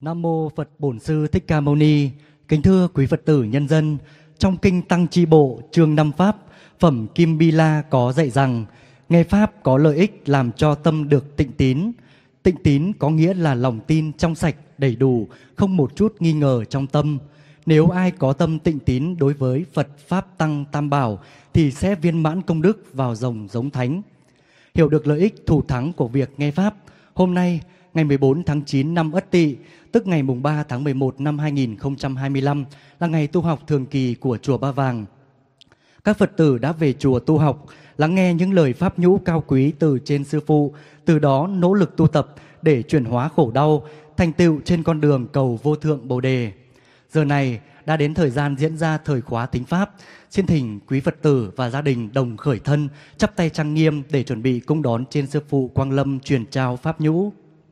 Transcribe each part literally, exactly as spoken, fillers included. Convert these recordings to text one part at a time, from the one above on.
Nam mô Phật Bổn Sư Thích Ca Mâu Ni. Kính thưa quý Phật tử nhân dân, trong kinh Tăng Chi Bộ chương năm Pháp phẩm Kim Bi La có dạy rằng nghe Pháp có lợi ích làm cho tâm được tịnh tín. Tịnh tín có nghĩa là lòng tin trong sạch, đầy đủ, không một chút nghi ngờ trong tâm. Nếu ai có tâm tịnh tín đối với Phật, Pháp, Tăng, Tam Bảo thì sẽ viên mãn công đức vào dòng giống thánh. Hiểu được lợi ích thủ thắng của việc nghe Pháp, hôm nay ngày mười bốn tháng chín năm Ất Tỵ, tức ngày mùng ba tháng mười một năm hai nghìn không trăm hai mươi lăm là ngày tu học thường kỳ của chùa Ba Vàng. Các Phật tử đã về chùa tu học, lắng nghe những lời pháp nhũ cao quý từ trên sư phụ, từ đó nỗ lực tu tập để chuyển hóa khổ đau, thành tựu trên con đường cầu vô thượng Bồ đề. Giờ này đã đến thời gian diễn ra thời khóa thính pháp. Xin thỉnh quý Phật tử và gia đình đồng khởi thân, chắp tay trang nghiêm để chuẩn bị cung đón trên sư phụ Quang Lâm truyền trao pháp nhũ.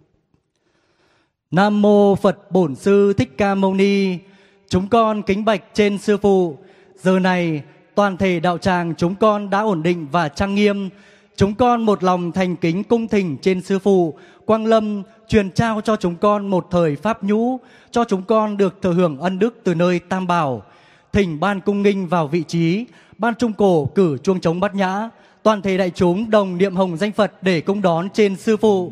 Nam mô Phật Bổn Sư Thích Ca Mâu Ni. Chúng con kính bạch trên sư phụ. Giờ này toàn thể đạo tràng chúng con đã ổn định và trang nghiêm. Chúng con một lòng thành kính cung thỉnh trên sư phụ Quang Lâm truyền trao cho chúng con một thời pháp nhũ, cho chúng con được thừa hưởng ân đức từ nơi Tam Bảo. Thỉnh ban cung nghinh vào vị trí, ban trung cổ cử chuông trống bát nhã, toàn thể đại chúng đồng niệm hồng danh Phật để cung đón trên sư phụ.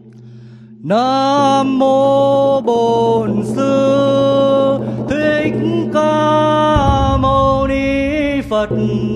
Nam mô Bổn Sư Thích Ca Mâu Ni Phật.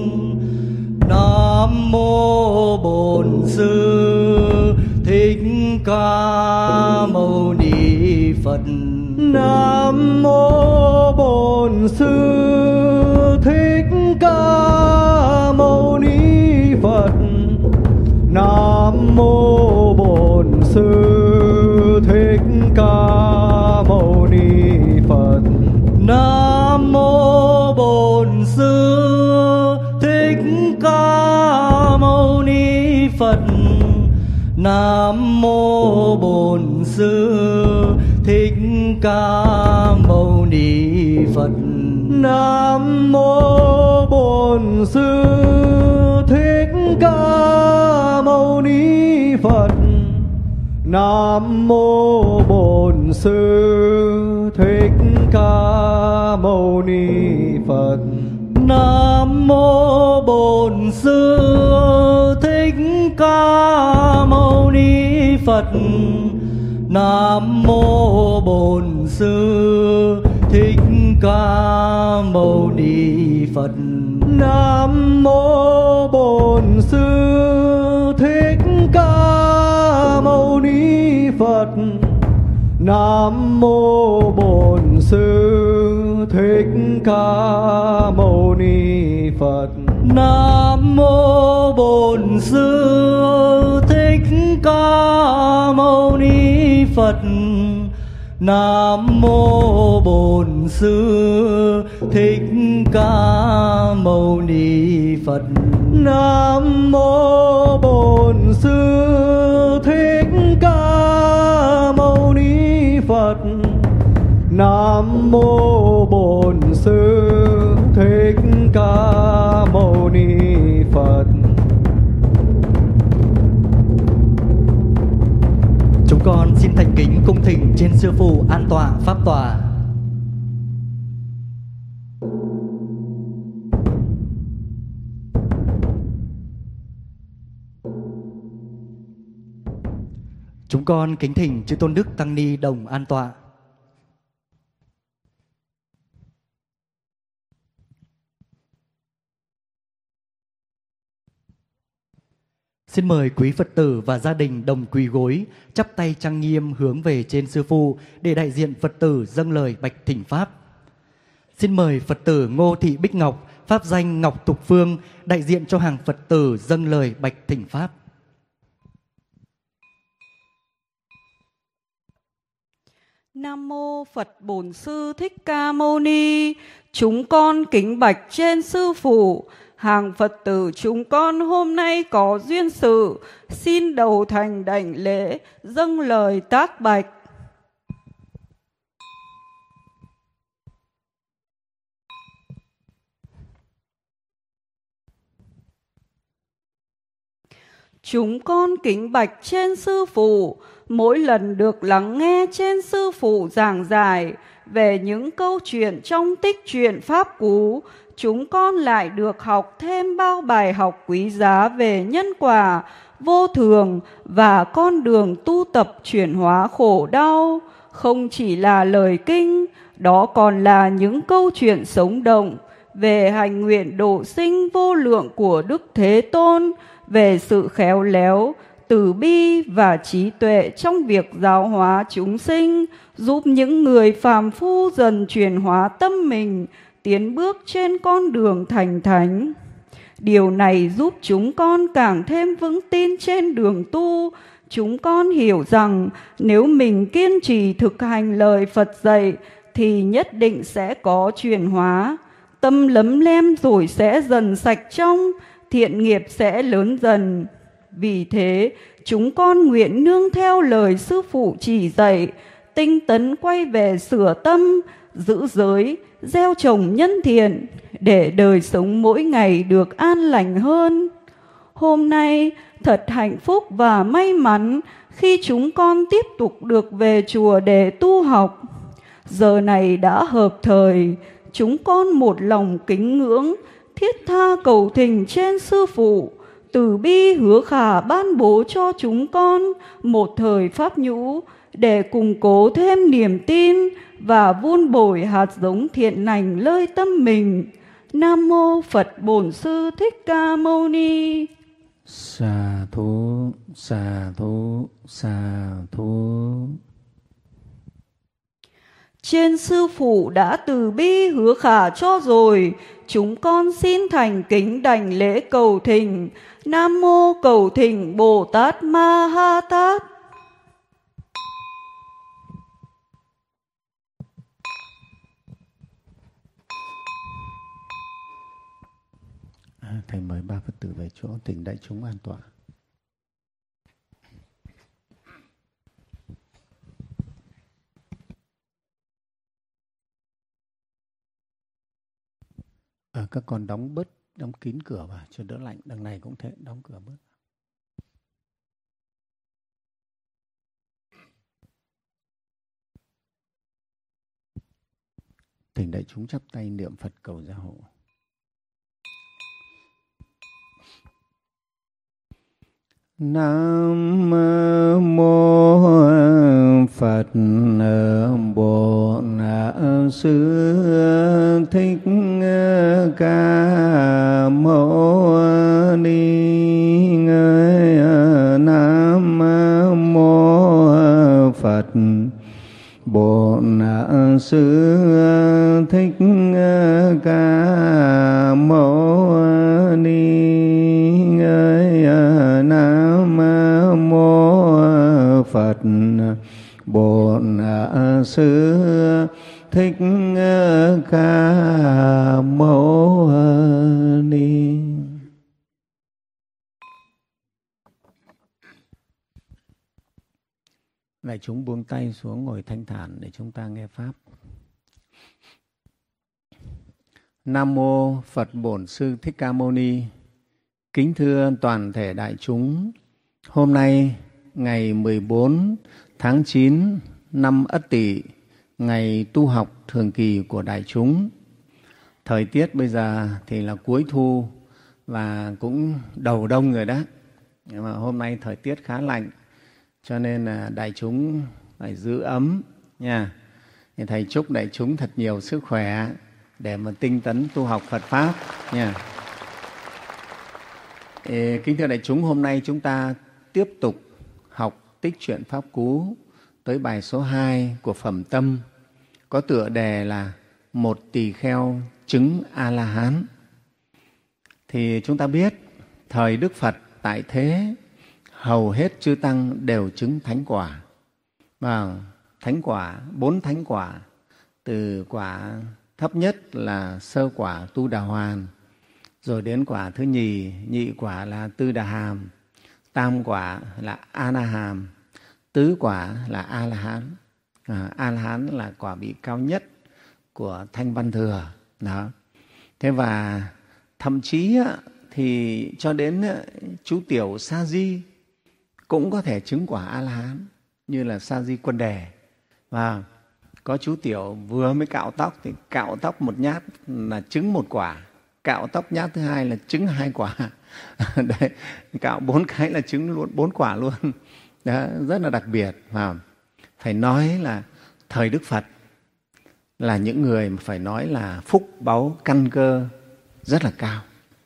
Nam mô Bổn Sư Thích Ca Mâu Ni Phật. Nam mô Bổn Sư Thích Ca Mâu Ni Phật. Nam mô Bổn Sư Thích Ca Mâu Ni Phật. Nam mô Bổn Sư Thích Ca Mâu Ni Phật. Nam mô Bổn Sư Thích Ca Mâu Ni Phật. Nam mô Bổn Sư Thích Ca Mâu Ni Phật. Nam mô Bổn Sư Thích Ca Mâu Ni Phật. Nam mô Bổn Sư Thích Ca Mâu Ni Phật. Nam mô Bổn Sư Thích Ca Mâu Ni Phật. Nam mô Bổn Sư Thích Ca Mâu Ni Phật. Nam mô Bổn Sư Thích Ca Mâu Ni Phật. Nam mô Bổn Sư Thích Ca Mâu Ni Phật. Nam mô Bổn Sư Thích Ca Mâu Ni Phật. Nam mô Bổn Sư Thích Ca Mâu Ni Phật. Nam mô Bổn Sư Thích Ca Mâu Ni Phật. Chúng con xin thành kính cung thỉnh trên sư phụ an tọa pháp tòa. Chúng con kính thỉnh chư tôn đức tăng ni đồng an tọa. Xin mời quý Phật tử và gia đình đồng quỳ gối, chắp tay trang nghiêm hướng về trên sư phụ để đại diện Phật tử dâng lời bạch thỉnh pháp. Xin mời Phật tử Ngô Thị Bích Ngọc, pháp danh Ngọc Tục Phương, đại diện cho hàng Phật tử dâng lời bạch thỉnh pháp. Nam mô Phật Bổn Sư Thích Ca Mâu Ni. Chúng con kính bạch trên sư phụ. Hàng Phật tử chúng con hôm nay có duyên sự, xin đầu thành đảnh lễ, dâng lời tác bạch. chúng con kính bạch trên sư phụ. Mỗi lần được lắng nghe trên sư phụ giảng giải về những câu chuyện trong tích truyện Pháp Cú, chúng con lại được học thêm bao bài học quý giá về nhân quả, vô thường và con đường tu tập chuyển hóa khổ đau. Không chỉ là lời kinh, đó còn là những câu chuyện sống động về hành nguyện độ sinh vô lượng của Đức Thế Tôn, về sự khéo léo, từ bi và trí tuệ trong việc giáo hóa chúng sinh, giúp những người phàm phu dần chuyển hóa tâm mình, tiến bước trên con đường thành thánh. Điều này giúp chúng con càng thêm vững tin trên đường tu. Chúng con hiểu rằng nếu mình kiên trì thực hành lời Phật dạy thì nhất định sẽ có chuyển hóa. Tâm lấm lem rồi sẽ dần sạch trong, thiện nghiệp sẽ lớn dần. Vì thế, chúng con nguyện nương theo lời sư phụ chỉ dạy, tinh tấn quay về sửa tâm, giữ giới, gieo trồng nhân thiện, để đời sống mỗi ngày được an lành hơn. Hôm nay, thật hạnh phúc và may mắn khi chúng con tiếp tục được về chùa để tu học. Giờ này đã hợp thời, chúng con một lòng kính ngưỡng, thiết tha cầu thỉnh trên sư phụ, từ bi hứa khả ban bố cho chúng con một thời pháp nhũ để củng cố thêm niềm tin và vun bồi hạt giống thiện lành nơi tâm mình. Nam mô Phật Bổn Sư Thích Ca Mâu Ni. Xà thú, xà thú, xà thú. Trên sư phụ đã từ bi hứa khả cho rồi, chúng con xin thành kính đảnh lễ cầu thỉnh. Nam mô cầu thỉnh Bồ Tát Ma Ha Tát. À, thầy mời ba Phật tử về chỗ, thỉnh đại chúng an tọa. À, các con đóng bớt, đóng kín cửa vào cho đỡ lạnh. Đằng này cũng thế, đóng cửa bớt. Thỉnh đại chúng chắp tay niệm Phật cầu gia hộ. Nam mô Phật Bổn Sư Thích Ca Mâu Ni. Nam mô Phật Bổn Sư Thích Ca Mâu Ni. Nam mô Phật Bổn Sư Thích Ca Mâu Ni. Đại chúng buông tay xuống ngồi thanh thản để chúng ta nghe Pháp. Nam mô Phật Bổn Sư Thích Ca Mâu Ni. Kính thưa toàn thể đại chúng, hôm nay ngày mười bốn tháng chín năm Ất Tỵ, ngày tu học thường kỳ của đại chúng. Thời tiết bây giờ thì là cuối thu và cũng đầu đông rồi đó. Nhưng mà hôm nay thời tiết khá lạnh, cho nên là đại chúng phải giữ ấm nha. Thì thầy chúc đại chúng thật nhiều sức khỏe để mà tinh tấn tu học Phật Pháp nha. Kính thưa đại chúng, hôm nay chúng ta tiếp tục học tích truyện Pháp Cú tới bài số hai của Phẩm Tâm, có tựa đề là Một tỳ kheo chứng A-la-hán. Thì chúng ta biết thời Đức Phật tại thế, hầu hết chư tăng đều chứng thánh quả. Và thánh quả, bốn thánh quả, từ quả thấp nhất là sơ quả Tu Đà Hoàn, rồi đến quả thứ nhì, nhị quả là Tư Đà Hàm, tam quả là A Na Hàm, tứ quả là A La Hán. À, A La Hán là quả vị cao nhất của Thanh Văn Thừa. Đó. Thế và thậm chí thì cho đến chú tiểu Sa Di cũng có thể chứng quả A-la-hán, như là Sa Di Quân Đề. Và có chú tiểu vừa mới cạo tóc thì cạo tóc một nhát là chứng một quả, cạo tóc nhát thứ hai là chứng hai quả. Đấy, cạo bốn cái là chứng luôn bốn quả luôn. Đó, rất là đặc biệt. Và phải nói là thời Đức Phật là những người mà phải nói là phúc báu căn cơ rất là cao.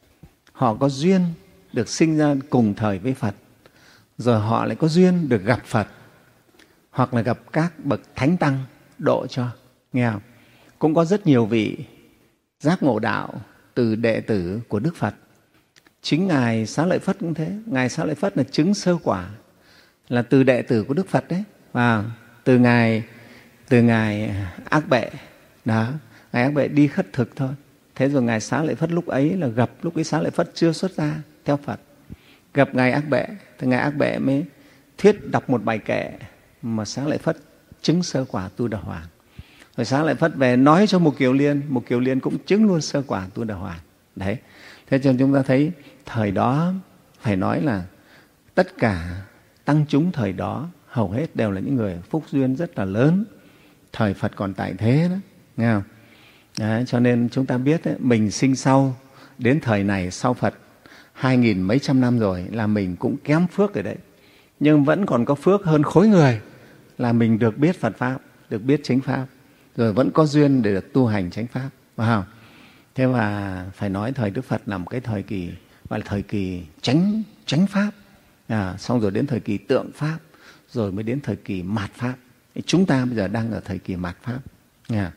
Họ có duyên được sinh ra cùng thời với Phật, rồi họ lại có duyên được gặp Phật, hoặc là gặp các bậc thánh tăng độ cho. Nghe không? Cũng có rất nhiều vị giác ngộ đạo từ đệ tử của Đức Phật. Chính Ngài Xá Lợi Phất cũng thế. Ngài Xá Lợi Phất là chứng sơ quả, là từ đệ tử của Đức Phật đấy. Và từ Ngài từ Ngài Ác Bệ, đó, Ngài Ác Bệ đi khất thực thôi. Thế rồi Ngài Xá Lợi Phất lúc ấy là gặp, lúc ấy Xá Lợi Phất chưa xuất gia theo Phật, gặp Ngài Ác Bệ, thì Ngài Ác Bệ mới thuyết đọc một bài kệ mà Xá Lợi Phất chứng sơ quả Tu Đà Hoàng. Rồi Xá Lợi Phất về nói cho Mục Kiều Liên, Mục Kiều Liên cũng chứng luôn sơ quả Tu Đà Hoàng. Đấy, thế cho nên chúng ta thấy thời đó phải nói là tất cả tăng chúng thời đó hầu hết đều là những người phúc duyên rất là lớn. Thời Phật còn tại thế đó, nghe không? Đấy, cho nên chúng ta biết đấy, mình sinh sau đến thời này sau Phật hai nghìn mấy trăm năm rồi là mình cũng kém phước rồi đấy, nhưng vẫn còn có phước hơn khối người là mình được biết Phật Pháp, được biết chánh Pháp, rồi vẫn có duyên để được tu hành chánh Pháp, phải không? Thế mà phải nói thời Đức Phật là một cái thời kỳ gọi là thời kỳ chánh chánh Pháp, à, xong rồi đến thời kỳ tượng Pháp, rồi mới đến thời kỳ mạt Pháp. Chúng ta bây giờ đang ở thời kỳ mạt Pháp. À.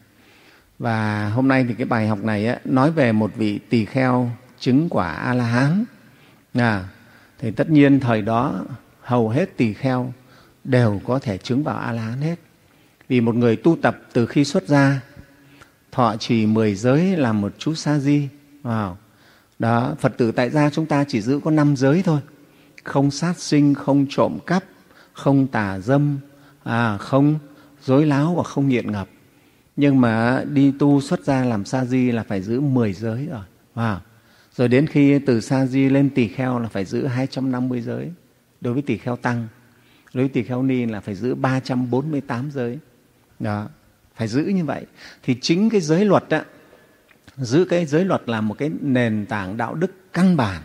Và hôm nay thì cái bài học này á, nói về một vị tỳ kheo chứng quả A-la-hán. À, thì tất nhiên thời đó hầu hết tỳ kheo đều có thể chứng vào A-la-hán hết. Vì một người tu tập từ khi xuất gia, thọ trì mười giới làm một chú Sa Di. Wow. Đó, Phật tử tại gia chúng ta chỉ giữ có năm giới thôi. Không sát sinh, không trộm cắp, không tà dâm, à, không dối láo và không nghiện ngập. Nhưng mà đi tu xuất gia làm Sa Di là phải giữ mười giới rồi. Wow. Rồi đến khi từ Sa Di lên tỳ kheo là phải giữ hai trăm năm mươi giới. Đối với tỳ kheo tăng, đối với tỳ kheo ni là phải giữ ba trăm bốn mươi tám giới. Đó, phải giữ như vậy. Thì chính cái giới luật đó, giữ cái giới luật là một cái nền tảng đạo đức căn bản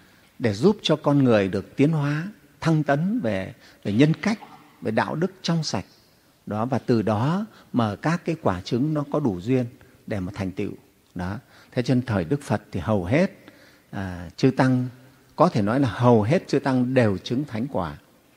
để giúp cho con người được tiến hóa, thăng tấn về, về nhân cách, về đạo đức trong sạch. Đó, và từ đó mà các cái quả chứng nó có đủ duyên để mà thành tựu. Đó. Thế cho nên thời Đức Phật thì hầu hết à, chư tăng, có thể nói là hầu hết chư tăng đều chứng thánh quả,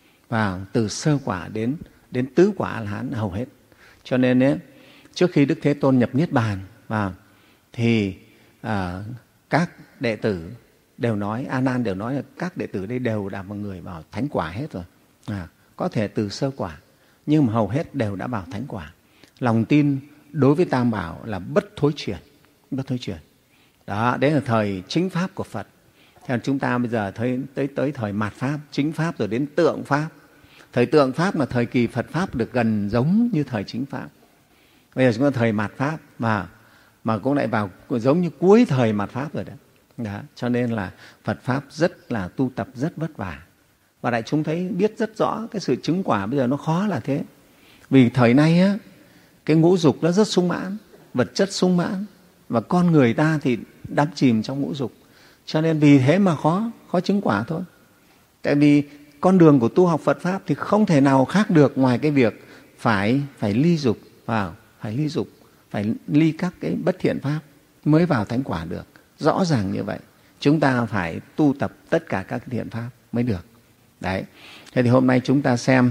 và từ sơ quả đến đến tứ quả A-la-hán hầu hết. Cho nên ấy, trước khi Đức Thế Tôn nhập Niết Bàn và thì à, các đệ tử đều nói, A Nan đều nói là các đệ tử đây đều đã một người vào thánh quả hết rồi. À, có thể từ sơ quả, nhưng mà hầu hết đều đã vào thánh quả. Lòng tin đối với Tam Bảo là bất thối chuyển, bất thối chuyển. Đó, đấy là thời chính Pháp của Phật. Theo chúng ta bây giờ tới, tới, tới thời mạt Pháp, chính Pháp rồi đến tượng Pháp. Thời tượng Pháp là thời kỳ Phật Pháp được gần giống như thời chính Pháp. Bây giờ chúng ta thời mạt Pháp mà, mà cũng lại vào giống như cuối thời mạt Pháp rồi đó. Đó. Cho nên là Phật Pháp rất là tu tập rất vất vả. Và đại chúng thấy biết rất rõ cái sự chứng quả bây giờ nó khó là thế. Vì thời nay á, cái ngũ dục nó rất sung mãn, vật chất sung mãn, và con người ta thì đắm chìm trong ngũ dục. Cho nên vì thế mà khó, khó chứng quả thôi. Tại vì con đường của tu học Phật Pháp thì không thể nào khác được ngoài cái việc phải, phải ly dục vào, phải ly dục, phải ly các cái bất thiện pháp mới vào thánh quả được. Rõ ràng như vậy. Chúng ta phải tu tập tất cả các thiện pháp mới được. Đấy. Thế thì hôm nay chúng ta xem,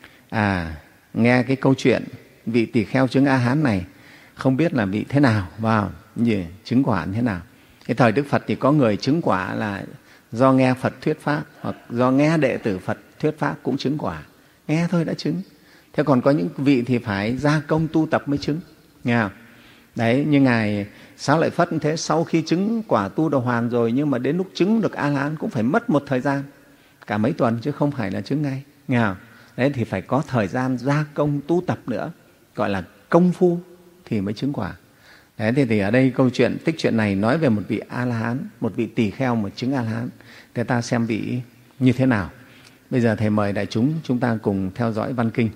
à, nghe cái câu chuyện vị tỳ kheo chứng A-hán này, không biết là vị thế nào, vào gì chứng quả thế nào. Cái thời Đức Phật thì có người chứng quả là do nghe Phật thuyết pháp, hoặc do nghe đệ tử Phật thuyết pháp cũng chứng quả. Nghe thôi đã chứng. Thế còn có những vị thì phải gia công tu tập mới chứng. Nghe không? Đấy, như Ngài Xá Lợi Phất thế, sau khi chứng quả Tu Đà Hoàn rồi, nhưng mà đến lúc chứng được A-la-hán cũng phải mất một thời gian, cả mấy tuần chứ không phải là chứng ngay. Nghe không? Đấy, thì phải có thời gian gia công tu tập nữa, gọi là công phu thì mới chứng quả. Thế thì, thì ở đây câu chuyện tích chuyện này nói về một vị A-la-hán, một vị tỳ kheo một chứng A-la-hán. Để ta xem vị như thế nào. Bây giờ Thầy mời đại chúng chúng ta cùng theo dõi văn kinh.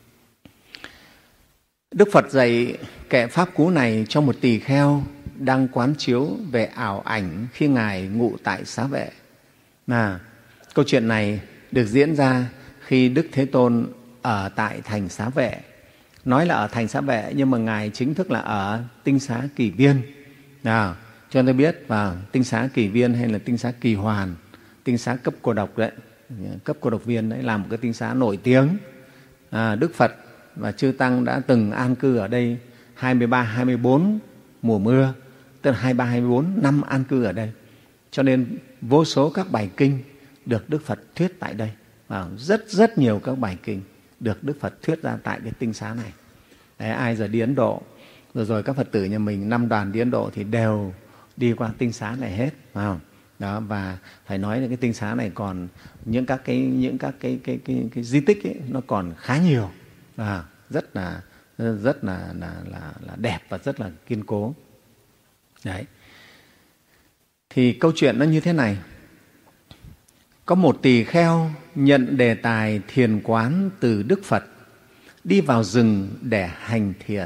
Đức Phật dạy kệ pháp cú này cho một tỳ kheo đang quán chiếu về ảo ảnh khi Ngài ngụ tại Xá Vệ. Mà câu chuyện này được diễn ra khi Đức Thế Tôn ở tại thành Xá Vệ. Nói là ở thành Xá Vệ nhưng mà Ngài chính thức là ở tinh xá Kỳ Viên. Nào, cho nên biết vào tinh xá Kỳ Viên hay là tinh xá Kỳ Hoàn, tinh xá cấp cô độc đấy, cấp cô độc viên đấy là một cái tinh xá nổi tiếng. À, Đức Phật và chư tăng đã từng an cư ở đây hai mươi ba, hai mươi bốn mùa mưa, tức là hai mươi ba, hai mươi bốn năm an cư ở đây. Cho nên vô số các bài kinh được Đức Phật thuyết tại đây. À, rất rất nhiều các bài kinh được Đức Phật thuyết ra tại cái tinh xá này. Đấy, ai giờ đi Ấn Độ, rồi rồi các Phật tử nhà mình năm đoàn đi Ấn Độ thì đều đi qua tinh xá này hết, phải không? Đó, và phải nói là cái tinh xá này còn những các cái những các cái cái cái, cái, cái di tích ấy, nó còn khá nhiều, à, rất là rất là, là là là đẹp và rất là kiên cố. Đấy. Thì câu chuyện nó như thế này. Có một tỳ kheo nhận đề tài thiền quán từ Đức Phật, đi vào rừng để hành thiền.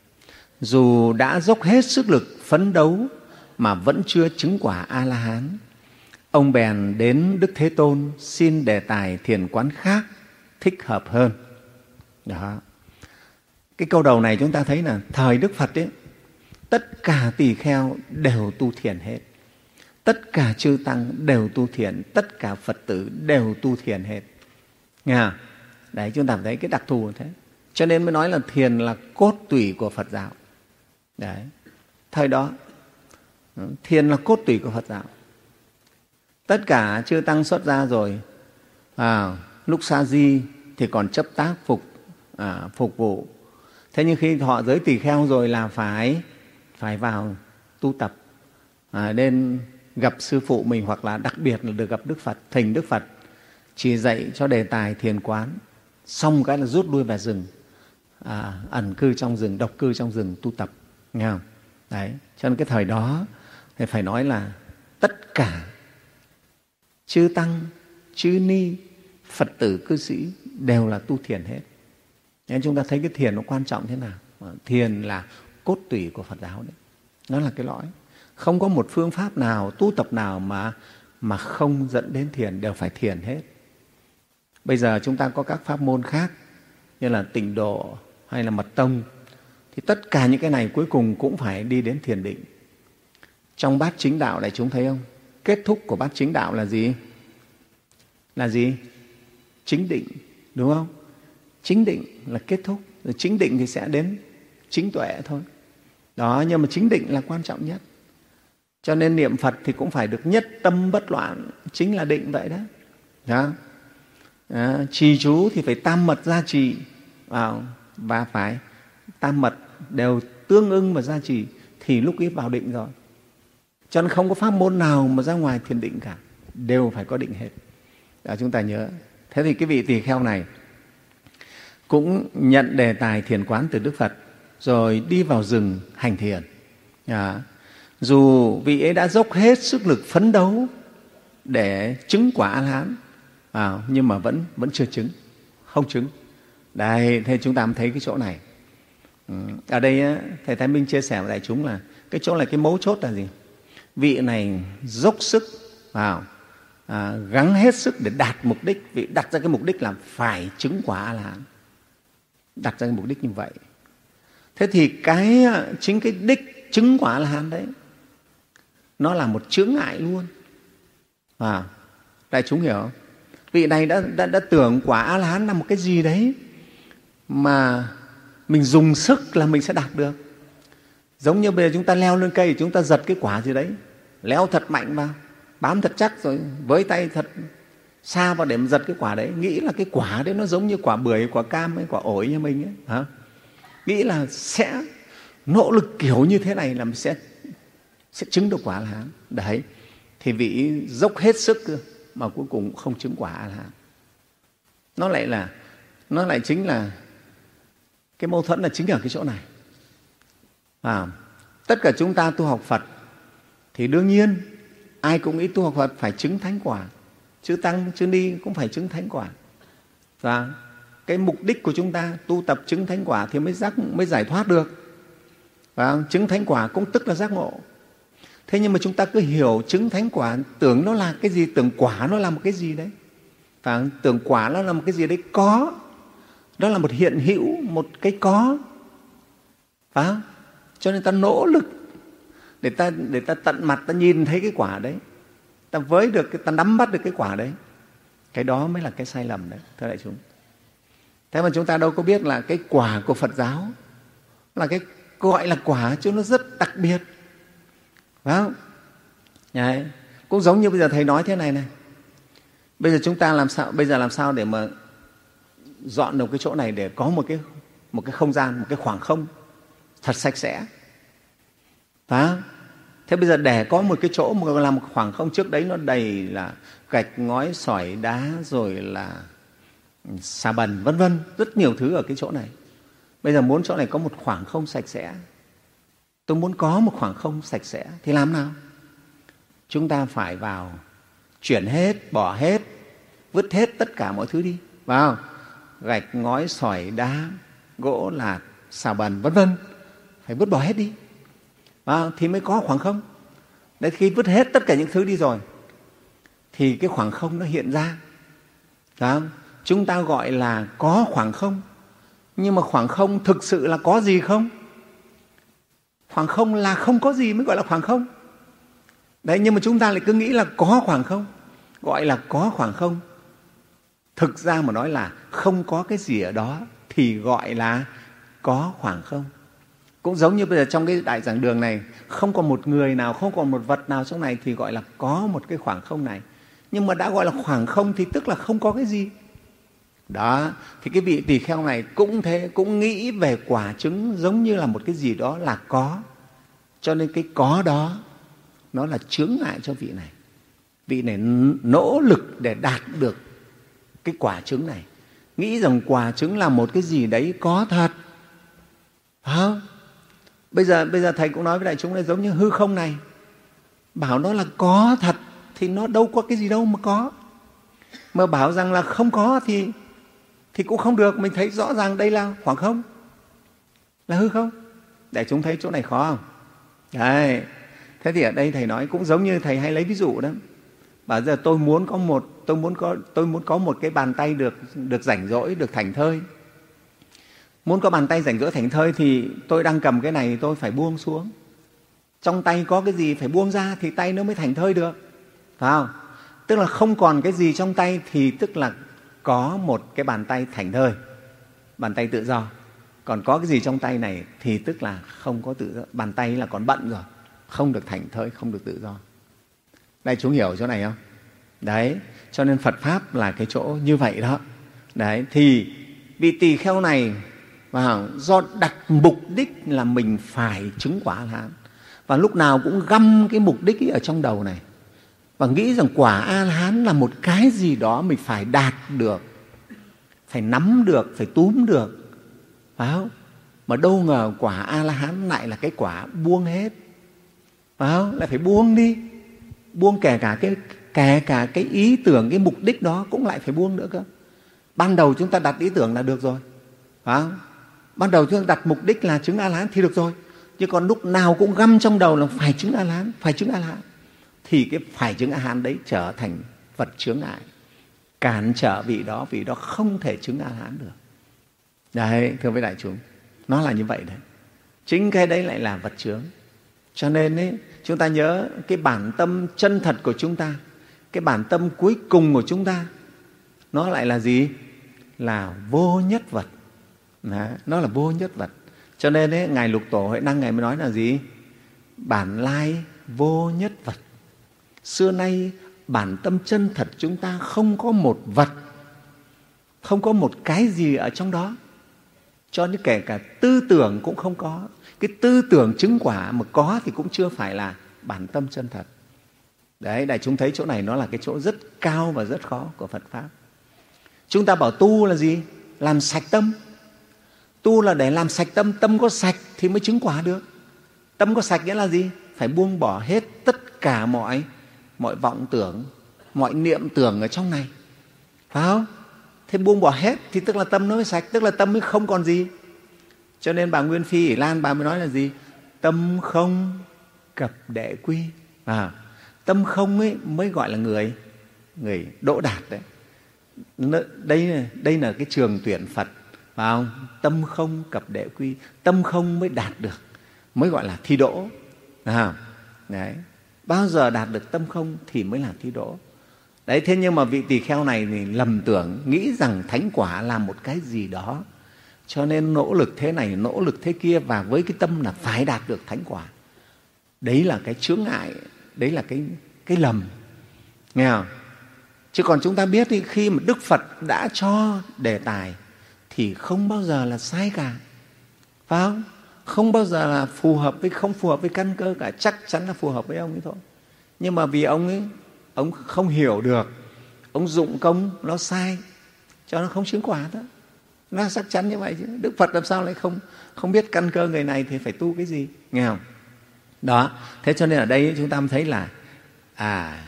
Dù đã dốc hết sức lực phấn đấu mà vẫn chưa chứng quả A-la-hán, ông bèn đến Đức Thế Tôn xin đề tài thiền quán khác thích hợp hơn. Đó. Cái câu đầu này chúng ta thấy là thời Đức Phật ấy, tất cả tỳ kheo đều tu thiền hết. Tất cả chư tăng đều tu thiền, tất cả Phật tử đều tu thiền hết. Nghe không? Đấy, chúng ta thấy cái đặc thù như thế. Cho nên mới nói là thiền là cốt tủy của Phật giáo. Đấy. Thời đó, thiền là cốt tủy của Phật giáo. Tất cả chư tăng xuất gia rồi, à, lúc sa di thì còn chấp tác phục, à, phục vụ. Thế nhưng khi họ giới tỳ kheo rồi là phải, phải vào tu tập, à, nên gặp sư phụ mình, hoặc là đặc biệt là được gặp Đức Phật, thỉnh Đức Phật chỉ dạy cho đề tài thiền quán, xong cái là rút lui về rừng, à, ẩn cư trong rừng, độc cư trong rừng tu tập, nghe không? Đấy, cho nên cái thời đó thì phải nói là tất cả chư tăng, chư ni, Phật tử, cư sĩ đều là tu thiền hết. Nên chúng ta thấy cái thiền nó quan trọng thế nào. Thiền là cốt tủy của Phật giáo đấy. Nó là cái lõi. Không có một phương pháp nào, tu tập nào mà, mà không dẫn đến thiền, đều phải thiền hết. Bây giờ chúng ta có các pháp môn khác như là tịnh độ hay là mật tông, thì tất cả những cái này cuối cùng cũng phải đi đến thiền định. Trong bát chính đạo này chúng thấy không? Kết thúc của bát chính đạo là gì? Là gì? Chính định, đúng không? Chính định là kết thúc, rồi chính định thì sẽ đến chính tuệ thôi. Đó, nhưng mà chính định là quan trọng nhất. Cho nên niệm Phật thì cũng phải được nhất tâm bất loạn, chính là định vậy đó. Đó. Đó. Trì chú thì phải tam mật gia trì, và phải tam mật đều tương ưng và gia trì thì lúc ấy vào định rồi. Cho nên không có pháp môn nào mà ra ngoài thiền định cả, đều phải có định hết. Đó, chúng ta nhớ. Thế thì cái vị tỳ kheo này cũng nhận đề tài thiền quán từ Đức Phật, rồi đi vào rừng hành thiền. À, dù vị ấy đã dốc hết sức lực phấn đấu để chứng quả A-la-hán, à, nhưng mà vẫn vẫn chưa chứng, không chứng. Đây, thế chúng ta mới thấy cái chỗ này. Ở đây Thầy Thái Minh chia sẻ với đại chúng là cái chỗ này, cái mấu chốt là gì? Vị này dốc sức vào, à, gắng hết sức để đạt mục đích. Vị đặt ra cái mục đích là phải chứng quả A-la-hán, đặt ra cái mục đích như vậy. Thế thì cái chính cái đích chứng quả A-la-hán đấy, nó là một chướng ngại luôn. À, đại chúng hiểu không? Vị này đã, đã, đã tưởng quả A-la-hán là một cái gì đấy mà mình dùng sức là mình sẽ đạt được. Giống như bây giờ chúng ta leo lên cây, chúng ta giật cái quả gì đấy, leo thật mạnh vào, bám thật chắc, rồi với tay thật xa vào để mà giật cái quả đấy, nghĩ là cái quả đấy nó giống như quả bưởi, quả cam hay quả ổi như mình ấy, hả? Nghĩ là sẽ nỗ lực kiểu như thế này là mình sẽ sẽ chứng được quả A-la-hán. Đấy, thì vị dốc hết sức cơ mà cuối cùng không chứng quả A-la-hán. Nó lại là nó lại chính là cái mâu thuẫn là chính ở cái chỗ này. À, Tất cả chúng ta tu học Phật thì đương nhiên ai cũng nghĩ tu học Phật phải chứng thánh quả. Chư Tăng, chư Ni cũng phải chứng thánh quả. Và cái mục đích của chúng ta tu tập chứng thánh quả thì mới giác mới giải thoát được. Và chứng thánh quả cũng tức là giác ngộ. Thế nhưng mà chúng ta cứ hiểu chứng thánh quả, tưởng nó là cái gì, tưởng quả nó là một cái gì đấy. Và tưởng quả nó là một cái gì đấy có, đó là một hiện hữu, một cái có. Và cho nên ta nỗ lực để ta để ta tận mặt, ta nhìn thấy cái quả đấy, ta với được, ta nắm bắt được cái quả đấy. Cái đó mới là cái sai lầm đấy, thưa đại chúng. Thế mà chúng ta đâu có biết là cái quả của Phật giáo là cái gọi là quả chứ nó rất đặc biệt, phải không? Đấy. Cũng giống như bây giờ thầy nói thế này này, bây giờ chúng ta làm sao bây giờ làm sao để mà dọn được cái chỗ này để có một cái một cái không gian, một cái khoảng không thật sạch sẽ, phải không? Thế bây giờ để có một cái chỗ mà làm một khoảng không, trước đấy nó đầy là gạch ngói sỏi đá rồi là xà bần vân vân, rất nhiều thứ ở cái chỗ này. Bây giờ muốn chỗ này có một khoảng không sạch sẽ, tôi muốn có một khoảng không sạch sẽ thì làm nào? Chúng ta phải vào chuyển hết, bỏ hết, vứt hết tất cả mọi thứ đi, vào gạch ngói sỏi đá gỗ lạt xà bần vân vân, phải vứt bỏ hết đi, vào thì mới có khoảng không. Đấy, khi vứt hết tất cả những thứ đi rồi thì cái khoảng không nó hiện ra. Đó. Chúng ta gọi là có khoảng không, nhưng mà khoảng không thực sự là có gì không? Khoảng không là không có gì mới gọi là khoảng không. Đấy, nhưng mà chúng ta lại cứ nghĩ là có khoảng không, gọi là có khoảng không. Thực ra mà nói là không có cái gì ở đó thì gọi là có khoảng không. Cũng giống như bây giờ trong cái đại giảng đường này, không còn một người nào, không còn một vật nào trong này thì gọi là có một cái khoảng không này. Nhưng mà đã gọi là khoảng không thì tức là không có cái gì. Đó, thì cái vị tỳ kheo này cũng thế, cũng nghĩ về quả chứng giống như là một cái gì đó là có. Cho nên cái có đó nó là chướng ngại cho vị này. Vị này nỗ lực để đạt được cái quả chứng này, nghĩ rằng quả chứng là một cái gì đấy có thật. Hả? Bây giờ, bây giờ thầy cũng nói với đại chúng là giống như hư không này, bảo nó là có thật thì nó đâu có cái gì đâu mà có. Mà bảo rằng là không có thì thì cũng không được. Mình thấy rõ ràng đây là khoảng không, là hư không. Để chúng thấy chỗ này khó không? Đấy. Thế thì ở đây thầy nói cũng giống như thầy hay lấy ví dụ đó. Bảo giờ tôi muốn có một tôi muốn có tôi muốn có một cái bàn tay được được rảnh rỗi, được thảnh thơi. Muốn có bàn tay rảnh rỗi thảnh thơi thì tôi đang cầm cái này tôi phải buông xuống. Trong tay có cái gì phải buông ra thì tay nó mới thảnh thơi được. Phải không? Tức là không còn cái gì trong tay thì tức là có một cái bàn tay thảnh thơi, bàn tay tự do. Còn có cái gì trong tay này thì tức là không có tự do. Bàn tay là còn bận rồi, không được thảnh thơi, không được tự do. Đây, chúng hiểu chỗ này không? Đấy, cho nên Phật Pháp là cái chỗ như vậy đó. Đấy, thì vị tỳ kheo này và do đặt mục đích là mình phải chứng quả A-la-hán, và lúc nào cũng găm cái mục đích ấy ở trong đầu này, và nghĩ rằng quả A-la-hán là một cái gì đó mình phải đạt được, phải nắm được, phải túm được, phải không? Mà đâu ngờ quả A-la-hán lại là cái quả buông hết, phải không? Lại phải buông đi, buông kể cả cái kể cả cái ý tưởng, cái mục đích đó cũng lại phải buông nữa cơ. Ban đầu chúng ta đặt ý tưởng là được rồi, phải không? Ban đầu chúng ta đặt mục đích là chứng A-la-hán thì được rồi. Nhưng còn lúc nào cũng găm trong đầu là phải chứng A-la-hán, phải chứng A-la-hán, thì cái phải chứng A-la-hán đấy trở thành vật chướng ngại, cản trở vị đó, vị đó không thể chứng A-la-hán được. Đấy, thưa với đại chúng, nó là như vậy đấy. Chính cái đấy lại là vật chướng. Cho nên ấy, chúng ta nhớ cái bản tâm chân thật của chúng ta, cái bản tâm cuối cùng của chúng ta, nó lại là gì? Là vô nhất vật. Đó, nó là vô nhất vật. Cho nên ấy, Ngài Lục Tổ Huệ Năng Ngài mới nói là gì? Bản lai vô nhất vật. Xưa nay bản tâm chân thật chúng ta không có một vật, không có một cái gì ở trong đó. Cho nên kể cả tư tưởng cũng không có. Cái tư tưởng chứng quả mà có thì cũng chưa phải là bản tâm chân thật. Đấy, đại chúng thấy chỗ này nó là cái chỗ rất cao và rất khó của Phật Pháp. Chúng ta bảo tu là gì? Làm sạch tâm. Tu là để làm sạch tâm, tâm có sạch thì mới chứng quả được. Tâm có sạch nghĩa là gì? Phải buông bỏ hết tất cả mọi mọi vọng tưởng, mọi niệm tưởng ở trong này, phải không? Thế buông bỏ hết thì tức là tâm nó mới sạch, tức là tâm mới không còn gì. Cho nên bà Nguyên Phi Ỷ Lan bà mới nói là gì? Tâm không cập đệ quy. À, tâm không ấy mới gọi là người người đỗ đạt đấy. Đây, đây là cái trường tuyển Phật, phải không? Tâm không cập đệ quy, tâm không mới đạt được, mới gọi là thi đỗ. À, đấy. Bao giờ đạt được tâm không thì mới là thi đỗ. Đấy, thế nhưng mà vị tỳ kheo này thì lầm tưởng, nghĩ rằng thánh quả là một cái gì đó, cho nên nỗ lực thế này, nỗ lực thế kia, và với cái tâm là phải đạt được thánh quả. Đấy là cái chướng ngại, đấy là cái, cái lầm. Nghe không? Chứ còn chúng ta biết thì khi mà Đức Phật đã cho đề tài thì không bao giờ là sai cả, phải không? Không bao giờ là phù hợp với không phù hợp với căn cơ cả, chắc chắn là phù hợp với ông ấy thôi. Nhưng mà vì ông ấy ông không hiểu được, ông dụng công nó sai, cho nó không chứng quả đó. Nó chắc chắn như vậy chứ. Đức Phật làm sao lại không không biết căn cơ người này thì phải tu cái gì, nghe không? Đó, thế cho nên ở đây chúng ta thấy là à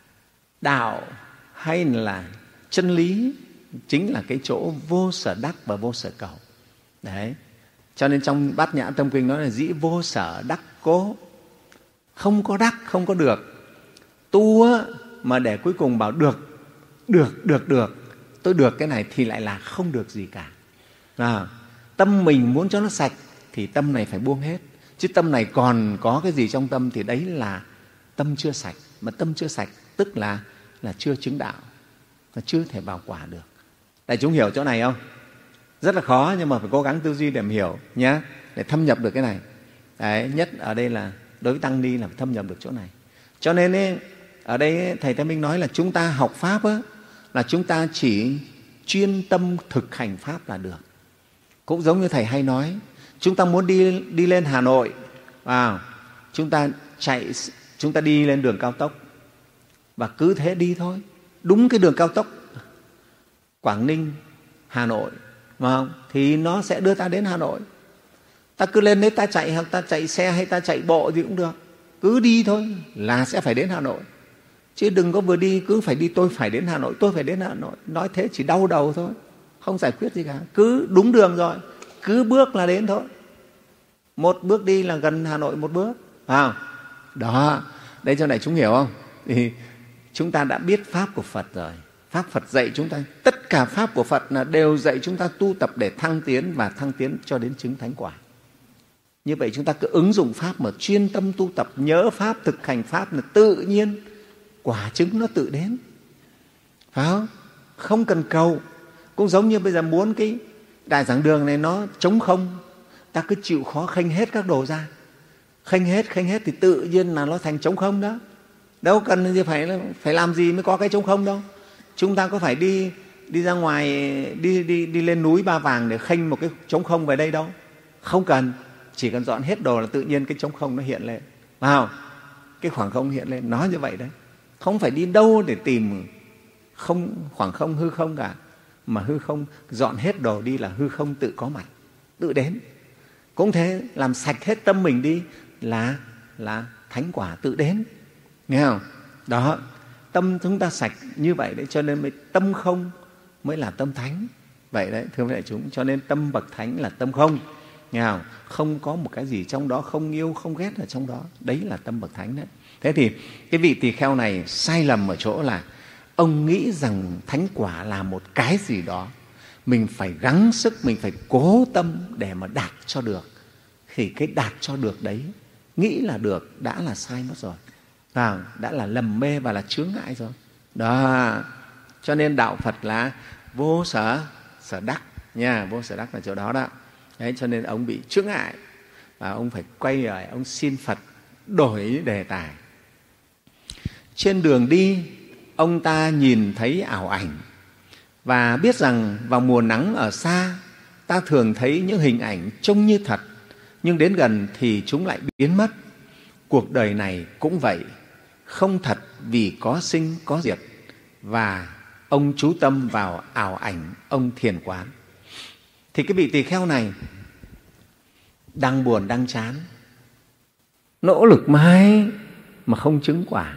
đạo hay là chân lý chính là cái chỗ vô sở đắc và vô sở cầu. Đấy. Cho nên trong Bát Nhã Tâm Kinh nói là dĩ vô sở đắc cố. Không có đắc, không có được. Tu á, mà để cuối cùng bảo được, được, được, được, tôi được cái này thì lại là không được gì cả. À, tâm mình muốn cho nó sạch thì tâm này phải buông hết. Chứ tâm này còn có cái gì trong tâm thì đấy là tâm chưa sạch. Mà tâm chưa sạch tức là, là chưa chứng đạo, là chưa thể vào quả được. Đại chúng hiểu chỗ này không? Rất là khó nhưng mà phải cố gắng tư duy để hiểu nhé, để thâm nhập được cái này. Đấy, nhất ở đây là đối với tăng ni là phải thâm nhập được chỗ này. Cho nên ấy, ở đây ấy, Thầy Thế Minh nói là chúng ta học Pháp ấy, là chúng ta chỉ chuyên tâm thực hành Pháp là được. Cũng giống như Thầy hay nói, chúng ta muốn đi, đi lên Hà Nội, à, chúng ta chạy, chúng ta đi lên đường cao tốc và cứ thế đi thôi. Đúng cái đường cao tốc Quảng Ninh, Hà Nội, mà không? Thì nó sẽ đưa ta đến Hà Nội. Ta cứ lên đấy ta chạy, hoặc ta chạy xe hay ta chạy bộ gì cũng được, cứ đi thôi là sẽ phải đến Hà Nội. Chứ đừng có vừa đi cứ phải đi tôi phải đến Hà Nội, tôi phải đến Hà Nội. Nói thế chỉ đau đầu thôi, không giải quyết gì cả. Cứ đúng đường rồi, cứ bước là đến thôi. Một bước đi là gần Hà Nội một bước. À, đó, đây cho này chúng hiểu không? Thì chúng ta đã biết Pháp của Phật rồi. Pháp Phật dạy chúng ta, tất cả Pháp của Phật là đều dạy chúng ta tu tập để thăng tiến và thăng tiến cho đến chứng thánh quả. Như vậy chúng ta cứ ứng dụng Pháp mà chuyên tâm tu tập, nhớ Pháp, thực hành Pháp là tự nhiên quả chứng nó tự đến. Phải không? Không cần cầu. Cũng giống như bây giờ muốn cái đại giảng đường này nó trống không, ta cứ chịu khó khênh hết các đồ ra. Khênh hết, khênh hết thì tự nhiên là nó thành trống không đó. Đâu cần gì phải, phải làm gì mới có cái trống không đâu. Chúng ta có phải đi đi ra ngoài, đi, đi, đi lên núi Ba Vàng để khênh một cái trống không về đây đâu. Không cần, chỉ cần dọn hết đồ là tự nhiên cái trống không nó hiện lên. Phải không? Cái khoảng không hiện lên, nó như vậy đấy. Không phải đi đâu để tìm không, khoảng không, hư không cả. Mà hư không, dọn hết đồ đi là hư không tự có mặt, tự đến. Cũng thế, làm sạch hết tâm mình đi là, là thánh quả tự đến. Nghe không? Đó, tâm chúng ta sạch như vậy đấy, cho nên mới tâm không mới là tâm thánh. Vậy đấy, thưa đại chúng, cho nên tâm bậc thánh là tâm không. Nghe không? Không có một cái gì trong đó, không yêu, không ghét ở trong đó. Đấy là tâm bậc thánh đấy. Thế thì cái vị tỳ kheo này sai lầm ở chỗ là ông nghĩ rằng thánh quả là một cái gì đó, mình phải gắng sức, mình phải cố tâm để mà đạt cho được. Thì cái đạt cho được đấy, nghĩ là được đã là sai mất rồi. À, đã là lầm mê và là chướng ngại rồi. Đó, cho nên đạo Phật là vô sở sở đắc nha, vô sở đắc là chỗ đó đó. Đấy, cho nên ông bị chướng ngại và ông phải quay lại, ông xin Phật đổi đề tài. Trên đường đi, ông ta nhìn thấy ảo ảnh và biết rằng vào mùa nắng ở xa, ta thường thấy những hình ảnh trông như thật, nhưng đến gần thì chúng lại biến mất. Cuộc đời này cũng vậy, không thật vì có sinh có diệt. Và ông chú tâm vào ảo ảnh, ông thiền quán. Thì cái vị tỳ kheo này đang buồn, đang chán, nỗ lực mãi mà không chứng quả.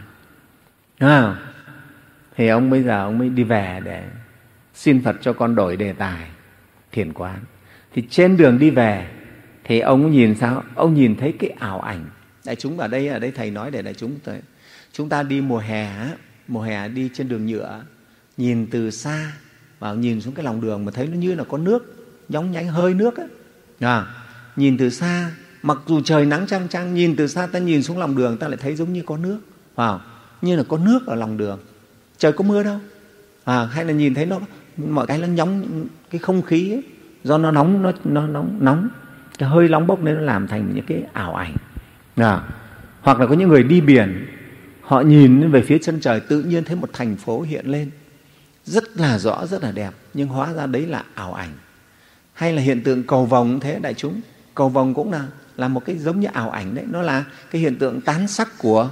À, thì ông bây giờ ông mới đi về để xin Phật cho con đổi đề tài thiền quán. Thì trên đường đi về thì ông nhìn sao? Ông nhìn thấy cái ảo ảnh. Đại chúng ở đây, ở đây thầy nói để đại chúng thấy. Chúng ta đi mùa hè, mùa hè đi trên đường nhựa, nhìn từ xa và nhìn xuống cái lòng đường mà thấy nó như là có nước, nhóng nhánh hơi nước ấy. À, nhìn từ xa, mặc dù trời nắng chang chang, nhìn từ xa ta nhìn xuống lòng đường ta lại thấy giống như có nước, à, như là có nước ở lòng đường. Trời có mưa đâu, à, hay là nhìn thấy nó mọi cái nó nhóng, cái không khí ấy, do nó nóng, nó, nó nóng, nóng, cái hơi nóng bốc nên nó làm thành những cái ảo ảnh. À, hoặc là có những người đi biển, họ nhìn về phía chân trời tự nhiên thấy một thành phố hiện lên rất là rõ, rất là đẹp, nhưng hóa ra đấy là ảo ảnh. Hay là hiện tượng cầu vồng cũng thế đại chúng. Cầu vồng cũng là, là một cái giống như ảo ảnh đấy. Nó là cái hiện tượng tán sắc của,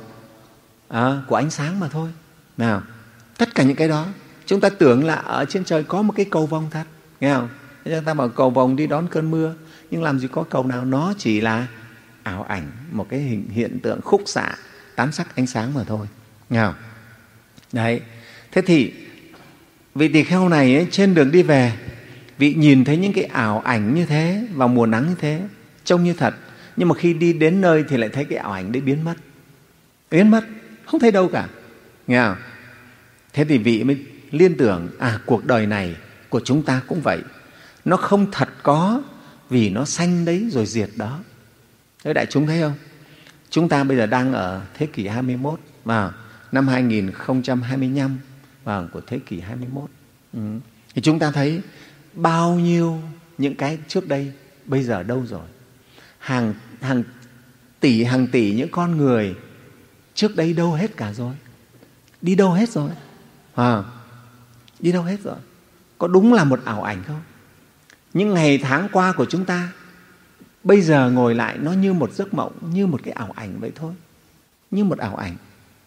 à, của ánh sáng mà thôi. Nào, tất cả những cái đó chúng ta tưởng là ở trên trời có một cái cầu vồng thật, nghe không? Chúng ta bảo cầu vồng đi đón cơn mưa, nhưng làm gì có cầu nào, nó chỉ là ảo ảnh, một cái hình, hiện tượng khúc xạ tán sắc ánh sáng mà thôi, nghe không? Đấy, thế thì vị tỳ kheo này ấy, trên đường đi về, vị nhìn thấy những cái ảo ảnh như thế vào mùa nắng như thế, trông như thật, nhưng mà khi đi đến nơi thì lại thấy cái ảo ảnh đấy biến mất, biến mất, không thấy đâu cả, nghe không? Thế thì vị mới liên tưởng, à, cuộc đời này của chúng ta cũng vậy, nó không thật có, vì nó sanh đấy rồi diệt đó. Thế đại chúng thấy không? Chúng ta bây giờ đang ở thế kỷ hai mươi mốt, vào năm hai nghìn không trăm hai mươi lăm, vào của thế kỷ hai mươi mốt. Ừ. Thì chúng ta thấy bao nhiêu những cái trước đây bây giờ đâu rồi? Hàng, hàng tỷ, hàng tỷ những con người trước đây đâu hết cả rồi? Đi đâu hết rồi? À, đi đâu hết rồi? Có đúng là một ảo ảnh không? Những ngày tháng qua của chúng ta bây giờ ngồi lại nó như một giấc mộng, như một cái ảo ảnh vậy thôi, như một ảo ảnh.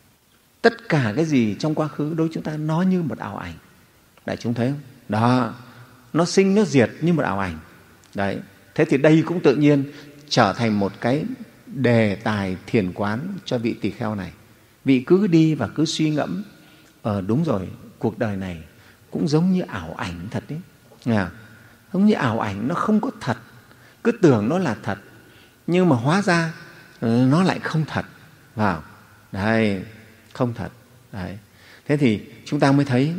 Tất cả cái gì trong quá khứ đối với chúng ta nó như một ảo ảnh. Đại chúng thấy không? Đó, nó sinh nó diệt như một ảo ảnh. Đấy, thế thì đây cũng tự nhiên trở thành một cái đề tài thiền quán cho vị tỳ kheo này. Vị cứ đi và cứ suy ngẫm, ờ đúng rồi, cuộc đời này cũng giống như ảo ảnh thật đấy. À, giống như ảo ảnh, nó không có thật. Cứ tưởng nó là thật, nhưng mà hóa ra nó lại không thật. Vào, đấy, không thật. Đấy. Thế thì chúng ta mới thấy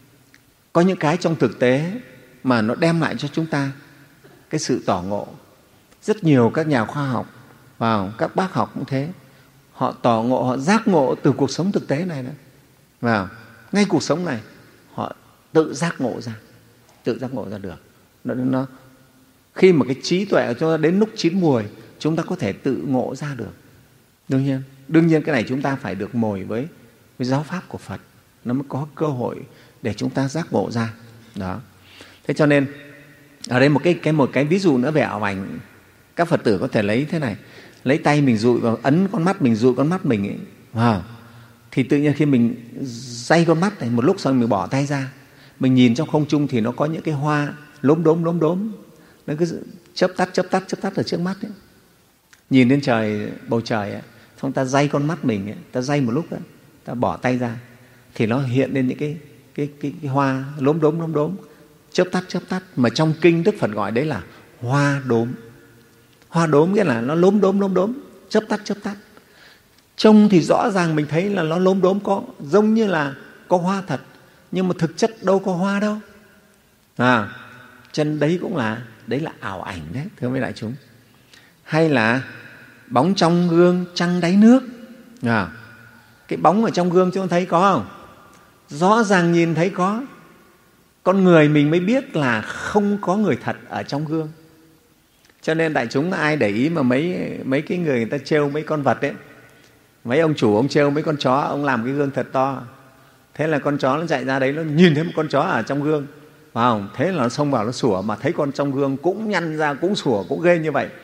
có những cái trong thực tế mà nó đem lại cho chúng ta cái sự tỏ ngộ. Rất nhiều các nhà khoa học, vào các bác học cũng thế, họ tỏ ngộ, họ giác ngộ từ cuộc sống thực tế này đó. Vào ngay cuộc sống này họ tự giác ngộ ra, tự giác ngộ ra được. Nó, nó khi mà cái trí tuệ cho đến lúc chín muồi, chúng ta có thể tự ngộ ra được. Đương nhiên, đương nhiên cái này chúng ta phải được mồi với, với giáo pháp của Phật, nó mới có cơ hội để chúng ta giác ngộ ra. Đó. Thế cho nên ở đây một cái, cái một cái ví dụ nữa về ảo ảnh, các Phật tử có thể lấy thế này, lấy tay mình dụi vào, ấn con mắt mình, dụi con mắt mình ấy. Wow. Thì tự nhiên khi mình day con mắt này, một lúc sau mình bỏ tay ra, mình nhìn trong không trung thì nó có những cái hoa lốm đốm lốm đốm, nó cứ chớp tắt chớp tắt chớp tắt ở trước mắt ấy. Nhìn lên trời, bầu trời ấy, xong ta day con mắt mình ấy, ta day một lúc ấy, ta bỏ tay ra thì nó hiện lên những cái cái cái, cái hoa lốm đốm lốm đốm, chớp tắt chớp tắt, mà trong kinh Đức Phật gọi đấy là hoa đốm. Hoa đốm nghĩa là nó lốm đốm lốm đốm, chớp tắt chớp tắt. Trông thì rõ ràng mình thấy là nó lốm đốm, có giống như là có hoa thật, nhưng mà thực chất đâu có hoa đâu. À, chân đấy cũng là, đấy là ảo ảnh đấy, thưa mấy đại chúng. Hay là bóng trong gương trăng đáy nước. À, cái bóng ở trong gương chúng ta thấy có không? Rõ ràng nhìn thấy có. Con người mình mới biết là không có người thật ở trong gương. Cho nên đại chúng ai để ý mà mấy, mấy cái người người ta trêu mấy con vật ấy, mấy ông chủ ông trêu mấy con chó, ông làm cái gương thật to, thế là con chó nó chạy ra đấy, nó nhìn thấy một con chó ở trong gương, phải không? Thế là nó xông vào nó sủa, mà thấy con trong gương cũng nhăn ra, cũng sủa, cũng ghê như vậy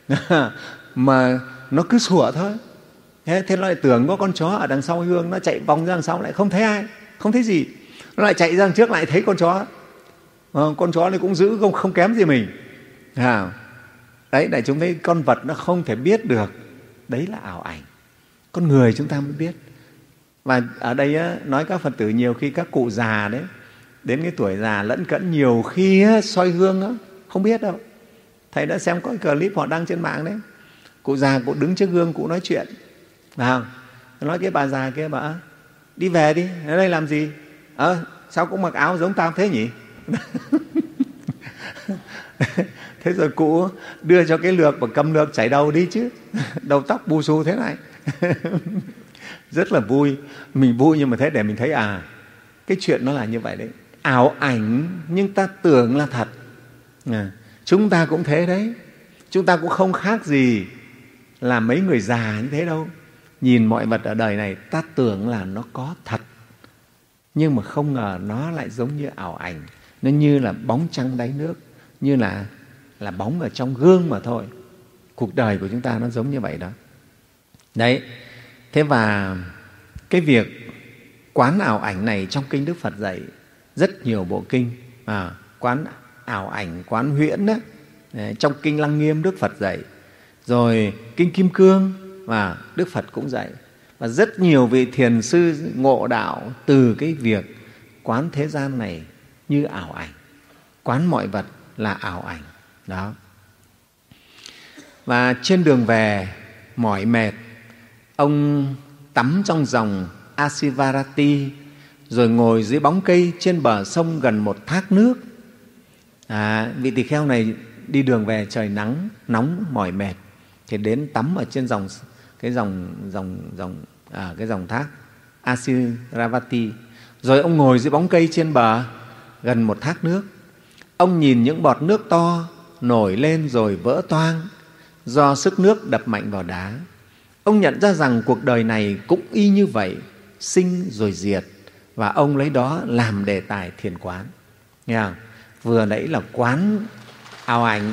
mà nó cứ sủa thôi. Thế, thế nó lại tưởng có con chó ở đằng sau gương, nó chạy vòng ra đằng sau lại không thấy ai, không thấy gì, nó lại chạy ra đằng trước lại thấy con chó. À, con chó này cũng giữ không, không kém gì mình. À, đấy, đại chúng thấy con vật nó không thể biết được đấy là ảo ảnh. Con người chúng ta mới biết. Và ở đây á, nói các Phật tử nhiều khi các cụ già đấy, đến cái tuổi già lẫn cẫn, nhiều khi á, soi gương á, không biết đâu. Thầy đã xem có cái clip họ đăng trên mạng đấy, cụ già cụ đứng trước gương cụ nói chuyện, phải không? Nói cái bà già kia bảo đi về đi, ở đây làm gì? Ờ, à, sao cũng mặc áo giống tao thế nhỉ? Thế rồi cụ đưa cho cái lược và cầm lược chảy đầu đi chứ, đầu tóc bù xù thế này. Rất là vui. Mình vui nhưng mà thế để mình thấy à, cái chuyện nó là như vậy đấy. Ảo ảnh nhưng ta tưởng là thật. À, chúng ta cũng thế đấy. Chúng ta cũng không khác gì là mấy người già như thế đâu. Nhìn mọi vật ở đời này ta tưởng là nó có thật, nhưng mà không ngờ nó lại giống như ảo ảnh. Nó như là bóng trăng đáy nước, như là, là bóng ở trong gương mà thôi. Cuộc đời của chúng ta nó giống như vậy đó. Đấy. Thế và cái việc quán ảo ảnh này trong kinh Đức Phật dạy rất nhiều bộ kinh. À, quán ảo ảnh, quán huyễn đó, trong kinh Lăng Nghiêm Đức Phật dạy. Rồi kinh Kim Cương và Đức Phật cũng dạy. Và rất nhiều vị thiền sư ngộ đạo từ cái việc quán thế gian này như ảo ảnh, quán mọi vật là ảo ảnh. Đó. Và trên đường về mỏi mệt, ông tắm trong dòng Asivarati, rồi ngồi dưới bóng cây trên bờ sông gần một thác nước. À, vị tỳ kheo này đi đường về trời nắng nóng mỏi mệt thì đến tắm ở trên dòng cái dòng dòng dòng à, cái dòng thác Asiravati. Rồi ông ngồi dưới bóng cây trên bờ gần một thác nước. Ông nhìn những bọt nước to nổi lên rồi vỡ toang do sức nước đập mạnh vào đá. Ông nhận ra rằng cuộc đời này cũng y như vậy, sinh rồi diệt, và ông lấy đó làm đề tài thiền quán. Nghe không? Vừa nãy là quán ảo ảnh,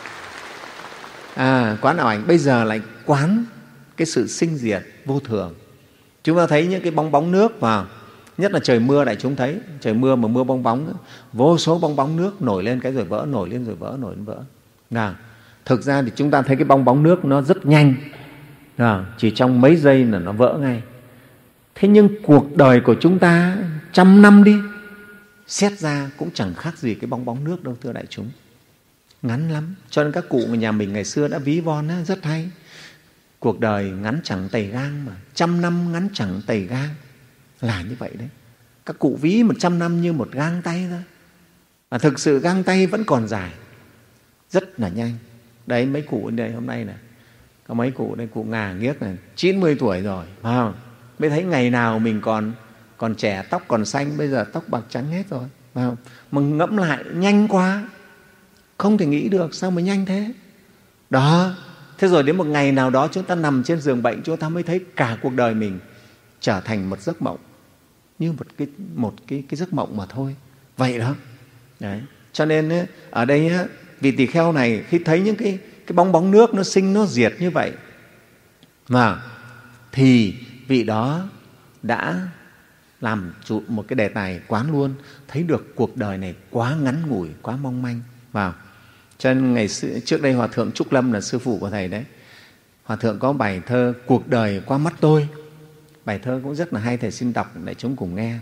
à, quán ảo ảnh, bây giờ lại quán cái sự sinh diệt vô thường. Chúng ta thấy những cái bong bóng nước vào, nhất là trời mưa, đại chúng thấy trời mưa mà mưa bong bóng, vô số bong bóng nước nổi lên cái rồi vỡ, nổi lên rồi vỡ, nổi lên vỡ. Nào, thực ra thì chúng ta thấy cái bong bóng nước nó rất nhanh, nào, chỉ trong mấy giây là nó vỡ ngay. Thế nhưng cuộc đời của chúng ta trăm năm đi, xét ra cũng chẳng khác gì cái bong bóng nước đâu, thưa đại chúng. Ngắn lắm. Cho nên các cụ ở nhà mình ngày xưa đã ví von á, rất hay. Cuộc đời ngắn chẳng tày gang mà, trăm năm ngắn chẳng tày gang, là như vậy đấy. Các cụ ví một trăm năm như một gang tay thôi, và thực sự gang tay vẫn còn dài, rất là nhanh. Đấy, mấy cụ ở đây hôm nay này, có mấy cụ đây, cụ ngà nghiếc này, chín mươi tuổi rồi, phải không? Mới thấy ngày nào mình còn còn trẻ, tóc còn xanh, bây giờ tóc bạc trắng hết rồi, phải không? Mà ngẫm lại nhanh quá, không thể nghĩ được sao mà nhanh thế. Đó. Thế rồi đến một ngày nào đó chúng ta nằm trên giường bệnh, chúng ta mới thấy cả cuộc đời mình trở thành một giấc mộng, như một cái một cái cái giấc mộng mà thôi. Vậy đó. Đấy. Cho nên ấy, ở đây ấy, vị tỳ kheo này khi thấy những cái cái bong bóng nước nó sinh nó diệt như vậy, mà thì vị đó đã làm chủ một cái đề tài quán luôn, thấy được cuộc đời này quá ngắn ngủi, quá mong manh. Vào. Cho nên ngày xưa, trước đây Hòa thượng Trúc Lâm là sư phụ của thầy đấy, Hòa thượng có bài thơ Cuộc đời qua mắt tôi. Bài thơ cũng rất là hay, thầy xin đọc để chúng cùng nghe.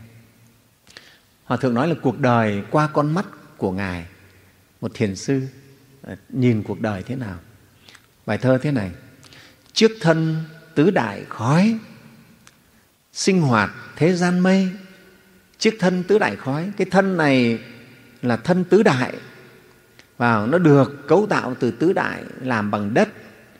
Hòa thượng nói là cuộc đời qua con mắt của Ngài, một thiền sư nhìn cuộc đời thế nào. Bài thơ thế này: trước thân tứ đại khói, sinh hoạt thế gian mây. Chiếc thân tứ đại khói, cái thân này là thân tứ đại, vào nó được cấu tạo từ tứ đại, làm bằng đất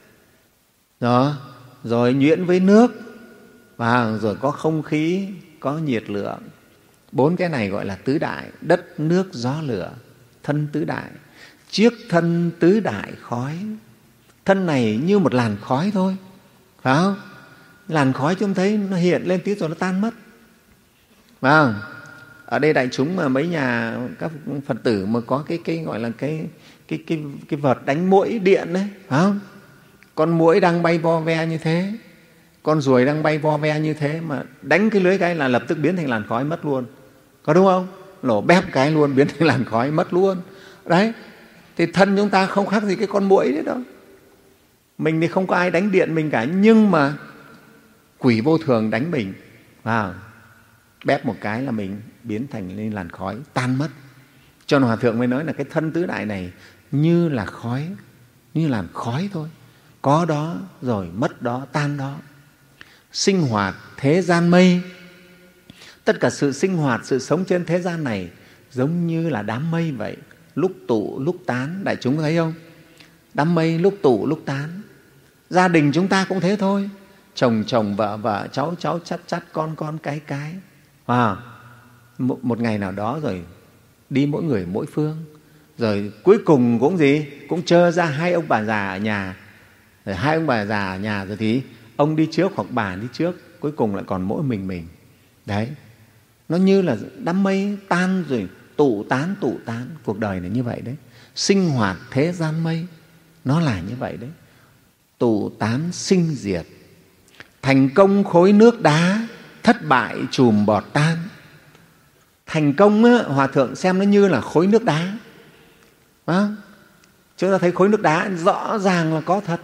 đó, rồi nhuyễn với nước, và rồi có không khí, có nhiệt lượng. Bốn cái này gọi là tứ đại: đất, nước, gió, lửa. Thân tứ đại. Chiếc thân tứ đại khói, thân này như một làn khói thôi, phải không? Làn khói chúng thấy nó hiện lên tí rồi nó tan mất, phải không? Ở đây đại chúng mà mấy nhà các Phật tử mà có cái cái gọi là cái cái cái cái vợt đánh muỗi điện đấy, phải không? Con muỗi đang bay vo ve như thế, con ruồi đang bay vo ve như thế, mà đánh cái lưới cái là lập tức biến thành làn khói mất luôn, có đúng không? Nổ bép cái luôn, biến thành làn khói mất luôn. Đấy, thì thân chúng ta không khác gì cái con muỗi đấy đâu. Mình thì không có ai đánh điện mình cả, nhưng mà quỷ vô thường đánh mình, à, bép một cái là mình biến thành lên làn khói, tan mất. Cho nên Hòa Thượng mới nói là cái thân tứ đại này như là khói, như làn khói thôi, có đó rồi mất đó, tan đó. Sinh hoạt thế gian mây, tất cả sự sinh hoạt, sự sống trên thế gian này giống như là đám mây vậy, lúc tụ lúc tán. Đại chúng thấy không? Đám mây lúc tụ lúc tán. Gia đình chúng ta cũng thế thôi, chồng chồng, vợ vợ, cháu cháu, chắt chắt, con con, cái cái. À, một ngày nào đó rồi đi mỗi người mỗi phương, rồi cuối cùng cũng gì? Cũng trơ ra hai ông bà già ở nhà. Rồi hai ông bà già ở nhà rồi thì ông đi trước hoặc bà đi trước, cuối cùng lại còn mỗi mình mình. Đấy, nó như là đám mây tan rồi tụ tán, tụ tán. Cuộc đời này như vậy đấy. Sinh hoạt thế gian mây, nó là như vậy đấy. Tụ tán sinh diệt. Thành công khối nước đá, thất bại chùm bọt tan. Thành công á, Hòa Thượng xem nó như là khối nước đá. À, chúng ta thấy khối nước đá rõ ràng là có thật,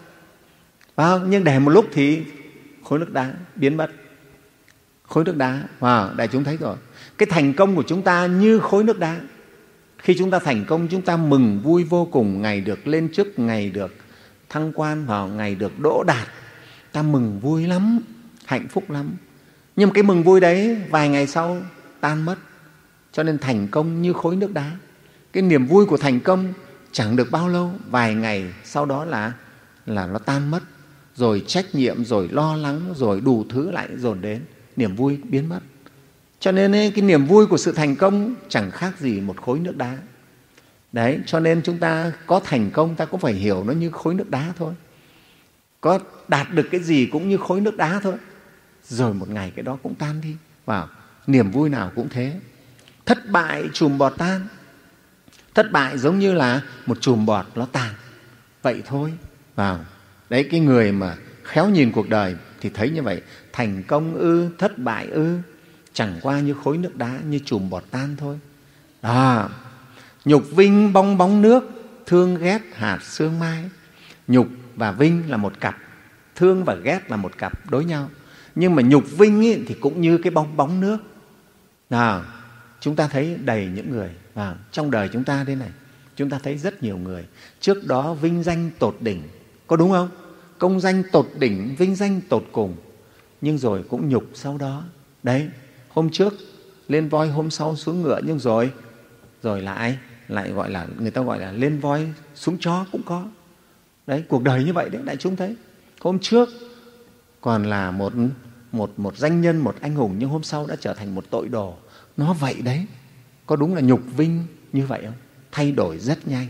à, nhưng để một lúc thì khối nước đá biến mất. Khối nước đá, à, đại chúng thấy rồi. Cái thành công của chúng ta như khối nước đá. Khi chúng ta thành công, chúng ta mừng vui vô cùng, ngày được lên chức, ngày được thăng quan, vào ngày được đỗ đạt, ta mừng vui lắm, hạnh phúc lắm. Nhưng mà cái mừng vui đấy vài ngày sau tan mất. Cho nên thành công như khối nước đá. Cái niềm vui của thành công chẳng được bao lâu, vài ngày sau đó là là nó tan mất. Rồi trách nhiệm, rồi lo lắng, rồi đủ thứ lại dồn đến, niềm vui biến mất. Cho nên cái niềm vui của sự thành công chẳng khác gì một khối nước đá. Đấy, cho nên chúng ta có thành công, ta cũng phải hiểu nó như khối nước đá thôi. Có đạt được cái gì cũng như khối nước đá thôi. Rồi một ngày cái đó cũng tan đi. Wow, niềm vui nào cũng thế. Thất bại chùm bọt tan. Thất bại giống như là một chùm bọt nó tan, vậy thôi. Wow. Đấy, cái người mà khéo nhìn cuộc đời thì thấy như vậy. Thành công ư, thất bại ư, chẳng qua như khối nước đá, như chùm bọt tan thôi. Đó. Nhục vinh bong bóng nước, thương ghét hạt sương mai. Nhục và vinh là một cặp, thương và ghét là một cặp đối nhau. Nhưng mà nhục vinh ý, thì cũng như cái bong bóng nước. Nào, chúng ta thấy đầy những người, à, trong đời chúng ta thế này, chúng ta thấy rất nhiều người trước đó vinh danh tột đỉnh, có đúng không? Công danh tột đỉnh, vinh danh tột cùng, nhưng rồi cũng nhục sau đó. Đấy, hôm trước lên voi, hôm sau xuống ngựa, nhưng rồi rồi lại lại gọi là, người ta gọi là lên voi xuống chó cũng có. Đấy, cuộc đời như vậy đấy, đại chúng thấy. Hôm trước còn là một một một danh nhân, một anh hùng, nhưng hôm sau đã trở thành một tội đồ. Nó vậy đấy. Có đúng là nhục vinh như vậy không? Thay đổi rất nhanh.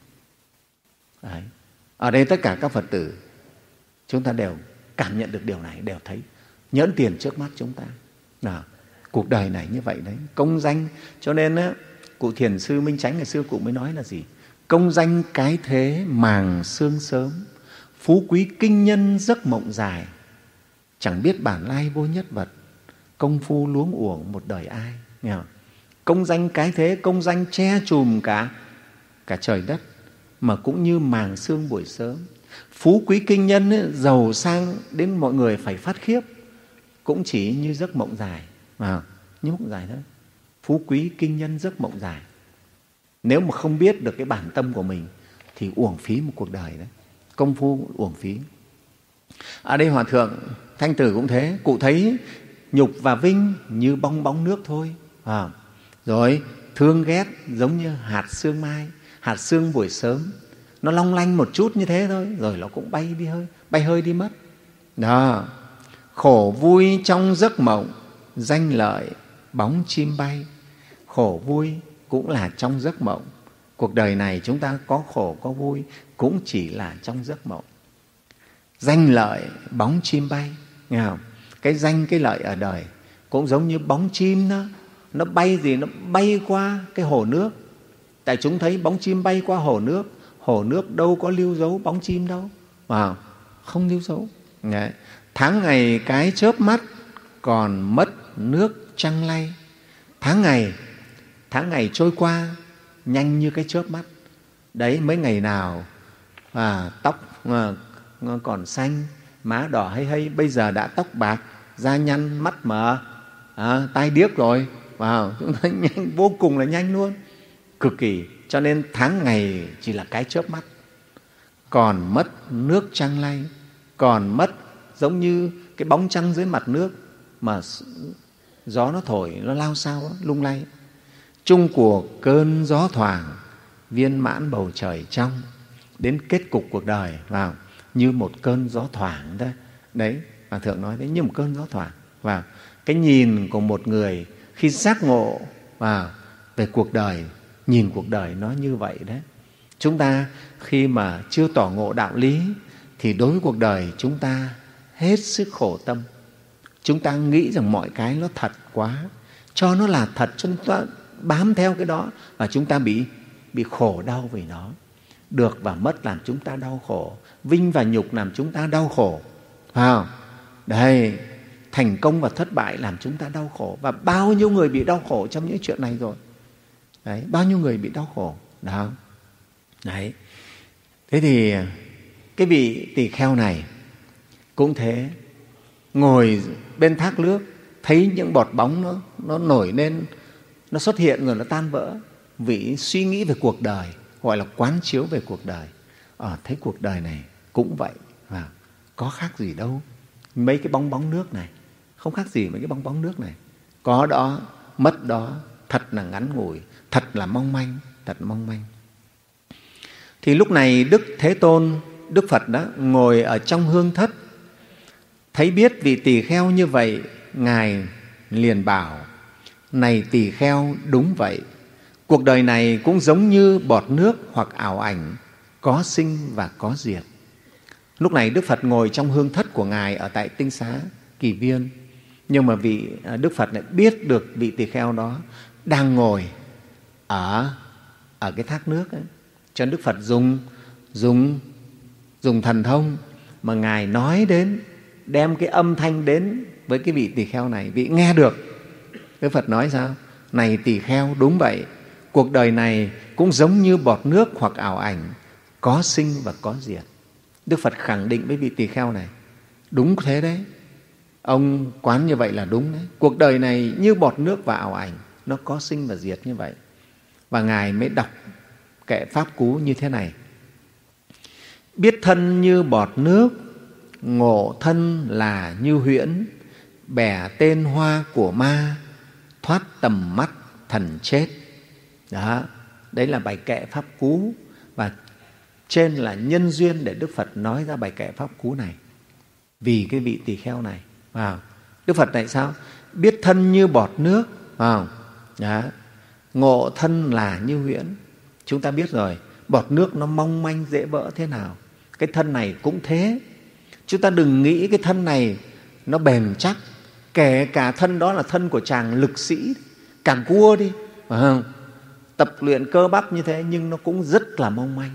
Đấy. Ở đây tất cả các Phật tử chúng ta đều cảm nhận được điều này, đều thấy nhẫn tiền trước mắt chúng ta. Nào, cuộc đời này như vậy đấy, công danh. Cho nên á, cụ Thiền sư Minh Chánh ngày xưa cụ mới nói là gì? Công danh cái thế màng sương sớm, phú quý kinh nhân giấc mộng dài. Chẳng biết bản lai vô nhất vật, công phu luống uổng một đời ai. Nghe không? Công danh cái thế, công danh che chùm cả cả trời đất, mà cũng như màng sương buổi sớm. Phú quý kinh nhân ấy, giàu sang đến mọi người phải phát khiếp, cũng chỉ như giấc mộng dài, à, như mộng dài thôi. Phú quý kinh nhân giấc mộng dài. Nếu mà không biết được cái bản tâm của mình thì uổng phí một cuộc đời đấy, công phu uổng phí. Ở đây Hòa Thượng Thanh Tử cũng thế, cụ thấy nhục và vinh như bong bóng nước thôi. À, rồi thương ghét giống như hạt sương mai, hạt sương buổi sớm, nó long lanh một chút như thế thôi, rồi nó cũng bay đi hơi, bay hơi đi mất. Đó. Khổ vui trong giấc mộng, danh lợi bóng chim bay. Khổ vui cũng là trong giấc mộng. Cuộc đời này chúng ta có khổ có vui cũng chỉ là trong giấc mộng. Danh lợi bóng chim bay, nghe không? Cái danh cái lợi ở đời cũng giống như bóng chim đó, nó bay gì, nó bay qua cái hồ nước. Tại chúng thấy bóng chim bay qua hồ nước, hồ nước đâu có lưu dấu bóng chim đâu, à, không lưu dấu. Đấy. Tháng ngày cái chớp mắt, còn mất nước trăng lay. Tháng ngày, tháng ngày trôi qua nhanh như cái chớp mắt. Đấy, mấy ngày nào à, tóc à, còn xanh, má đỏ hay hay, bây giờ đã tóc bạc, da nhăn, mắt mờ, à, tai điếc rồi. Wow, chúng ta nhanh, vô cùng là nhanh luôn, cực kỳ. Cho nên tháng ngày chỉ là cái chớp mắt. Còn mất nước trăng lay, còn mất giống như cái bóng trăng dưới mặt nước mà gió nó thổi, nó lao sao đó, lung lay. Chung cuộc cơn gió thoảng, viên mãn bầu trời trong. Đến kết cục cuộc đời vào như một cơn gió thoảng đó. Đấy, Hòa Thượng nói đấy, như một cơn gió thoảng. Vào cái nhìn của một người khi giác ngộ vào về cuộc đời, nhìn cuộc đời nó như vậy đấy. Chúng ta khi mà chưa tỏ ngộ đạo lý thì đối với cuộc đời chúng ta hết sức khổ tâm. Chúng ta nghĩ rằng mọi cái nó thật quá, cho nó là thật, cho chúng ta bám theo cái đó và chúng ta bị bị khổ đau vì nó. Được và mất làm chúng ta đau khổ, vinh và nhục làm chúng ta đau khổ. Phải không? Đây, thành công và thất bại làm chúng ta đau khổ. Và bao nhiêu người bị đau khổ trong những chuyện này rồi. Đấy, bao nhiêu người bị đau khổ. Đó. Đấy. Thế thì cái vị tỳ kheo này cũng thế, ngồi bên thác nước, thấy những bọt bóng nó, nó nổi lên, nó xuất hiện rồi nó tan vỡ. Vị suy nghĩ về cuộc đời, gọi là quán chiếu về cuộc đời. Ờ, thấy cuộc đời này cũng vậy, à, có khác gì đâu. Mấy cái bóng bóng nước này không khác gì mấy cái bóng bóng nước này. Có đó, mất đó, thật là ngắn ngủi, thật là mong manh, thật mong manh. Thì lúc này Đức Thế Tôn, Đức Phật đó ngồi ở trong hương thất, thấy biết vị tỳ kheo như vậy, Ngài liền bảo: này tỳ kheo, đúng vậy, cuộc đời này cũng giống như bọt nước hoặc ảo ảnh, có sinh và có diệt. Lúc này Đức Phật ngồi trong hương thất của Ngài ở tại Tinh Xá Kỳ Viên. Nhưng mà vị Đức Phật lại biết được vị tỳ kheo đó đang ngồi ở, ở cái thác nước ấy. Cho nên Đức Phật dùng, dùng, dùng thần thông mà Ngài nói đến, đem cái âm thanh đến với cái vị tỳ kheo này. Vị nghe được. Đức Phật nói sao? Này tỳ kheo, đúng vậy, cuộc đời này cũng giống như bọt nước hoặc ảo ảnh, có sinh và có diệt. Đức Phật khẳng định với vị tỳ kheo này, đúng thế đấy, ông quán như vậy là đúng đấy. Cuộc đời này như bọt nước và ảo ảnh, nó có sinh và diệt như vậy. Và Ngài mới đọc kệ pháp cú như thế này: biết thân như bọt nước, ngộ thân là như huyễn, bẻ tên hoa của ma, thoát tầm mắt thần chết. Đó, đấy là bài kệ pháp cú. Và trên là nhân duyên để Đức Phật nói ra bài kệ pháp cú này, vì cái vị tỳ kheo này. Wow. Đức Phật tại sao? Biết thân như bọt nước, wow. Đó. Ngộ thân là như huyễn. Chúng ta biết rồi, bọt nước nó mong manh dễ vỡ thế nào, cái thân này cũng thế. Chúng ta đừng nghĩ cái thân này nó bền chắc, kể cả thân đó là thân của chàng lực sĩ, càng cua đi, phải không? Tập luyện cơ bắp như thế nhưng nó cũng rất là mong manh.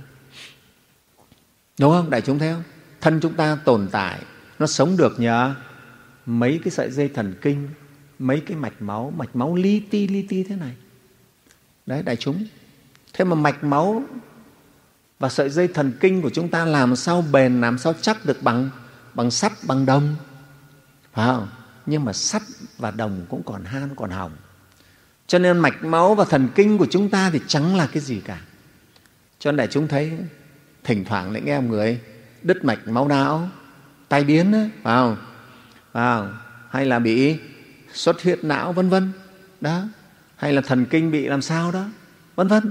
Đúng không? Đại chúng thấy không? Thân chúng ta tồn tại, nó sống được nhờ mấy cái sợi dây thần kinh, mấy cái mạch máu, mạch máu li ti li ti thế này. Đấy, đại chúng. Thế mà mạch máu và sợi dây thần kinh của chúng ta làm sao bền, làm sao chắc được bằng, bằng sắt, bằng đồng, phải không? Nhưng mà sắt và đồng cũng còn han, còn hỏng. Cho nên mạch máu và thần kinh của chúng ta thì chẳng là cái gì cả. Cho nên đại chúng thấy thỉnh thoảng lại nghe người đứt mạch máu não, tai biến đó, phải không? Phải không? Hay là bị xuất huyết não vân vân đó, hay là thần kinh bị làm sao đó vân vân.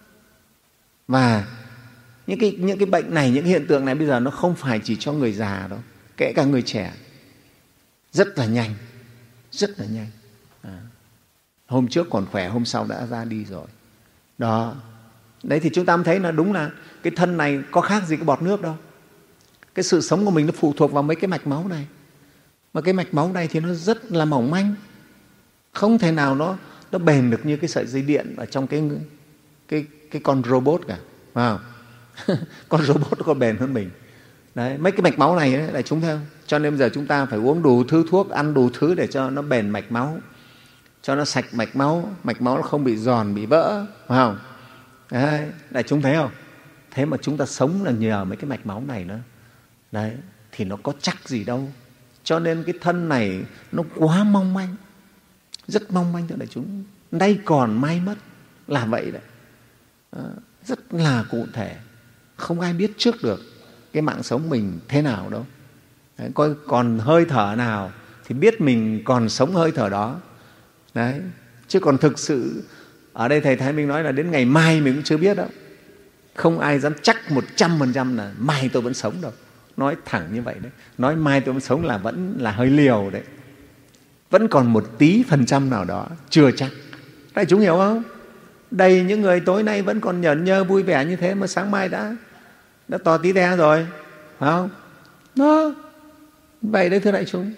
Và những cái, những cái bệnh này, những cái hiện tượng này bây giờ nó không phải chỉ cho người già đâu, kể cả người trẻ, rất là nhanh, rất là nhanh. À. Hôm trước còn khỏe, hôm sau đã ra đi rồi. Đó. Đấy thì chúng ta mới thấy là đúng là cái thân này có khác gì cái bọt nước đâu. Cái sự sống của mình nó phụ thuộc vào mấy cái mạch máu này. Mà cái mạch máu này thì nó rất là mỏng manh, không thể nào nó, nó bền được như cái sợi dây điện ở trong cái, cái, cái con robot cả. Phải không? Con robot nó còn bền hơn mình. Đấy, mấy cái mạch máu này đấy, là chúng thấy không? Cho nên bây giờ chúng ta phải uống đủ thứ thuốc, ăn đủ thứ để cho nó bền mạch máu, cho nó sạch mạch máu, mạch máu nó không bị giòn, bị vỡ, phải không? Đấy, đại chúng thấy không? Thế mà chúng ta sống là nhờ mấy cái mạch máu này nữa. Đấy, thì nó có chắc gì đâu. Cho nên cái thân này nó quá mong manh, rất mong manh thưa đại chúng. Nay còn mai mất là vậy đấy. À, rất là cụ thể. Không ai biết trước được cái mạng sống mình thế nào đâu. Đấy, coi còn hơi thở nào thì biết mình còn sống hơi thở đó. Đấy, chứ còn thực sự ở đây Thầy Thái Minh nói là đến ngày mai mình cũng chưa biết đâu. Không ai dám chắc một trăm phần trăm là mai tôi vẫn sống đâu. Nói thẳng như vậy đấy. Nói mai tôi vẫn sống là vẫn là hơi liều đấy. Vẫn còn một tí phần trăm nào đó chưa chắc. Đại chúng hiểu không? Đầy những người tối nay vẫn còn nhởn nhơ vui vẻ như thế mà sáng mai đã đã to tí te rồi, phải không? Đó, vậy đấy thưa đại chúng.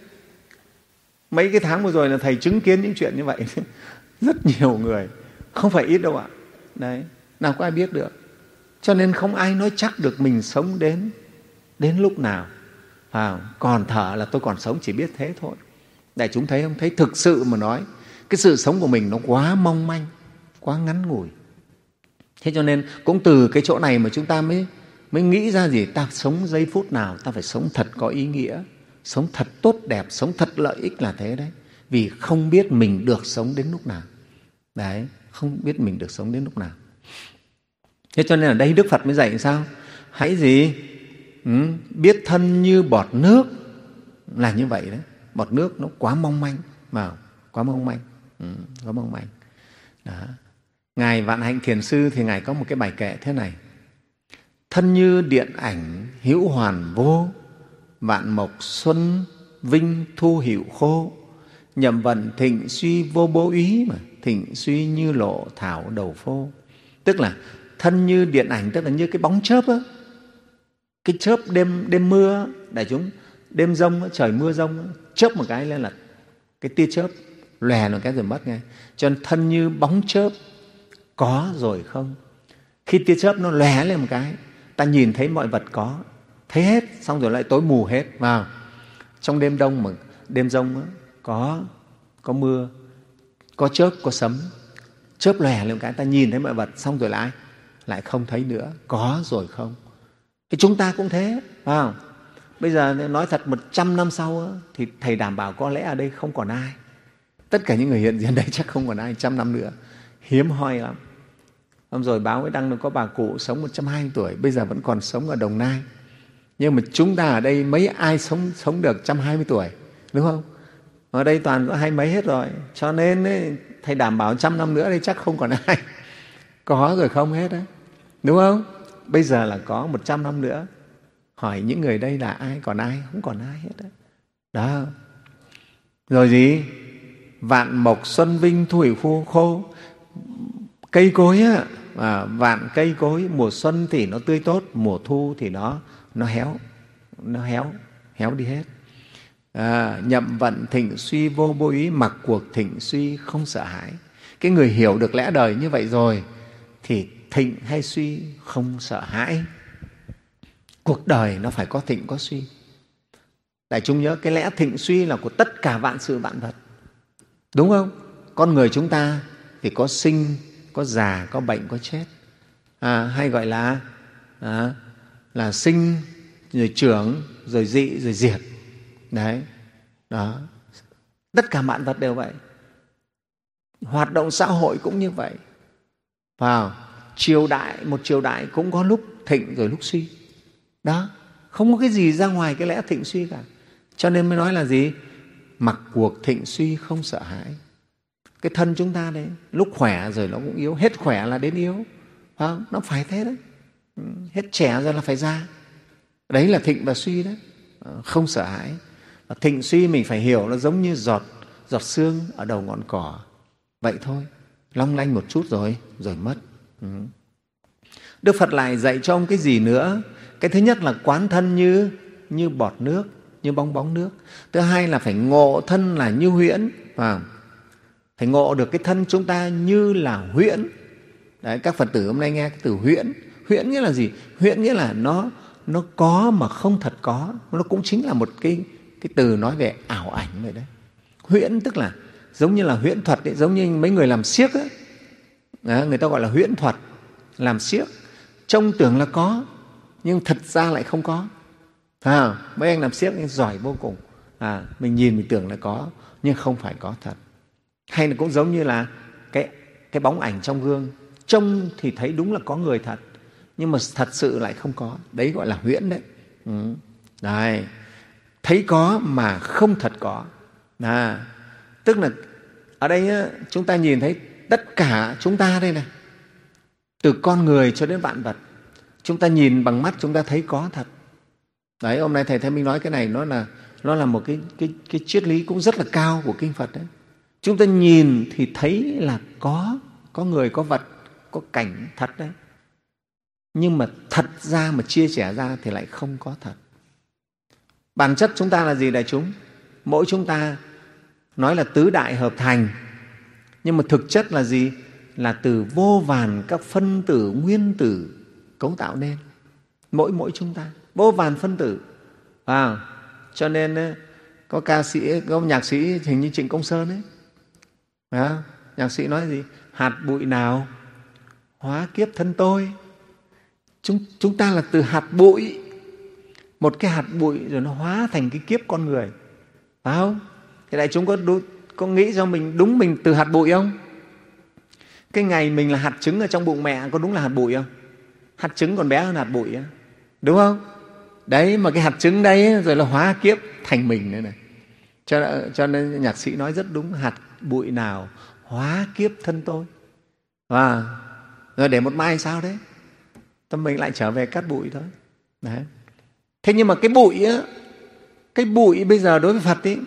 Mấy cái tháng vừa rồi là Thầy chứng kiến những chuyện như vậy. Rất nhiều người, không phải ít đâu ạ. Đấy, nào có ai biết được. Cho nên không ai nói chắc được mình sống đến đến lúc nào. À, còn thở là tôi còn sống, chỉ biết thế thôi. Đại chúng thấy không? Thấy thực sự mà nói, cái sự sống của mình nó quá mong manh, quá ngắn ngủi. Thế cho nên cũng từ cái chỗ này mà chúng ta mới mới nghĩ ra gì? Ta sống giây phút nào ta phải sống thật có ý nghĩa, sống thật tốt đẹp, sống thật lợi ích là thế đấy. Vì không biết mình được sống đến lúc nào. Đấy, không biết mình được sống đến lúc nào. Thế cho nên ở đây Đức Phật mới dạy sao? Hãy gì? Ừ, biết thân như bọt nước là như vậy đấy. Bọt nước nó quá mong manh, mà quá mong manh, ừ, quá mong manh. Đó. Ngài Vạn Hạnh Thiền Sư thì Ngài có một cái bài kệ thế này: thân như điện ảnh hữu hoàn vô, vạn mộc xuân vinh thu hữu khô, nhậm vận thịnh suy vô bố úy, mà thịnh suy như lộ thảo đầu phô. Tức là thân như điện ảnh, tức là như cái bóng chớp á, cái chớp đêm đêm mưa, đại chúng, đêm giông, trời mưa giông, chớp một cái lên là cái tia chớp lòe một cái rồi mất ngay. Cho nên thân như bóng chớp, có rồi không. Khi tia chớp nó lòe lên một cái, ta nhìn thấy mọi vật có, thấy hết, xong rồi lại tối mù hết. Vào trong đêm đông mà đêm giông có có mưa, có chớp, có sấm, chớp lòe lên một cái, ta nhìn thấy mọi vật, xong rồi lại lại không thấy nữa, có rồi không. Thì chúng ta cũng thế, phải không? Bây giờ nói thật, một trăm năm sau thì Thầy đảm bảo có lẽ ở đây không còn ai. Tất cả những người hiện diện đây chắc không còn ai trăm năm nữa. Hiếm hoi lắm. Hôm rồi báo ấy đăng có bà cụ sống một trăm hai mươi tuổi, bây giờ vẫn còn sống ở Đồng Nai. Nhưng mà chúng ta ở đây mấy ai sống sống được một trăm hai mươi tuổi, đúng không? Ở đây toàn có hai mấy hết rồi. Cho nên ấy, Thầy đảm bảo trăm năm nữa đây chắc không còn ai. Có rồi không hết đấy, đúng không? Bây giờ là có một trăm năm nữa. Hỏi những người đây là ai, còn ai? Không còn ai hết đấy. Đó. Rồi gì? Vạn mộc xuân vinh thu hữu khô khô. Cây cối á, à, vạn cây cối, mùa xuân thì nó tươi tốt, mùa thu thì nó nó héo, nó héo, héo đi hết. À, nhậm vận thịnh suy vô bố ý, mặc cuộc thịnh suy không sợ hãi. Cái người hiểu được lẽ đời như vậy rồi thì thịnh hay suy không sợ hãi. Cuộc đời nó phải có thịnh có suy. Đại chúng nhớ cái lẽ thịnh suy là của tất cả vạn sự vạn vật, đúng không? Con người chúng ta thì có sinh, có già, có bệnh, có chết, à, hay gọi là à, là sinh rồi trưởng rồi dị rồi diệt. Đấy, đó. Tất cả vạn vật đều vậy. Hoạt động xã hội cũng như vậy. Vào triều đại, một triều đại cũng có lúc thịnh rồi lúc suy. Đó, không có cái gì ra ngoài cái lẽ thịnh suy cả. Cho nên mới nói là gì? Mặc cuộc thịnh suy không sợ hãi. Cái thân chúng ta đấy, lúc khỏe rồi nó cũng yếu, hết khỏe là đến yếu. Phải không? Nó phải thế đấy. Hết trẻ rồi là phải già. Đấy là thịnh và suy đấy. Không sợ hãi. Và thịnh suy mình phải hiểu nó giống như giọt, giọt sương ở đầu ngọn cỏ. Vậy thôi, long lanh một chút rồi, rồi mất. Ừ. Đức Phật lại dạy cho ông cái gì nữa? Cái thứ nhất là quán thân như, như bọt nước, như bong bóng nước. Thứ hai là phải ngộ thân là như huyễn. Phải, phải ngộ được cái thân chúng ta như là huyễn. Đấy, các Phật tử hôm nay nghe cái từ huyễn. Huyễn nghĩa là gì? Huyễn nghĩa là nó, nó có mà không thật có. Nó cũng chính là một cái, cái từ nói về ảo ảnh vậy đấy. Huyễn tức là giống như là huyễn thuật ấy, giống như mấy người làm xiếc ấy. Đó, người ta gọi là huyễn thuật, làm xiếc. Trông tưởng là có, nhưng thật ra lại không có. À, mấy anh làm xiếc anh giỏi vô cùng. À, mình nhìn mình tưởng là có, nhưng không phải có thật. Hay là cũng giống như là cái, cái bóng ảnh trong gương, trông thì thấy đúng là có người thật, nhưng mà thật sự lại không có. Đấy gọi là huyễn đấy. Ừ. Đấy, thấy có mà không thật có. À, tức là ở đây á, chúng ta nhìn thấy tất cả chúng ta đây này, từ con người cho đến vạn vật, chúng ta nhìn bằng mắt chúng ta thấy có thật. Đấy, hôm nay Thầy Thái Minh nói cái này nó là, nó là một cái, cái, cái triết lý cũng rất là cao của Kinh Phật đấy. Chúng ta nhìn thì thấy là có, có người, có vật, có cảnh thật đấy. Nhưng mà thật ra mà chia sẻ ra thì lại không có thật. Bản chất chúng ta là gì đại chúng? Mỗi chúng ta nói là tứ đại hợp thành, nhưng mà thực chất là gì? Là từ vô vàn các phân tử, nguyên tử cấu tạo nên. Mỗi mỗi chúng ta, vô vàn phân tử. À, cho nên có ca sĩ, có nhạc sĩ hình như Trịnh Công Sơn ấy. À, nhạc sĩ nói gì? Hạt bụi nào hóa kiếp thân tôi. Chúng, chúng ta là từ hạt bụi, một cái hạt bụi rồi nó hóa thành cái kiếp con người. Phải không? Thì đại chúng có, có nghĩ cho mình đúng mình từ hạt bụi không? Cái ngày mình là hạt trứng ở trong bụng mẹ có đúng là hạt bụi không? Hạt trứng còn bé hơn hạt bụi á, đúng không? Đấy, mà cái hạt trứng đấy rồi là hóa kiếp thành mình nữa này. Cho, cho nên nhạc sĩ nói rất đúng, hạt bụi nào hóa kiếp thân tôi. À, rồi để một mai sao đấy, tâm mình lại trở về cát bụi thôi. Đấy. Thế nhưng mà cái bụi á, cái bụi bây giờ đối với Phật ấy,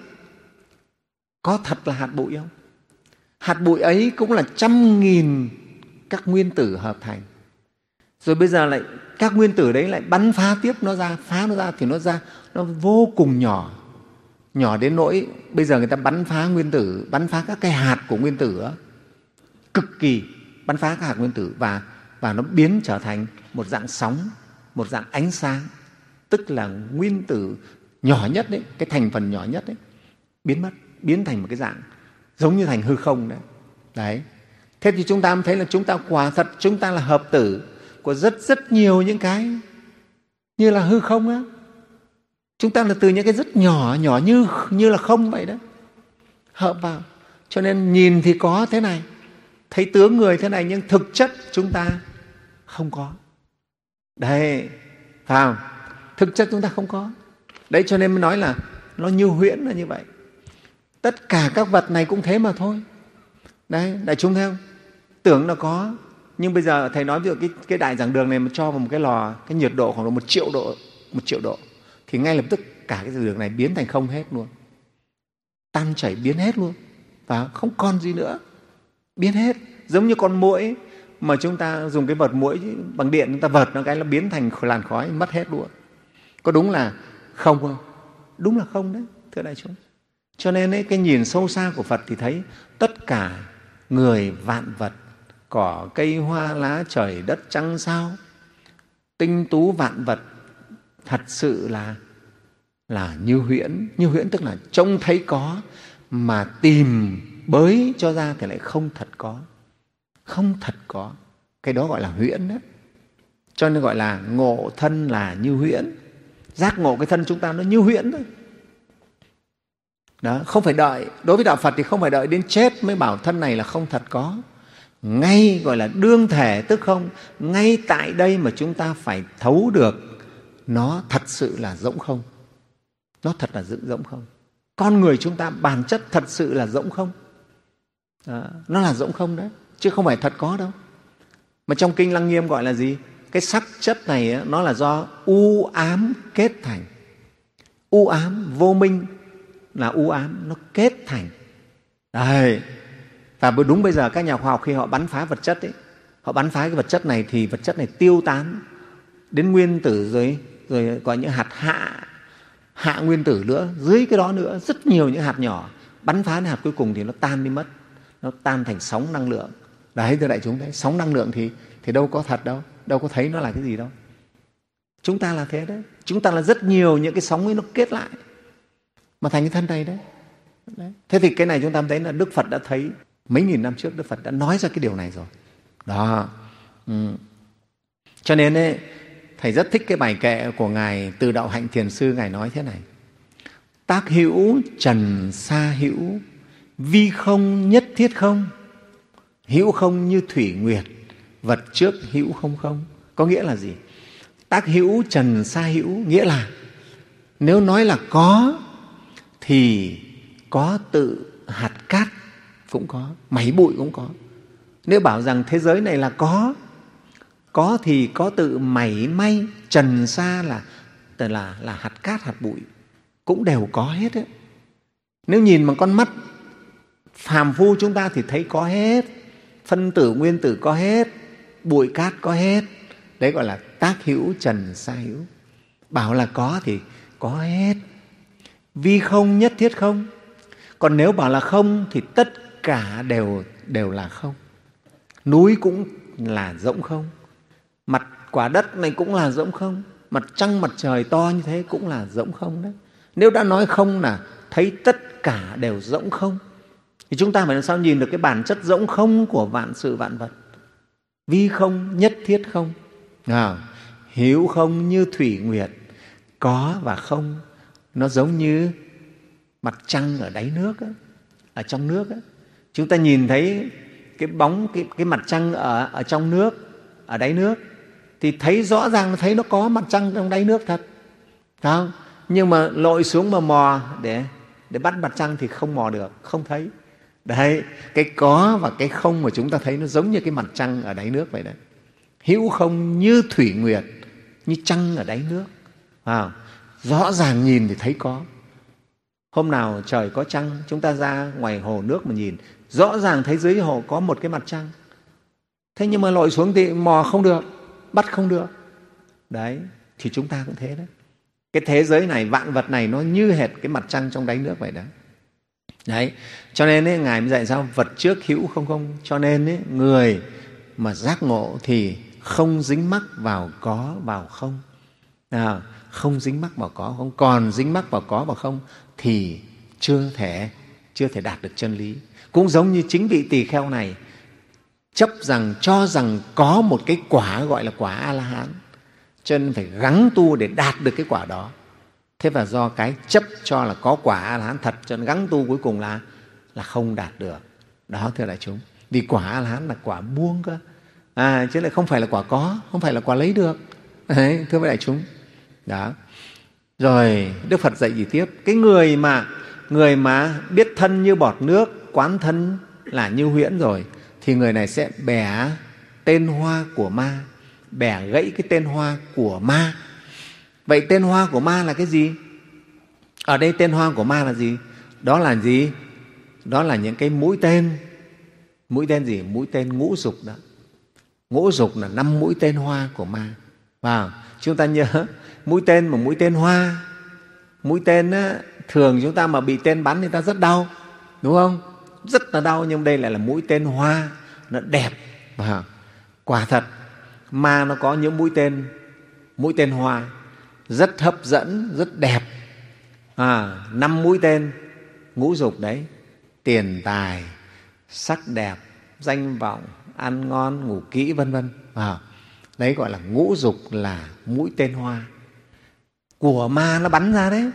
có thật là hạt bụi không? Hạt bụi ấy cũng là trăm nghìn các nguyên tử hợp thành. Rồi bây giờ lại các nguyên tử đấy lại bắn phá tiếp nó ra, phá nó ra thì nó ra, nó vô cùng nhỏ. Nhỏ đến nỗi bây giờ người ta bắn phá nguyên tử, bắn phá các cái hạt của nguyên tử đó, cực kỳ bắn phá các hạt nguyên tử và, và nó biến trở thành một dạng sóng, một dạng ánh sáng. Tức là nguyên tử nhỏ nhất đấy, cái thành phần nhỏ nhất đấy, biến mất, biến thành một cái dạng giống như thành hư không đấy. Đấy. Thế thì chúng ta mới thấy là chúng ta quả thật chúng ta là hợp tử của rất rất nhiều những cái như là hư không á. Chúng ta là từ những cái rất nhỏ, nhỏ như, như là không vậy đó, hợp vào. Cho nên nhìn thì có thế này, thấy tướng người thế này, nhưng thực chất chúng ta không có. Đấy, phải không? Thực chất chúng ta không có. Đấy, cho nên mới nói là nó như huyễn là như vậy. Tất cả các vật này cũng thế mà thôi. Đấy, đại chúng thấy không? Tưởng là có, nhưng bây giờ Thầy nói ví dụ cái, cái đại giảng đường này mà cho vào một cái lò, cái nhiệt độ khoảng độ một triệu độ, một triệu độ, thì ngay lập tức cả cái giảng đường này biến thành không hết luôn. Tan chảy biến hết luôn. Và không còn gì nữa. Biến hết. Giống như con muỗi mà chúng ta dùng cái vật muỗi bằng điện, chúng ta vật nó cái nó biến thành làn khói, mất hết luôn. Có đúng là không không? Đúng là không đấy, thưa đại chúng. Cho nên ấy, cái nhìn sâu xa của Phật thì thấy tất cả người, vạn vật, cỏ, cây, hoa, lá, trời, đất, trăng, sao, tinh tú vạn vật thật sự là, là như huyễn. Như huyễn tức là trông thấy có mà tìm bới cho ra thì lại không thật có. Không thật có. Cái đó gọi là huyễn đó. Cho nên gọi là ngộ thân là như huyễn. Giác ngộ cái thân chúng ta nó như huyễn thôi. Đó, không phải đợi, đối với đạo Phật thì không phải đợi đến chết mới bảo thân này là không thật có. Ngay gọi là đương thể tức không, ngay tại đây mà chúng ta phải thấu được nó thật sự là rỗng không. Nó thật là rỗng không. Con người chúng ta bản chất thật sự là rỗng không. Đó, nó là rỗng không đấy, chứ không phải thật có đâu. Mà trong Kinh Lăng Nghiêm gọi là gì? Cái sắc chất này nó là do u ám kết thành. U ám, vô minh là u ám, nó kết thành. Đấy. Và đúng bây giờ các nhà khoa học khi họ bắn phá vật chất ấy, họ bắn phá cái vật chất này thì vật chất này tiêu tán đến nguyên tử, rồi rồi có những hạt hạ hạ nguyên tử nữa, dưới cái đó nữa rất nhiều những hạt nhỏ, bắn phá đến hạt cuối cùng thì nó tan đi mất, nó tan thành sóng năng lượng. Đấy, thưa đại chúng, đấy, sóng năng lượng thì thì đâu có thật đâu, đâu có thấy nó là cái gì đâu. Chúng ta là thế đấy, chúng ta là rất nhiều những cái sóng ấy nó kết lại mà thành cái thân này đấy. Đấy. Thế thì cái này chúng ta thấy là Đức Phật đã thấy mấy nghìn năm trước, Đức Phật đã nói ra cái điều này rồi. Đó. Ừ. Cho nên ấy, Thầy rất thích cái bài kệ của Ngài Từ Đạo Hạnh Thiền Sư. Ngài nói thế này: tác hữu trần xa hữu, vi không nhất thiết không. Hữu không như thủy nguyệt, vật trước hữu không không. Có nghĩa là gì? Tác hữu trần xa hữu nghĩa là nếu nói là có thì có tự hạt cát cũng có, mảy bụi cũng có. Nếu bảo rằng thế giới này là có, có thì có tự mảy may, trần xa là là là hạt cát, hạt bụi cũng đều có hết ấy. Nếu nhìn bằng con mắt phàm phu chúng ta thì thấy có hết, phân tử nguyên tử có hết, bụi cát có hết. Đấy gọi là tác hữu trần xa hữu. Bảo là có thì có hết. Vi không nhất thiết không. Còn nếu bảo là không thì tất cả đều đều là không. Núi cũng là rỗng không, mặt quả đất này cũng là rỗng không, mặt trăng mặt trời to như thế cũng là rỗng không đấy. Nếu đã nói không là thấy tất cả đều rỗng không, thì chúng ta phải làm sao nhìn được cái bản chất rỗng không của vạn sự vạn vật. Vi không nhất thiết không, à, hữu không như thủy nguyệt. Có và không nó giống như mặt trăng ở đáy nước á, ở trong nước á. Chúng ta nhìn thấy cái bóng cái, cái mặt trăng ở, ở trong nước, ở đáy nước thì thấy rõ ràng thấy nó có mặt trăng trong đáy nước thật, phải không? Nhưng mà lội xuống mà mò để để bắt mặt trăng thì không mò được, không thấy. Đấy, cái có và cái không mà chúng ta thấy nó giống như cái mặt trăng ở đáy nước vậy đấy. Hữu không như thủy nguyệt, như trăng ở đáy nước. À, rõ ràng nhìn thì thấy có. Hôm nào trời có trăng, chúng ta ra ngoài hồ nước mà nhìn, rõ ràng thấy dưới hồ có một cái mặt trăng. Thế nhưng mà lội xuống thì mò không được, bắt không được. Đấy, thì chúng ta cũng thế đấy. Cái thế giới này, vạn vật này nó như hệt cái mặt trăng trong đáy nước vậy đó. Đấy, cho nên ấy, Ngài mới dạy sao? Vật trước hữu không không. Cho nên ấy, người mà giác ngộ thì không dính mắc vào có, vào không. À, không dính mắc vào có không. Còn dính mắc vào có vào không thì chưa thể, chưa thể đạt được chân lý. Cũng giống như chính vị tỳ kheo này chấp rằng, cho rằng có một cái quả gọi là quả A-la-hán, cho nên phải gắng tu để đạt được cái quả đó. Thế và do cái chấp cho là có quả A-la-hán thật, cho nên gắng tu cuối cùng là là không đạt được. Đó, thưa đại chúng. Vì quả A-la-hán là quả buông cơ, à, chứ lại không phải là quả có, không phải là quả lấy được. Đấy, thưa với đại chúng. Đó. Rồi Đức Phật dạy gì tiếp? Cái người mà người mà biết thân như bọt nước, quán thân là như huyễn rồi, thì người này sẽ bẻ tên hoa của ma, bẻ gãy cái tên hoa của ma. Vậy tên hoa của ma là cái gì? Ở đây tên hoa của ma là gì? Đó là gì? Đó là những cái mũi tên. Mũi tên gì? Mũi tên ngũ dục đó. Ngũ dục là năm mũi tên hoa của ma. Và chúng ta nhớ mũi tên mà mũi tên hoa, mũi tên á, thường chúng ta mà bị tên bắn thì ta rất đau, đúng không? Rất là đau, nhưng đây lại là mũi tên hoa, nó đẹp. Và quả thật ma nó có những mũi tên, mũi tên hoa rất hấp dẫn, rất đẹp. À, năm mũi tên ngũ dục đấy: tiền tài, sắc đẹp, danh vọng, ăn ngon, ngủ kỹ, vân vân. À, đấy gọi là ngũ dục, là mũi tên hoa của ma nó bắn ra đấy.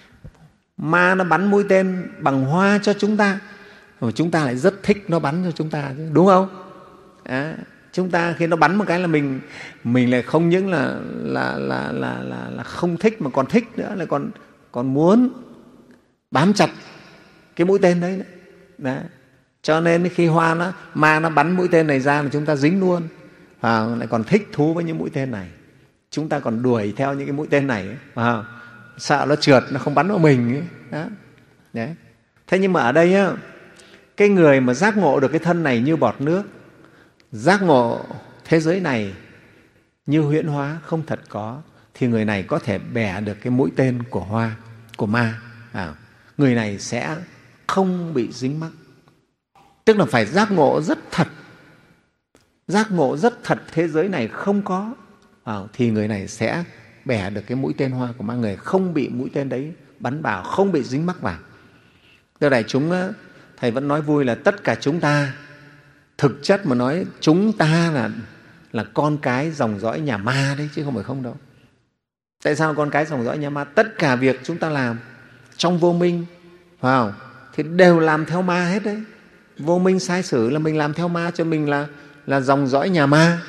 Ma nó bắn mũi tên bằng hoa cho chúng ta, mà chúng ta lại rất thích nó bắn cho chúng ta, đúng không? À, chúng ta khi nó bắn một cái là mình mình lại không những là là là là là, là không thích mà còn thích nữa, là còn còn muốn bám chặt cái mũi tên đấy. Đấy. Cho nên khi hoa nó ma nó bắn mũi tên này ra là chúng ta dính luôn, và lại còn thích thú với những mũi tên này. Chúng ta còn đuổi theo những cái mũi tên này ấy, à, sợ nó trượt, nó không bắn vào mình ấy. Đó. Đấy. Thế nhưng mà ở đây á, cái người mà giác ngộ được cái thân này như bọt nước, giác ngộ thế giới này như huyễn hóa không thật có, thì người này có thể bẻ được cái mũi tên của hoa, của ma. À, người này sẽ không bị dính mắc. Tức là phải giác ngộ rất thật, giác ngộ rất thật thế giới này không có, à, thì người này sẽ bẻ được cái mũi tên hoa của ma, người không bị mũi tên đấy bắn vào, không bị dính mắc vào. Thưa đại chúng, Thầy vẫn nói vui là tất cả chúng ta, thực chất mà nói chúng ta là, là con cái dòng dõi nhà ma đấy, chứ không phải không đâu. Tại sao con cái dòng dõi nhà ma? Tất cả việc chúng ta làm trong vô minh, phải không? Thì đều làm theo ma hết đấy. Vô minh sai sử là mình làm theo ma, cho mình là, là dòng dõi nhà ma.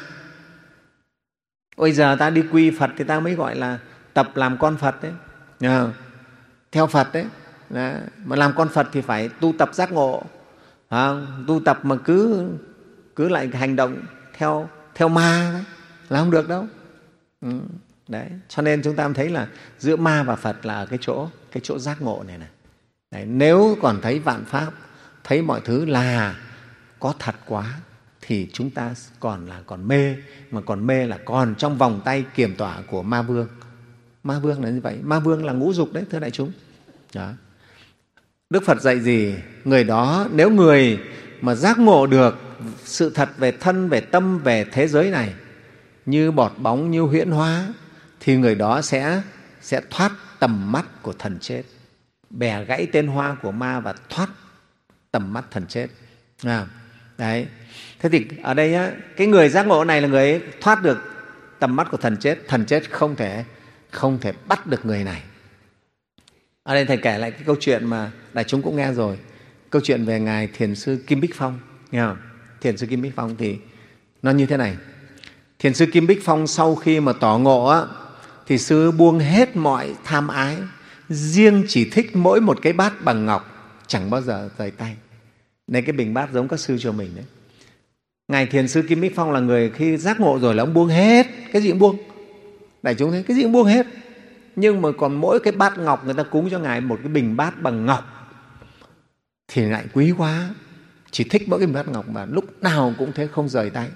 Bây giờ ta đi quy Phật thì ta mới gọi là tập làm con Phật đấy, à, theo Phật đấy. Đó. Mà làm con Phật thì phải tu tập giác ngộ, à, tu tập mà cứ cứ lại hành động theo theo ma đấy, là không được đâu. Ừ. Đấy. Cho nên chúng ta thấy là giữa ma và Phật là ở cái chỗ cái chỗ giác ngộ này này. Đấy. Nếu còn thấy vạn pháp, thấy mọi thứ là có thật quá thì chúng ta còn là còn mê, mà còn mê là còn trong vòng tay kiểm tỏa của ma vương. Ma vương là như vậy, ma vương là ngũ dục đấy, thưa đại chúng. Đó. Đức Phật dạy gì? Người đó, nếu người mà giác ngộ được sự thật về thân, về tâm, về thế giới này như bọt bóng, như huyễn hóa, thì người đó sẽ, sẽ thoát tầm mắt của thần chết, bẻ gãy tên hoa của ma và thoát tầm mắt thần chết. À, đấy. Thế thì ở đây á, cái người giác ngộ này là người ấy thoát được tầm mắt của thần chết, thần chết không thể, không thể bắt được người này. Ở đây Thầy kể lại cái câu chuyện mà đại chúng cũng nghe rồi, câu chuyện về Ngài Thiền sư Kim Bích Phong. Nghe không? Thiền sư Kim Bích Phong thì nó như thế này. Thiền sư Kim Bích Phong sau khi mà tỏ ngộ á, thì sư buông hết mọi tham ái, riêng chỉ thích mỗi một cái bát bằng ngọc, chẳng bao giờ rời tay. Nên cái bình bát giống các sư cho mình đấy. Ngài Thiền sư Kim Bích Phong là người khi giác ngộ rồi là ông buông hết, cái gì cũng buông. Đại chúng thấy cái gì cũng buông hết. Nhưng mà còn mỗi cái bát ngọc, người ta cúng cho Ngài một cái bình bát bằng ngọc thì lại quý quá, chỉ thích mỗi cái bình bát ngọc mà lúc nào cũng thế, không rời tay.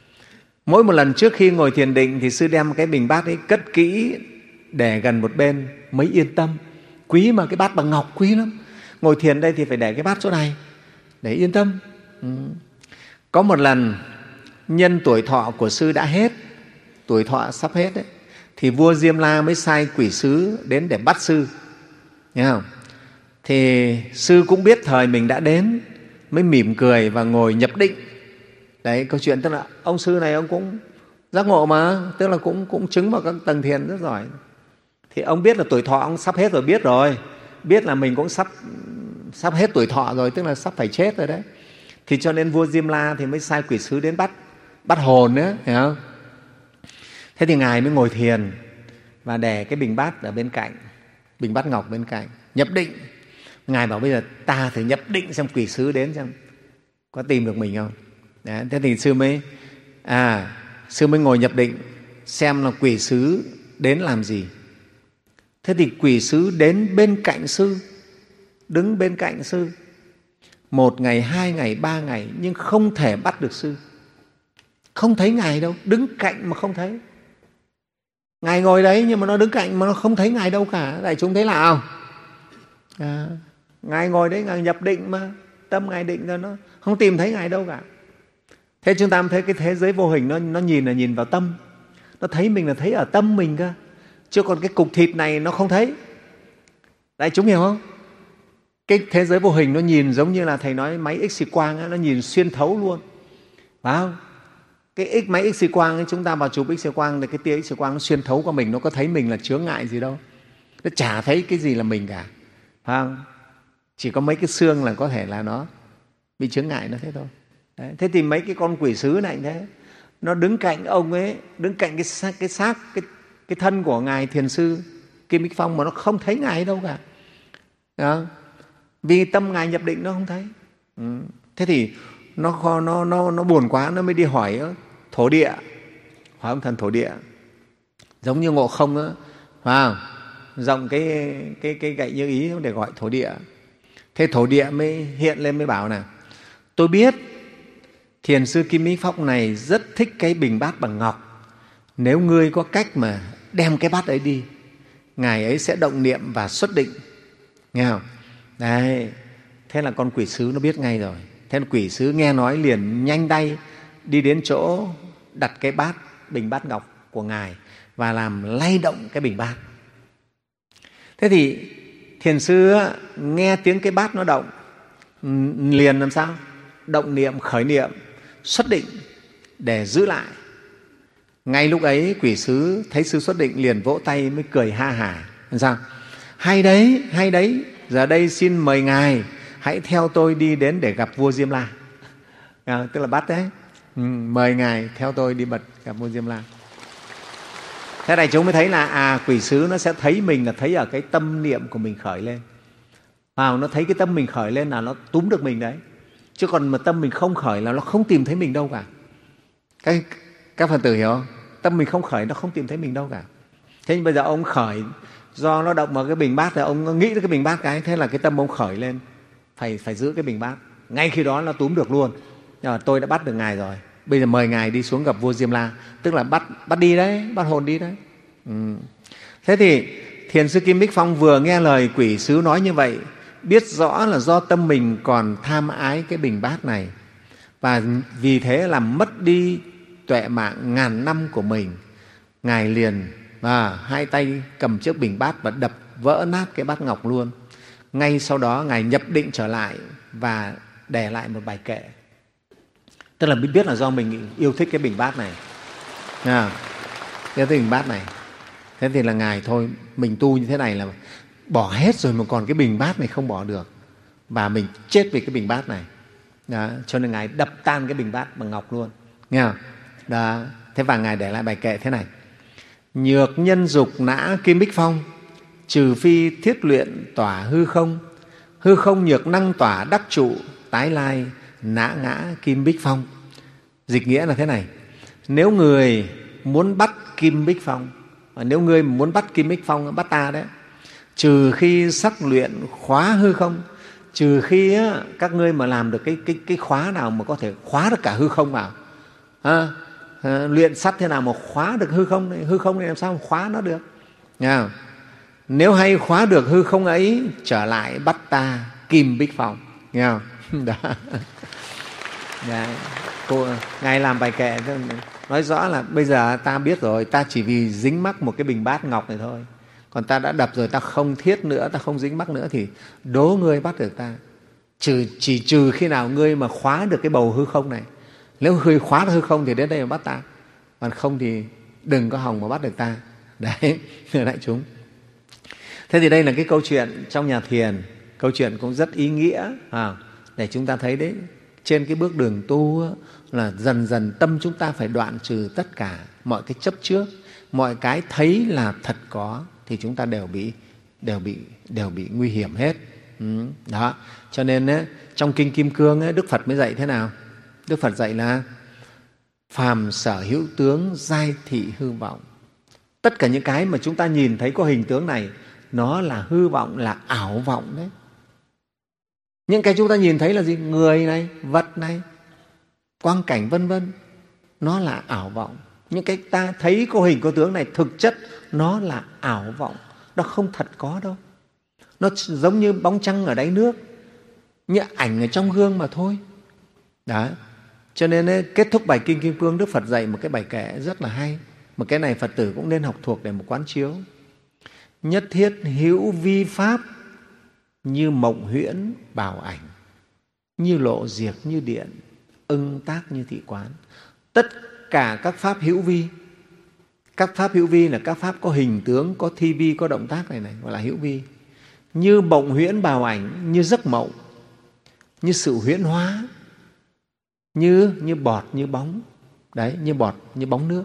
Mỗi một lần trước khi ngồi thiền định thì sư đem cái bình bát ấy cất kỹ để gần một bên mới yên tâm. Quý mà, cái bát bằng ngọc quý lắm. Ngồi thiền đây thì phải để cái bát chỗ này để yên tâm. Ừ. Có một lần nhân tuổi thọ của sư đã hết, tuổi thọ sắp hết đấy, thì vua Diêm La mới sai quỷ sứ đến để bắt sư. Nghe không? Thì sư cũng biết thời mình đã đến, mới mỉm cười và ngồi nhập định. Đấy, câu chuyện tức là ông sư này ông cũng giác ngộ mà, tức là cũng, cũng chứng vào các tầng thiền rất giỏi. Thì ông biết là tuổi thọ ông sắp hết rồi, biết rồi, biết là mình cũng sắp, sắp hết tuổi thọ rồi, tức là sắp phải chết rồi đấy. Thì cho nên vua Diêm La thì mới sai quỷ sứ đến bắt, bắt hồn nữa, hiểu không? Thế thì Ngài mới ngồi thiền và để cái bình bát ở bên cạnh, bình bát ngọc bên cạnh, nhập định. Ngài bảo bây giờ ta thử nhập định xem quỷ sứ đến xem có tìm được mình không. Đấy, thế thì sư mới à sư mới ngồi nhập định xem là quỷ sứ đến làm gì. Thế thì quỷ sứ đến bên cạnh sư, đứng bên cạnh sư một ngày, hai ngày, ba ngày, nhưng không thể bắt được sư. Không thấy Ngài đâu, đứng cạnh mà không thấy. Ngài ngồi đấy nhưng mà nó đứng cạnh mà nó không thấy Ngài đâu cả. Đại chúng thấy là không? À, Ngài ngồi đấy, Ngài nhập định mà, tâm Ngài định rồi, nó không tìm thấy Ngài đâu cả. Thế chúng ta thấy cái thế giới vô hình nó, nó nhìn là nhìn vào tâm, nó thấy mình là thấy ở tâm mình cơ, chứ còn cái cục thịt này nó không thấy. Đại chúng hiểu không? Cái thế giới vô hình nó nhìn giống như là Thầy nói máy X-quang ấy, nó nhìn xuyên thấu luôn, phải không? Cái X, máy X-quang ấy, chúng ta vào chụp X-quang thì cái tia X-quang nó xuyên thấu qua mình, nó có thấy mình là chướng ngại gì đâu, nó chả thấy cái gì là mình cả, phải không? Chỉ có mấy cái xương là có thể là nó bị chướng ngại, nó thế thôi. Đấy. Thế thì mấy cái con quỷ sứ này thế, nó đứng cạnh ông ấy, đứng cạnh cái xác, cái, xác, cái, cái thân của Ngài Thiền sư Kim Bích Phong mà nó không thấy Ngài đâu cả. Đó. Vì tâm Ngài nhập định nó không thấy. Ừ. Thế thì nó, nó, nó, nó buồn quá, nó mới đi hỏi thổ địa, hỏi ông thần thổ địa, giống như Ngộ Không đó, phải không? Rộng cái, cái, cái gậy như ý để gọi thổ địa. Thế thổ địa mới hiện lên mới bảo là tôi biết Thiền sư Kim Bích Phong này rất thích cái bình bát bằng ngọc. Nếu ngươi có cách mà đem cái bát ấy đi, Ngài ấy sẽ động niệm và xuất định. Nghe không? Đấy. Thế là con quỷ sứ nó biết ngay rồi. Thế là quỷ sứ nghe nói liền nhanh tay đi đến chỗ đặt cái bát, bình bát ngọc của Ngài và làm lay động cái bình bát. Thế thì thiền sư nghe tiếng cái bát nó động, liền làm sao? Động niệm, khởi niệm, xuất định để giữ lại. Ngay lúc ấy quỷ sứ thấy sư xuất định liền vỗ tay mới cười ha hả. Làm sao? Hay đấy, hay đấy, giờ đây xin mời ngài hãy theo tôi đi đến để gặp vua Diêm La. À, tức là bắt đấy, ừ, mời ngài theo tôi đi bật gặp vua Diêm La. Thế này chúng mới thấy là à, quỷ sứ nó sẽ thấy mình là thấy ở cái tâm niệm của mình khởi lên. À, nó thấy cái tâm mình khởi lên là nó túm được mình đấy. Chứ còn mà tâm mình không khởi là nó không tìm thấy mình đâu cả. Các, các Phật tử hiểu không? Tâm mình không khởi nó không tìm thấy mình đâu cả. Thế nhưng bây giờ ông khởi, do nó động vào cái bình bát thì ông nghĩ đến cái bình bát cái, thế là cái tâm ông khởi lên, phải, phải giữ cái bình bát. Ngay khi đó nó túm được luôn. Nhưng mà tôi đã bắt được ngài rồi, bây giờ mời ngài đi xuống gặp vua Diêm La. Tức là bắt, bắt đi đấy, bắt hồn đi đấy. Ừ. Thế thì Thiền sư Kim Bích Phong vừa nghe lời quỷ sứ nói như vậy, biết rõ là do tâm mình còn tham ái cái bình bát này, và vì thế làm mất đi tuệ mạng ngàn năm của mình. Ngài liền và hai tay cầm chiếc bình bát và đập vỡ nát cái bát ngọc luôn. Ngay sau đó Ngài nhập định trở lại và để lại một bài kệ. Tức là biết là do mình yêu thích cái bình bát này, à, yêu thích bình bát này. Thế thì là Ngài thôi, mình tu như thế này là bỏ hết rồi mà còn cái bình bát này không bỏ được, và mình chết vì cái bình bát này. Đó, cho nên Ngài đập tan cái bình bát bằng ngọc luôn, nghe không? Đó, thế và Ngài để lại bài kệ thế này: nhược nhân dục nã Kim Bích Phong, trừ phi thiết luyện tỏa hư không. Hư không nhược năng tỏa đắc trụ, tái lai nã ngã Kim Bích Phong. Dịch nghĩa là thế này: nếu người muốn bắt Kim Bích Phong, nếu ngươi muốn bắt Kim Bích Phong, bắt ta đấy, trừ khi sắc luyện khóa hư không, trừ khi á, các ngươi mà làm được cái, cái, cái khóa nào mà có thể khóa được cả hư không vào. À, à, luyện sắt thế nào mà khóa được hư không này, hư không này làm sao mà khóa nó được. Nghe không? Nếu hay khóa được hư không ấy, trở lại bắt ta Kim Bích Phong. Nghe không? Đó. Đấy. Cô, Ngài làm bài kệ nói rõ là bây giờ ta biết rồi, ta chỉ vì dính mắc một cái bình bát ngọc này thôi, còn ta đã đập rồi, ta không thiết nữa, ta không dính mắc nữa thì đố ngươi bắt được ta. Trừ, chỉ trừ khi nào ngươi mà khóa được cái bầu hư không này. Nếu ngươi khóa được hư không thì đến đây mà bắt ta, còn không thì đừng có hòng mà bắt được ta. Đấy, đại chúng. Thế thì đây là cái câu chuyện trong nhà thiền, câu chuyện cũng rất ý nghĩa, à, để chúng ta thấy đấy, trên cái bước đường tu là dần dần tâm chúng ta phải đoạn trừ tất cả mọi cái chấp trước, mọi cái thấy là thật có thì chúng ta đều bị đều bị đều bị nguy hiểm hết. Ừ, đó. Cho nên ấy, trong kinh Kim Cương ấy, Đức Phật mới dạy thế nào? Đức Phật dạy là phàm sở hữu tướng giai thị hư vọng. Tất cả những cái mà chúng ta nhìn thấy có hình tướng này, nó là hư vọng, là ảo vọng đấy. Những cái chúng ta nhìn thấy là gì? Người này, vật này, quang cảnh vân vân, nó là ảo vọng. Những cái ta thấy có hình có tướng này thực chất nó là ảo vọng, nó không thật có đâu. Nó giống như bóng trăng ở đáy nước, như ảnh ở trong gương mà thôi. Đó. Cho nên ấy, kết thúc bài kinh Kim Cương, Đức Phật dạy một cái bài kệ rất là hay, mà cái này Phật tử cũng nên học thuộc để một quán chiếu. Nhất thiết hữu vi pháp, như mộng huyễn bảo ảnh, như lộ diệt như điện, ưng tác như thị quán. Tất cả các pháp hữu vi, các pháp hữu vi là các pháp có hình tướng, có thi vi, có động tác này này, gọi là hữu vi. Như mộng huyễn bảo ảnh, như giấc mộng, như sự huyễn hóa, như như bọt, như bóng. Đấy, như bọt, như bóng nước.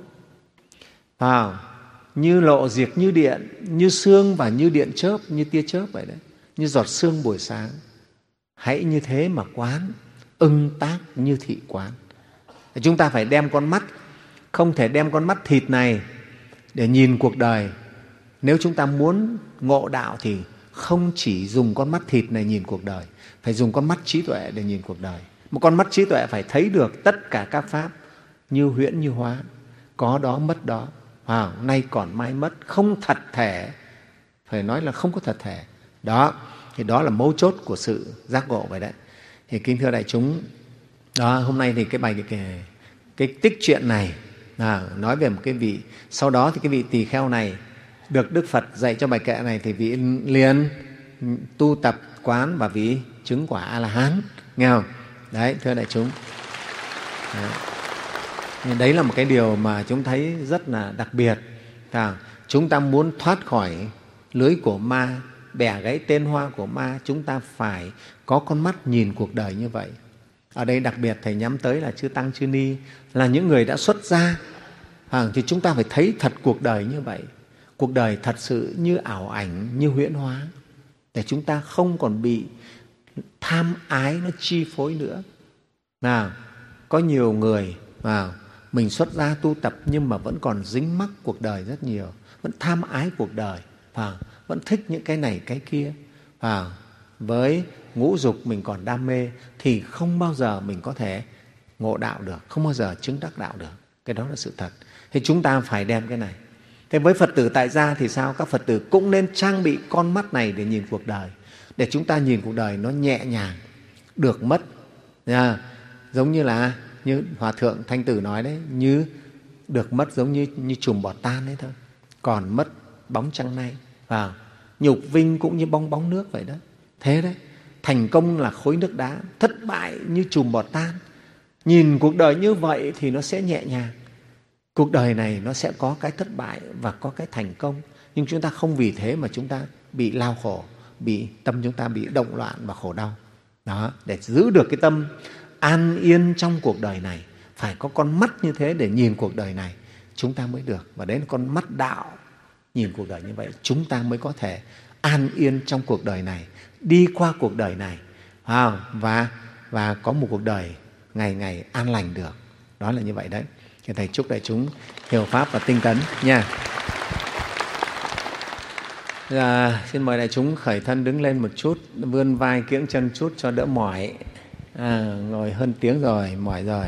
À, như lộ diệt như điện, như sương và như điện chớp, như tia chớp vậy đấy, như giọt sương buổi sáng. Hãy như thế mà quán, ưng tác như thị quán. Chúng ta phải đem con mắt, không thể đem con mắt thịt này để nhìn cuộc đời. Nếu chúng ta muốn ngộ đạo thì không chỉ dùng con mắt thịt này nhìn cuộc đời, phải dùng con mắt trí tuệ để nhìn cuộc đời. Một con mắt trí tuệ phải thấy được tất cả các pháp như huyễn như hóa, có đó mất đó, à, nay còn mai mất, không thật thể, phải nói là không có thật thể. Đó, thì đó là mấu chốt của sự giác ngộ vậy đấy. Thì kính thưa đại chúng, đó, hôm nay thì cái bài cái, cái tích truyện này à, nói về một cái vị, sau đó thì cái vị tỳ kheo này được Đức Phật dạy cho bài kệ này thì vị liền tu tập quán và vị chứng quả A La Hán, nghe không? Đấy, thưa đại chúng. Đấy. Nhưng đấy là một cái điều mà chúng thấy rất là đặc biệt. À, chúng ta muốn thoát khỏi lưới của ma, bẻ gãy tên hoa của ma, chúng ta phải có con mắt nhìn cuộc đời như vậy. Ở đây đặc biệt Thầy nhắm tới là chư Tăng chư Ni, là những người đã xuất gia. À, thì chúng ta phải thấy thật cuộc đời như vậy. Cuộc đời thật sự như ảo ảnh, như huyễn hóa, để chúng ta không còn bị tham ái nó chi phối nữa. Nào, có nhiều người vào mình xuất gia tu tập nhưng mà vẫn còn dính mắc cuộc đời rất nhiều, vẫn tham ái cuộc đời, và vẫn thích những cái này cái kia, và với ngũ dục mình còn đam mê thì không bao giờ mình có thể ngộ đạo được, không bao giờ chứng đắc đạo được. Cái đó là sự thật. Thì chúng ta phải đem cái này. Thế với Phật tử tại gia thì sao? Các Phật tử cũng nên trang bị con mắt này để nhìn cuộc đời, để chúng ta nhìn cuộc đời nó nhẹ nhàng, được mất. À, giống như là như Hòa Thượng Thanh Tử nói đấy, như được mất giống như, như chùm bọt tan đấy thôi, còn mất bóng trăng nay. Và nhục vinh cũng như bong bóng nước vậy đó. Thế đấy, thành công là khối nước đá, thất bại như chùm bọt tan. Nhìn cuộc đời như vậy thì nó sẽ nhẹ nhàng. Cuộc đời này nó sẽ có cái thất bại và có cái thành công, nhưng chúng ta không vì thế mà chúng ta bị lao khổ, bị tâm chúng ta bị động loạn và khổ đau. Đó, để giữ được cái tâm an yên trong cuộc đời này, phải có con mắt như thế để nhìn cuộc đời này chúng ta mới được. Và đấy là con mắt đạo, nhìn cuộc đời như vậy chúng ta mới có thể an yên trong cuộc đời này, đi qua cuộc đời này và, và có một cuộc đời ngày ngày an lành được. Đó là như vậy đấy. Thì Thầy chúc đại chúng hiểu Pháp và tinh tấn nha. Giờ, xin mời đại chúng khởi thân đứng lên một chút, vươn vai kiễng chân chút cho đỡ mỏi. À, ngồi hơn tiếng rồi, mỏi rồi.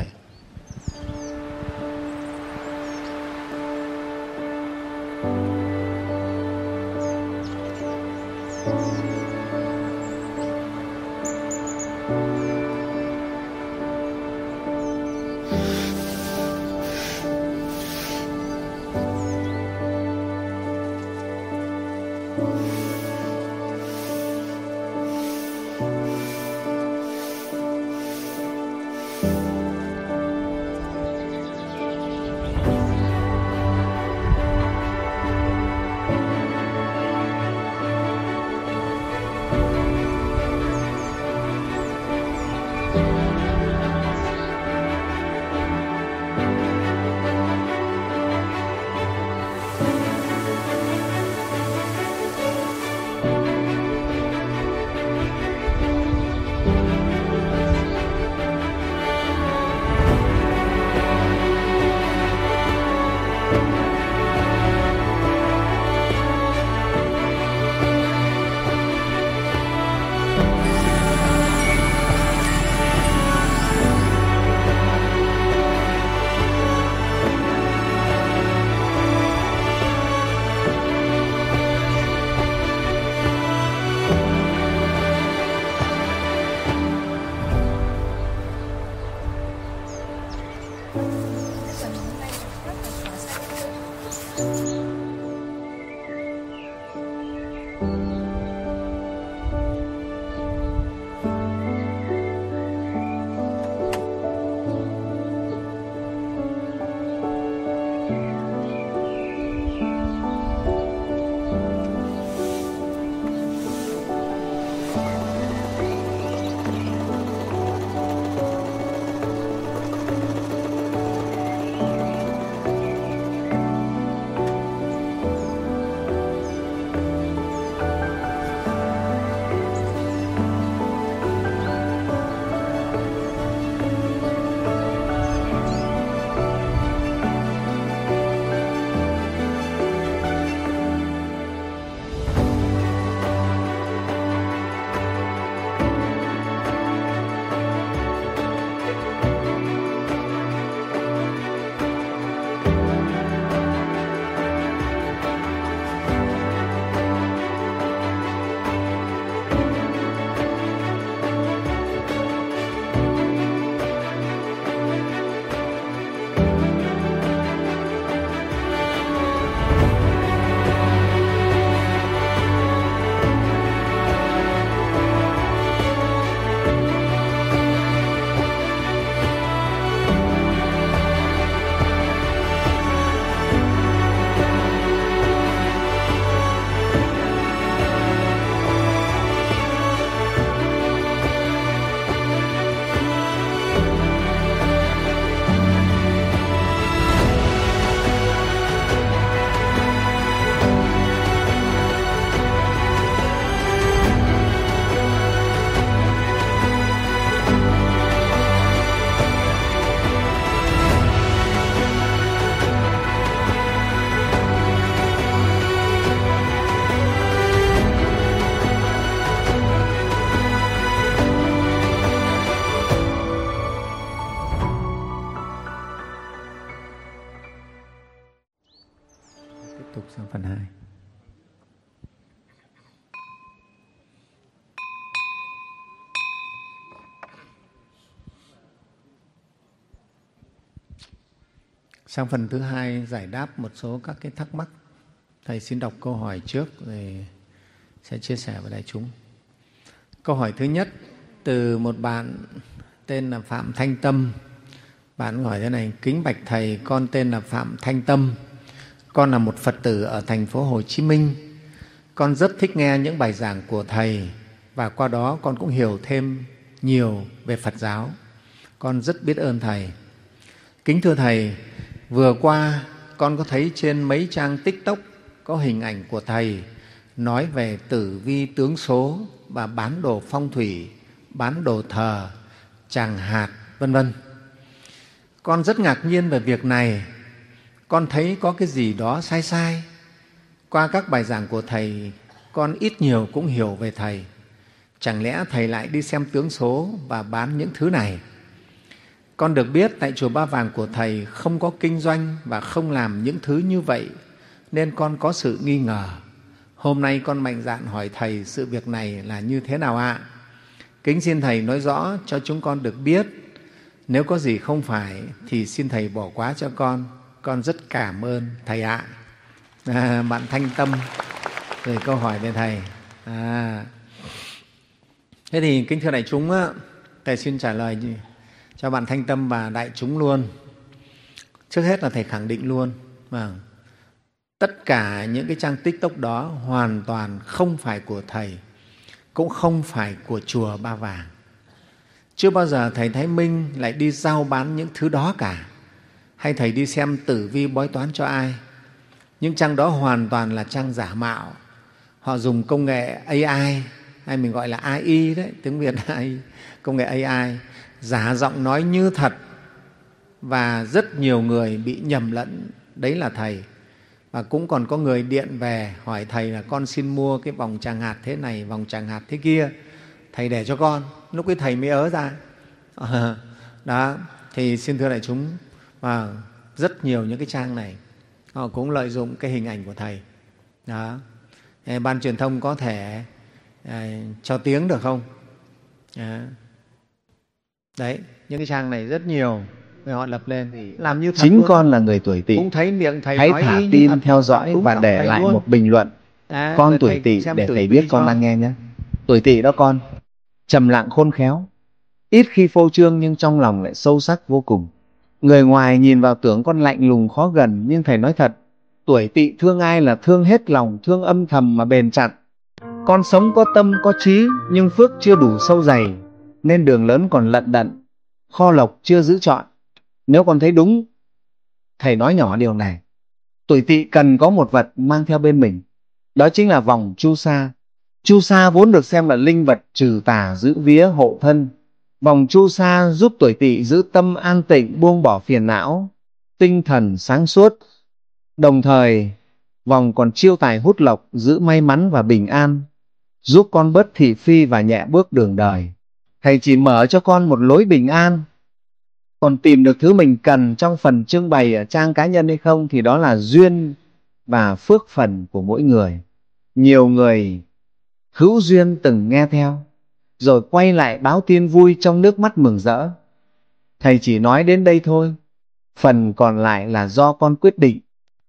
Sang phần thứ hai giải đáp một số các cái thắc mắc. Thầy xin đọc câu hỏi trước rồi sẽ chia sẻ với đại chúng. Câu hỏi thứ nhất từ một bạn tên là Phạm Thanh Tâm. Bạn hỏi thế này: kính bạch Thầy, con tên là Phạm Thanh Tâm. Con là một Phật tử ở thành phố Hồ Chí Minh. Con rất thích nghe những bài giảng của Thầy và qua đó con cũng hiểu thêm nhiều về Phật giáo. Con rất biết ơn Thầy. Kính thưa Thầy, vừa qua con có thấy trên mấy trang TikTok có hình ảnh của Thầy nói về tử vi tướng số và bán đồ phong thủy, bán đồ thờ, tràng hạt, vân vân. Con rất ngạc nhiên về việc này. Con thấy có cái gì đó sai sai. Qua các bài giảng của Thầy, con ít nhiều cũng hiểu về Thầy. Chẳng lẽ Thầy lại đi xem tướng số và bán những thứ này? Con được biết tại chùa Ba Vàng của Thầy không có kinh doanh và không làm những thứ như vậy, nên con có sự nghi ngờ. Hôm nay con mạnh dạn hỏi Thầy sự việc này là như thế nào ạ? Kính xin Thầy nói rõ cho chúng con được biết. Nếu có gì không phải thì xin Thầy bỏ qua cho con. Con rất cảm ơn Thầy ạ. À, bạn Thanh Tâm rồi câu hỏi về Thầy. À, thế thì kính thưa đại chúng, Thầy xin trả lời cho bạn Thanh Tâm và đại chúng luôn. Trước hết là Thầy khẳng định luôn, vâng, tất cả những cái trang TikTok đó hoàn toàn không phải của Thầy, cũng không phải của chùa Ba Vàng. Chưa bao giờ Thầy Thái Minh lại đi giao bán những thứ đó cả, hay Thầy đi xem tử vi bói toán cho ai. Những trang đó hoàn toàn là trang giả mạo. Họ dùng công nghệ a i, hay mình gọi là a i đấy, tiếng Việt là a i, công nghệ a i, giả giọng nói như thật, và rất nhiều người bị nhầm lẫn đấy là Thầy. Và cũng còn có người điện về hỏi Thầy là con xin mua cái vòng tràng hạt thế này, vòng tràng hạt thế kia, Thầy để cho con. Lúc ấy Thầy mới ớ ra. À, đó, thì xin thưa đại chúng, và rất nhiều những cái trang này họ cũng lợi dụng cái hình ảnh của Thầy. Đó. Ban truyền thông có thể à, cho tiếng được không? À. Đấy, những cái trang này rất nhiều họ lập lên thì làm như thật chính luôn. Con là người tuổi Tỵ, cũng thấy miệng Thầy hãy nói thả như tim thật, theo dõi và để lại luôn. một bình luận. À, con tuổi thầy Tỵ xem để tử Thầy vi biết con cho. đang nghe nhé. Tuổi Tỵ đó con, trầm lặng khôn khéo, ít khi phô trương nhưng trong lòng lại sâu sắc vô cùng. Người ngoài nhìn vào tưởng con lạnh lùng khó gần, nhưng Thầy nói thật, tuổi Tỵ thương ai là thương hết lòng, thương âm thầm mà bền chặt. Con sống có tâm có trí nhưng phước chưa đủ sâu dày, nên đường lớn còn lận đận, kho lộc chưa giữ trọn. Nếu con thấy đúng, Thầy nói nhỏ điều này. Tuổi Tỵ cần có một vật mang theo bên mình, đó chính là vòng chu sa. Chu sa vốn được xem là linh vật trừ tà giữ vía hộ thân. Vòng chu sa giúp tuổi Tỵ giữ tâm an tịnh, buông bỏ phiền não, tinh thần sáng suốt. Đồng thời, vòng còn chiêu tài hút lộc, giữ may mắn và bình an, giúp con bớt thị phi và nhẹ bước đường đời. Thầy chỉ mở cho con một lối bình an. Còn tìm được thứ mình cần trong phần trưng bày ở trang cá nhân hay không thì đó là duyên và phước phần của mỗi người. Nhiều người hữu duyên từng nghe theo, rồi quay lại báo tin vui trong nước mắt mừng rỡ. Thầy chỉ nói đến đây thôi, phần còn lại là do con quyết định.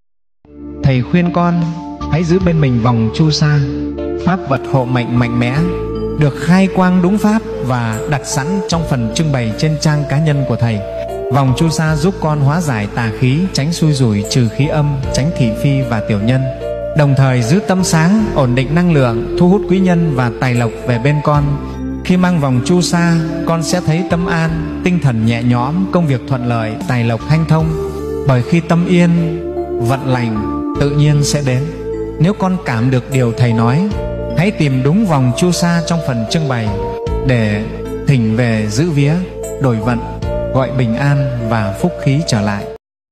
Thầy khuyên con hãy giữ bên mình vòng chu sa, pháp vật hộ mệnh mạnh mẽ, được khai quang đúng pháp và đặt sẵn trong phần trưng bày trên trang cá nhân của Thầy. Vòng chu sa giúp con hóa giải tà khí, tránh xui rủi, trừ khí âm, tránh thị phi và tiểu nhân, đồng thời giữ tâm sáng, ổn định năng lượng, thu hút quý nhân và tài lộc về bên con. Khi mang vòng chu sa, con sẽ thấy tâm an, tinh thần nhẹ nhõm, công việc thuận lợi, tài lộc hanh thông. Bởi khi tâm yên, vận lành tự nhiên sẽ đến. Nếu con cảm được điều Thầy nói, hãy tìm đúng vòng chu sa trong phần trưng bày để thỉnh về giữ vía, đổi vận, gọi bình an và phúc khí trở lại.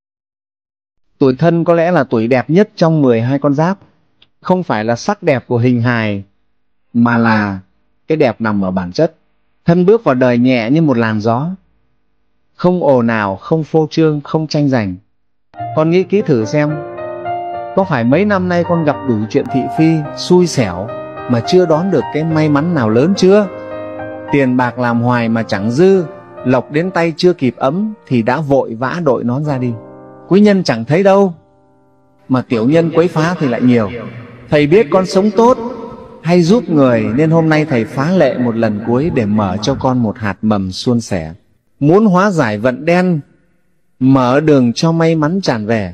Tuổi Thân có lẽ là tuổi đẹp nhất trong mười hai con giáp. Không phải là sắc đẹp của hình hài, mà là cái đẹp nằm ở bản chất. Thân bước vào đời nhẹ như một làn gió, không ồn ào, không phô trương, không tranh giành. Con nghĩ kỹ thử xem, có phải mấy năm nay con gặp đủ chuyện thị phi, xui xẻo mà chưa đón được cái may mắn nào lớn chưa? Tiền bạc làm hoài mà chẳng dư, lộc đến tay chưa kịp ấm thì đã vội vã đội nón ra đi. quý nhân chẳng thấy đâu, mà tiểu nhân quấy phá thì lại nhiều. Thầy biết con sống tốt, hay giúp người, nên hôm nay thầy phá lệ một lần cuối để mở cho con một hạt mầm suôn sẻ. Muốn hóa giải vận đen, mở đường cho may mắn tràn về.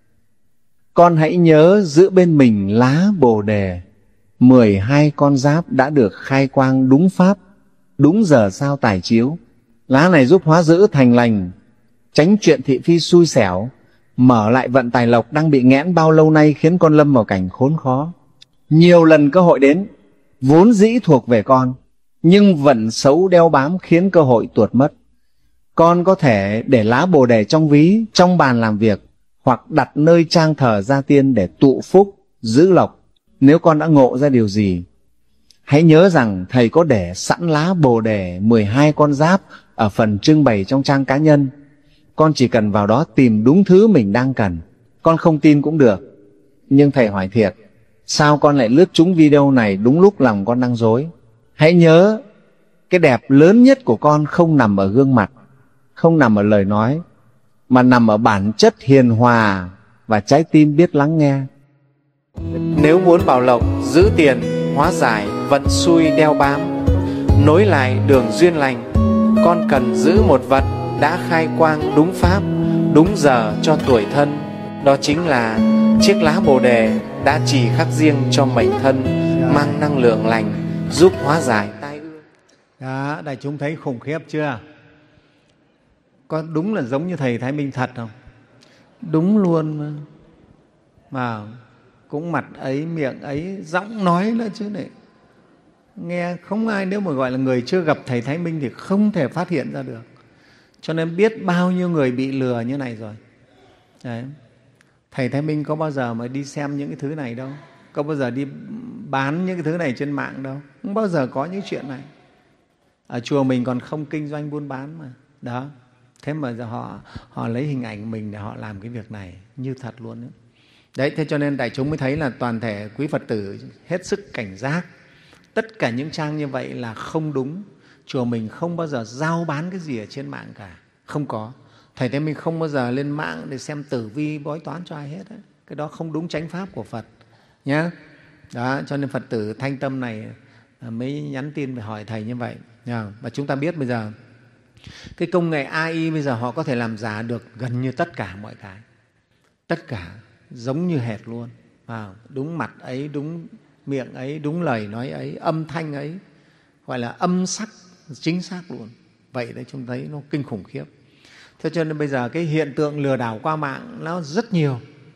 Con hãy nhớ giữ bên mình lá Bồ Đề, mười hai con giáp đã được khai quang đúng pháp, đúng giờ sao tài chiếu. Lá này giúp hóa dữ thành lành, tránh chuyện thị phi xui xẻo, mở lại vận tài lộc đang bị nghẽn bao lâu nay, khiến con lâm vào cảnh khốn khó. Nhiều lần cơ hội đến, vốn dĩ thuộc về con, nhưng vận xấu đeo bám khiến cơ hội tuột mất. Con có thể để lá Bồ Đề trong ví, trong bàn làm việc, hoặc đặt nơi trang thờ gia tiên để tụ phúc, giữ lộc. Nếu con đã ngộ ra điều gì, hãy nhớ rằng thầy có để sẵn lá Bồ Đề mười hai con giáp ở phần trưng bày trong trang cá nhân. Con chỉ cần vào đó tìm đúng thứ mình đang cần. Con không tin cũng được, nhưng thầy hỏi thiệt, sao con lại lướt trúng video này đúng lúc lòng con đang rối? Hãy nhớ, cái đẹp lớn nhất của con không nằm ở gương mặt, không nằm ở lời nói, mà nằm ở bản chất hiền hòa và trái tim biết lắng nghe. Nếu muốn bảo lộc, giữ tiền, hóa giải vận xui đeo bám, nối lại đường duyên lành, con cần giữ một vật đã khai quang đúng pháp, đúng giờ cho tuổi thân. Đó chính là chiếc lá Bồ Đề đã chỉ khắc riêng cho mệnh thân, mang năng lượng lành, giúp hóa giải tai ương. Đó, đại chúng thấy khủng khiếp chưa? Có đúng là giống như thầy Thái Minh thật không? Đúng luôn mà. Mà cũng mặt ấy, miệng ấy, giọng nói nữa chứ này. Nghe không ai, nếu mà gọi là người chưa gặp thầy Thái Minh thì không thể phát hiện ra được. Cho nên biết bao nhiêu người bị lừa như này rồi. Đấy. Thầy Thái Minh có bao giờ mà đi xem những cái thứ này đâu, có bao giờ đi bán những cái thứ này trên mạng đâu, không bao giờ có những chuyện này. Ở chùa mình còn không kinh doanh buôn bán mà. Đó. Thế mà giờ họ, họ lấy hình ảnh mình để họ làm cái việc này như thật luôn đấy. Đấy, thế cho nên đại chúng mới thấy là toàn thể quý Phật tử hết sức cảnh giác. Tất cả những trang như vậy là không đúng. Chùa mình không bao giờ giao bán cái gì ở trên mạng cả. Không có. Thầy Thái Minh không bao giờ lên mạng để xem tử vi bói toán cho ai hết ấy. Cái đó không đúng chánh pháp của Phật nhá. Đó, cho nên Phật tử thanh tâm này mới nhắn tin để hỏi thầy như vậy. Và chúng ta biết bây giờ cái công nghệ a i bây giờ họ có thể làm giả được gần như tất cả mọi cái. Tất cả giống như hệt luôn. À, đúng mặt ấy, đúng miệng ấy, đúng lời nói ấy, âm thanh ấy, gọi là âm sắc chính xác luôn. Vậy đấy, chúng thấy nó kinh khủng khiếp. Thế cho nên bây giờ cái hiện tượng lừa đảo qua mạng nó rất nhiều.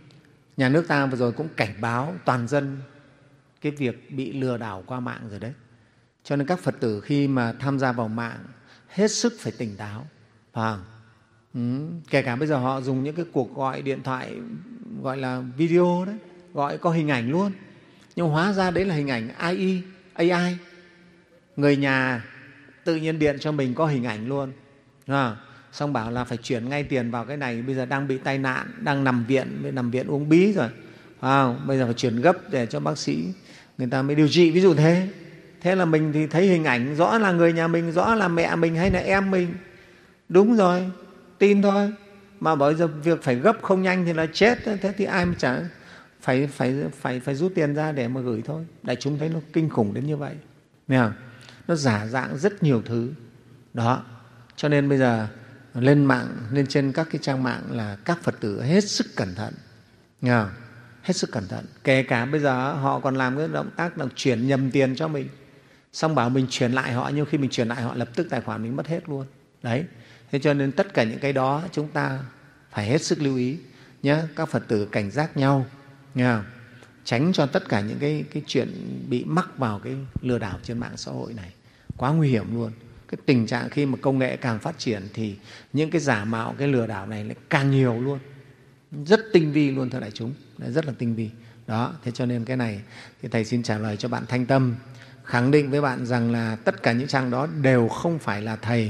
Nhà nước ta vừa rồi cũng cảnh báo toàn dân cái việc bị lừa đảo qua mạng rồi đấy. Cho nên các Phật tử khi mà tham gia vào mạng hết sức phải tỉnh táo. À, ừ, kể cả bây giờ họ dùng những cái cuộc gọi điện thoại gọi là video đấy, gọi có hình ảnh luôn, nhưng hóa ra đấy là hình ảnh a i, a i. Người nhà tự nhiên điện cho mình có hình ảnh luôn. À, xong bảo là phải chuyển ngay tiền vào cái này, bây giờ đang bị tai nạn, đang nằm viện, nằm viện uống bí rồi. À, bây giờ phải chuyển gấp để cho bác sĩ người ta mới điều trị, ví dụ thế. Thế là mình thì thấy hình ảnh rõ là người nhà mình, rõ là mẹ mình hay là em mình. Đúng rồi, tin thôi. Mà bây giờ việc phải gấp không nhanh thì là chết. Thế thì ai mà chả phải, phải, phải, phải rút tiền ra để mà gửi thôi. Đại chúng thấy nó kinh khủng đến như vậy. Nghe không? Nó giả dạng rất nhiều thứ. Đó. Cho nên bây giờ lên mạng, lên trên các cái trang mạng là các Phật tử hết sức cẩn thận. Nghe không? Hết sức cẩn thận. Kể cả bây giờ họ còn làm cái động tác là chuyển nhầm tiền cho mình, xong bảo mình chuyển lại họ, nhưng khi mình chuyển lại họ lập tức tài khoản mình mất hết luôn. Đấy. Thế cho nên tất cả những cái đó chúng ta phải hết sức lưu ý nhé. Các Phật tử cảnh giác nhau, nghe không? Tránh cho tất cả những cái, cái chuyện bị mắc vào cái lừa đảo trên mạng xã hội này. Quá nguy hiểm luôn. Cái tình trạng khi mà công nghệ càng phát triển thì những cái giả mạo, cái lừa đảo này lại càng nhiều luôn. Rất tinh vi luôn, thưa đại chúng. Rất là tinh vi. Đó, thế cho nên cái này thì Thầy xin trả lời cho bạn thanh tâm, khẳng định với bạn rằng là tất cả những trang đó đều không phải là Thầy.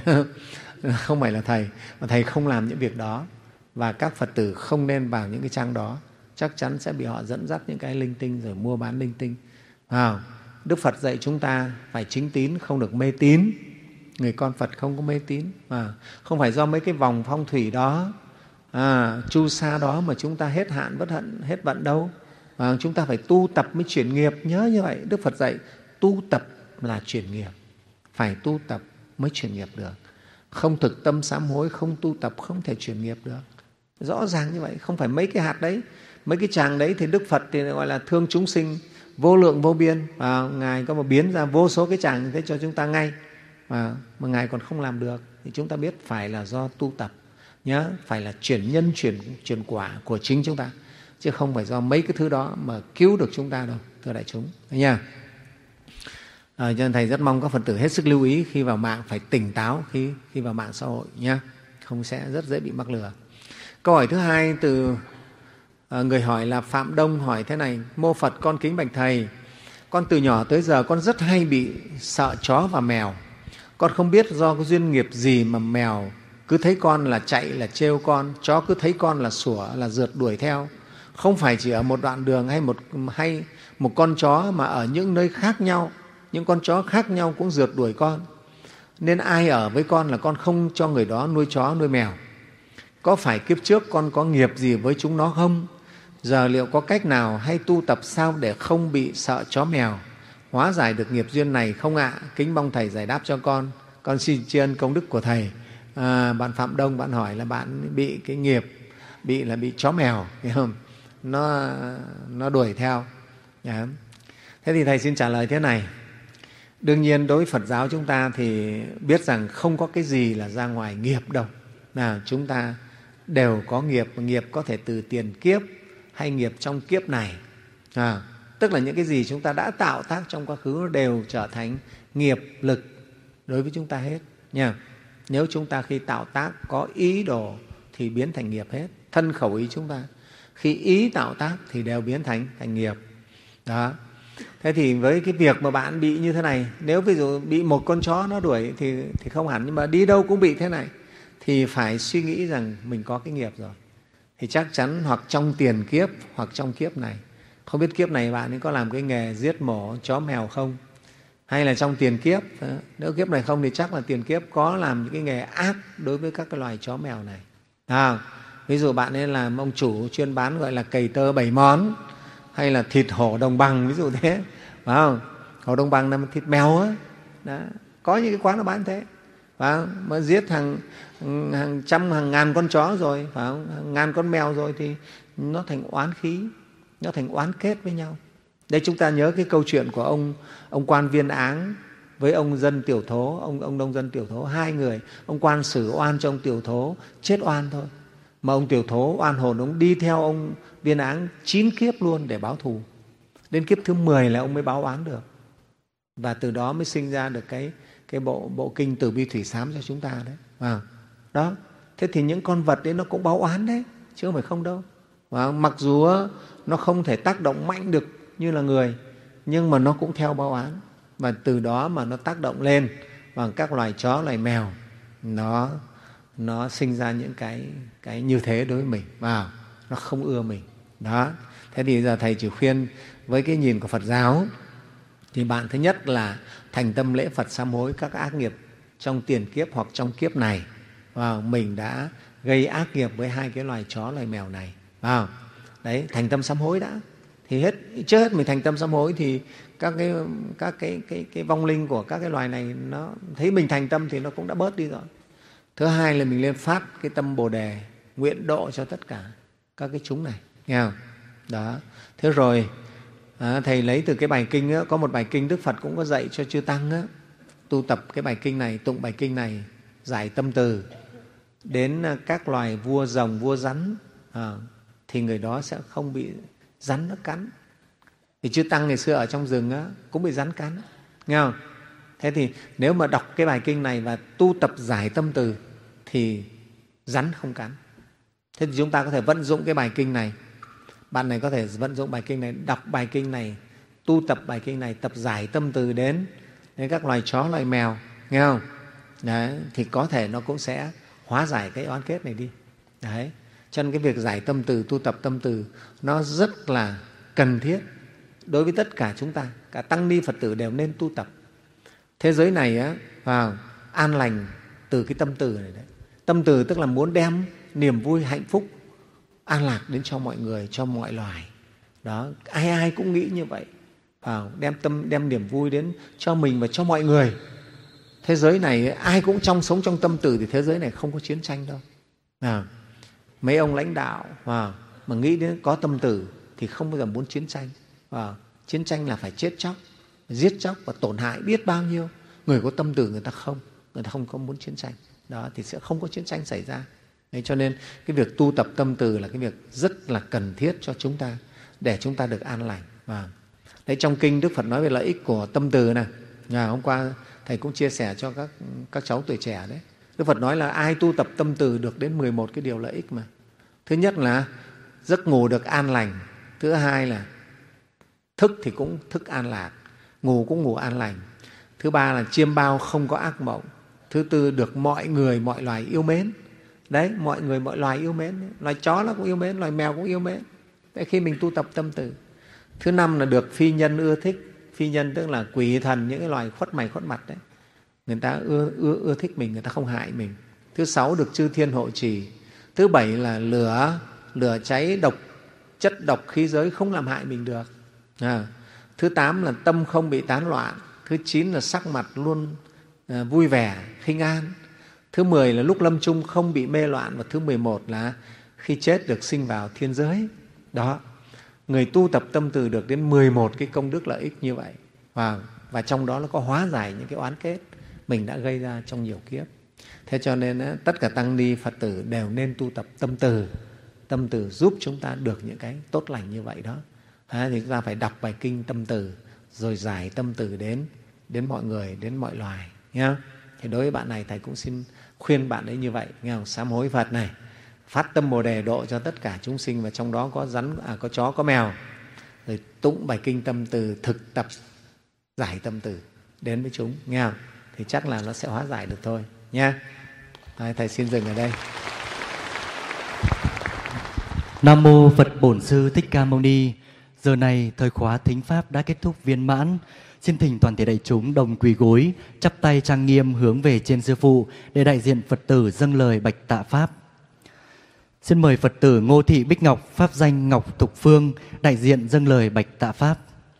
Không phải là Thầy, mà Thầy không làm những việc đó. Và các Phật tử không nên vào những cái trang đó. Chắc chắn sẽ bị họ dẫn dắt những cái linh tinh rồi mua bán linh tinh. À, Đức Phật dạy chúng ta phải chính tín, không được mê tín. Người con Phật không có mê tín. À, không phải do mấy cái vòng phong thủy đó à, chu sa đó mà chúng ta hết hạn bất hận hết vận đâu. À, chúng ta phải tu tập mới chuyển nghiệp, nhớ như vậy. Đức Phật dạy tu tập là chuyển nghiệp, phải tu tập mới chuyển nghiệp được. Không thực tâm sám hối, không tu tập không thể chuyển nghiệp được. Rõ ràng như vậy, không phải mấy cái hạt đấy, mấy cái tràng đấy thì Đức Phật thì gọi là thương chúng sinh vô lượng vô biên. À, Ngài có một biến ra vô số cái tràng như thế cho chúng ta ngay, à, mà Ngài còn không làm được. Thì chúng ta biết phải là do tu tập, nhớ, phải là chuyển nhân, chuyển, chuyển quả của chính chúng ta, chứ không phải do mấy cái thứ đó mà cứu được chúng ta đâu, thưa đại chúng. Thấy nha? À, cho nên Thầy rất mong các Phật tử hết sức lưu ý khi vào mạng, phải tỉnh táo khi, khi vào mạng xã hội nhé, không sẽ rất dễ bị mắc lừa. Câu hỏi thứ hai từ à, người hỏi là Phạm Đông hỏi thế này: Mô Phật, con kính bạch Thầy, con từ nhỏ tới giờ con rất hay bị sợ chó và mèo. Con không biết do cái duyên nghiệp gì mà mèo cứ thấy con là chạy, là trêu con, chó cứ thấy con là sủa, là rượt đuổi theo. Không phải chỉ ở một đoạn đường hay một, hay một con chó, mà ở những nơi khác nhau, những con chó khác nhau cũng rượt đuổi con. Nên ai ở với con là con không cho người đó nuôi chó, nuôi mèo. Có phải kiếp trước con có nghiệp gì với chúng nó không? Giờ liệu có cách nào hay tu tập sao để không bị sợ chó mèo, hóa giải được nghiệp duyên này không ạ? À? Kính mong Thầy giải đáp cho con. Con xin tri ân công đức của Thầy. À, bạn Phạm Đông, bạn hỏi là bạn bị cái nghiệp, bị là bị chó mèo, hiểu không? Nó, nó đuổi theo. Đấy. Thế thì Thầy xin trả lời thế này. Đương nhiên đối với Phật giáo chúng ta thì biết rằng không có cái gì là ra ngoài nghiệp đâu. Nào, chúng ta đều có nghiệp, nghiệp có thể từ tiền kiếp hay nghiệp trong kiếp này. À, tức là những cái gì chúng ta đã tạo tác trong quá khứ đều trở thành nghiệp lực đối với chúng ta hết nha. Nếu chúng ta khi tạo tác có ý đồ thì biến thành nghiệp hết. Thân khẩu ý chúng ta khi ý tạo tác thì đều biến thành thành nghiệp. Đó. Thế thì với cái việc mà bạn bị như thế này, nếu ví dụ bị một con chó nó đuổi thì, thì không hẳn, nhưng mà đi đâu cũng bị thế này, thì phải suy nghĩ rằng mình có cái nghiệp rồi. Thì chắc chắn hoặc trong tiền kiếp hoặc trong kiếp này. Không biết kiếp này bạn ấy có làm cái nghề giết mổ chó mèo không? Hay là trong tiền kiếp, nếu kiếp này không thì chắc là tiền kiếp có làm những cái nghề ác đối với các cái loài chó mèo này. À, ví dụ bạn ấy làm ông chủ chuyên bán gọi là cầy tơ bảy món, hay là thịt hổ đồng bằng, ví dụ thế, phải không? Hổ đồng bằng là thịt mèo á, đó. Có những cái quán nó bán thế, phải không? Mà giết hàng, hàng trăm, hàng ngàn con chó rồi, phải không? Hàng ngàn con mèo rồi thì nó thành oán khí, nó thành oán kết với nhau. Đây chúng ta nhớ cái câu chuyện của ông ông quan Viên Áng với ông dân Tiểu Thố, ông ông nông dân Tiểu Thố, hai người, ông quan xử oan cho ông Tiểu Thố, chết oan thôi. Mà ông Tiểu Thố oan hồn ông đi theo ông Viên Áng chín kiếp luôn để báo thù. Đến kiếp thứ mười là ông mới báo oán được. Và từ đó mới sinh ra được cái cái bộ bộ kinh Từ Bi Thủy Sám cho chúng ta đấy. À, đó. Thế thì những con vật đấy nó cũng báo oán đấy, chứ không phải không đâu. Và mặc dù nó không thể tác động mạnh được như là người, nhưng mà nó cũng theo báo oán. Và từ đó mà nó tác động lên bằng các loài chó, loài mèo, nó nó sinh ra những cái cái như thế đối với mình, và nó không ưa mình. Đó. Thế thì giờ Thầy chỉ khuyên với cái nhìn của Phật giáo thì bạn thứ nhất là thành tâm lễ Phật sám hối các ác nghiệp trong tiền kiếp hoặc trong kiếp này. Và mình đã gây ác nghiệp với hai cái loài chó, loài mèo này. Và đấy, thành tâm sám hối đã. Thì hết trước hết mình thành tâm sám hối thì các cái các cái cái cái vong linh của các cái loài này nó thấy mình thành tâm thì nó cũng đã bớt đi rồi. Thứ hai là mình lên phát cái tâm Bồ đề nguyện độ cho tất cả các cái chúng này, nghe không? Đó. Thế rồi à, Thầy lấy từ cái bài kinh đó, có một bài kinh Đức Phật cũng có dạy cho chư tăng đó, tu tập cái bài kinh này, tụng bài kinh này, giải tâm từ đến các loài vua rồng, vua rắn, à, thì người đó sẽ không bị rắn nó cắn. Thì chư tăng ngày xưa ở trong rừng á, cũng bị rắn cắn, nghe không? Thế thì nếu mà đọc cái bài kinh này và tu tập giải tâm từ thì rắn không cắn. Thế thì chúng ta có thể vận dụng cái bài kinh này. Bạn này có thể vận dụng bài kinh này, đọc bài kinh này, tu tập bài kinh này, tập giải tâm từ đến, đến các loài chó, loài mèo, nghe không? Đấy, thì có thể nó cũng sẽ hóa giải cái oán kết này đi. Đấy. Cho nên cái việc giải tâm từ, tu tập tâm từ nó rất là cần thiết đối với tất cả chúng ta. Cả tăng ni Phật tử đều nên tu tập. Thế giới này á, vào an lành từ cái tâm từ này đấy. Tâm từ tức là muốn đem niềm vui, hạnh phúc, an lạc đến cho mọi người, cho mọi loài. Đó, ai ai cũng nghĩ như vậy, vào đem tâm đem niềm vui đến cho mình và cho mọi người. Thế giới này ai cũng trong sống trong tâm từ thì thế giới này không có chiến tranh đâu. À, mấy ông lãnh đạo à, mà nghĩ đến có tâm từ thì không bao giờ muốn chiến tranh. À, chiến tranh là phải chết chóc, giết chóc và tổn hại biết bao nhiêu. Người có tâm từ người ta không, người ta không có muốn chiến tranh. Đó thì sẽ không có chiến tranh xảy ra. Đấy, cho nên cái việc tu tập tâm từ là cái việc rất là cần thiết cho chúng ta để chúng ta được an lành. Và đấy, trong kinh Đức Phật nói về lợi ích của tâm từ này. À, hôm qua thầy cũng chia sẻ cho các các cháu tuổi trẻ đấy. Đức Phật nói là ai tu tập tâm từ được đến mười một cái điều lợi ích mà. Thứ nhất là giấc ngủ được an lành. Thứ hai là thức thì cũng thức an lạc, ngủ cũng ngủ an lành. Thứ ba là chiêm bao không có ác mộng. Thứ tư được mọi người, mọi loài yêu mến. Đấy, mọi người, mọi loài yêu mến. Loài chó nó cũng yêu mến, loài mèo cũng yêu mến. Đấy, khi mình tu tập tâm từ. Thứ năm là được phi nhân ưa thích. Phi nhân tức là quỷ thần, những cái loài khuất mày khuất mặt đấy. Người ta ưa, ưa, ưa thích mình, người ta không hại mình. Thứ sáu được chư thiên hộ trì. Thứ bảy là lửa, lửa cháy độc, chất độc khí giới không làm hại mình được. À, thứ tám là tâm không bị tán loạn. Thứ chín là sắc mặt luôn à, vui vẻ, khinh an. Thứ mười là lúc lâm chung không bị mê loạn. Và thứ mười một là khi chết được sinh vào thiên giới. Đó, người tu tập tâm từ được đến mười một cái công đức lợi ích như vậy. Và, và trong đó nó có hóa giải những cái oán kết mình đã gây ra trong nhiều kiếp. Thế cho nên á, tất cả tăng ni Phật tử đều nên tu tập tâm từ. Tâm từ giúp chúng ta được những cái tốt lành như vậy đó. À, thì chúng ta phải đọc bài kinh tâm từ rồi giải tâm từ đến đến mọi người, đến mọi loài nhá. Thì đối với bạn này thầy cũng xin khuyên bạn ấy như vậy, nghe không? Sám hối Phật này, phát tâm Bồ đề độ cho tất cả chúng sinh, và trong đó có rắn, à, có chó, có mèo, rồi tụng bài kinh tâm từ, thực tập giải tâm từ đến với chúng, nghe không? Thì chắc là nó sẽ hóa giải được thôi nha. Đấy, thầy xin dừng ở đây. Nam mô Phật Bổn Sư Thích Ca Mâu Ni. Giờ này thời khóa thính pháp đã kết thúc viên mãn. Xin thỉnh toàn thể đại chúng đồng quỳ gối, chắp tay trang nghiêm hướng về trên sư phụ để đại diện Phật tử dâng lời bạch tạ pháp. Xin mời Phật tử Ngô Thị Bích Ngọc, pháp danh Ngọc Thục Phương, đại diện dâng lời bạch tạ pháp.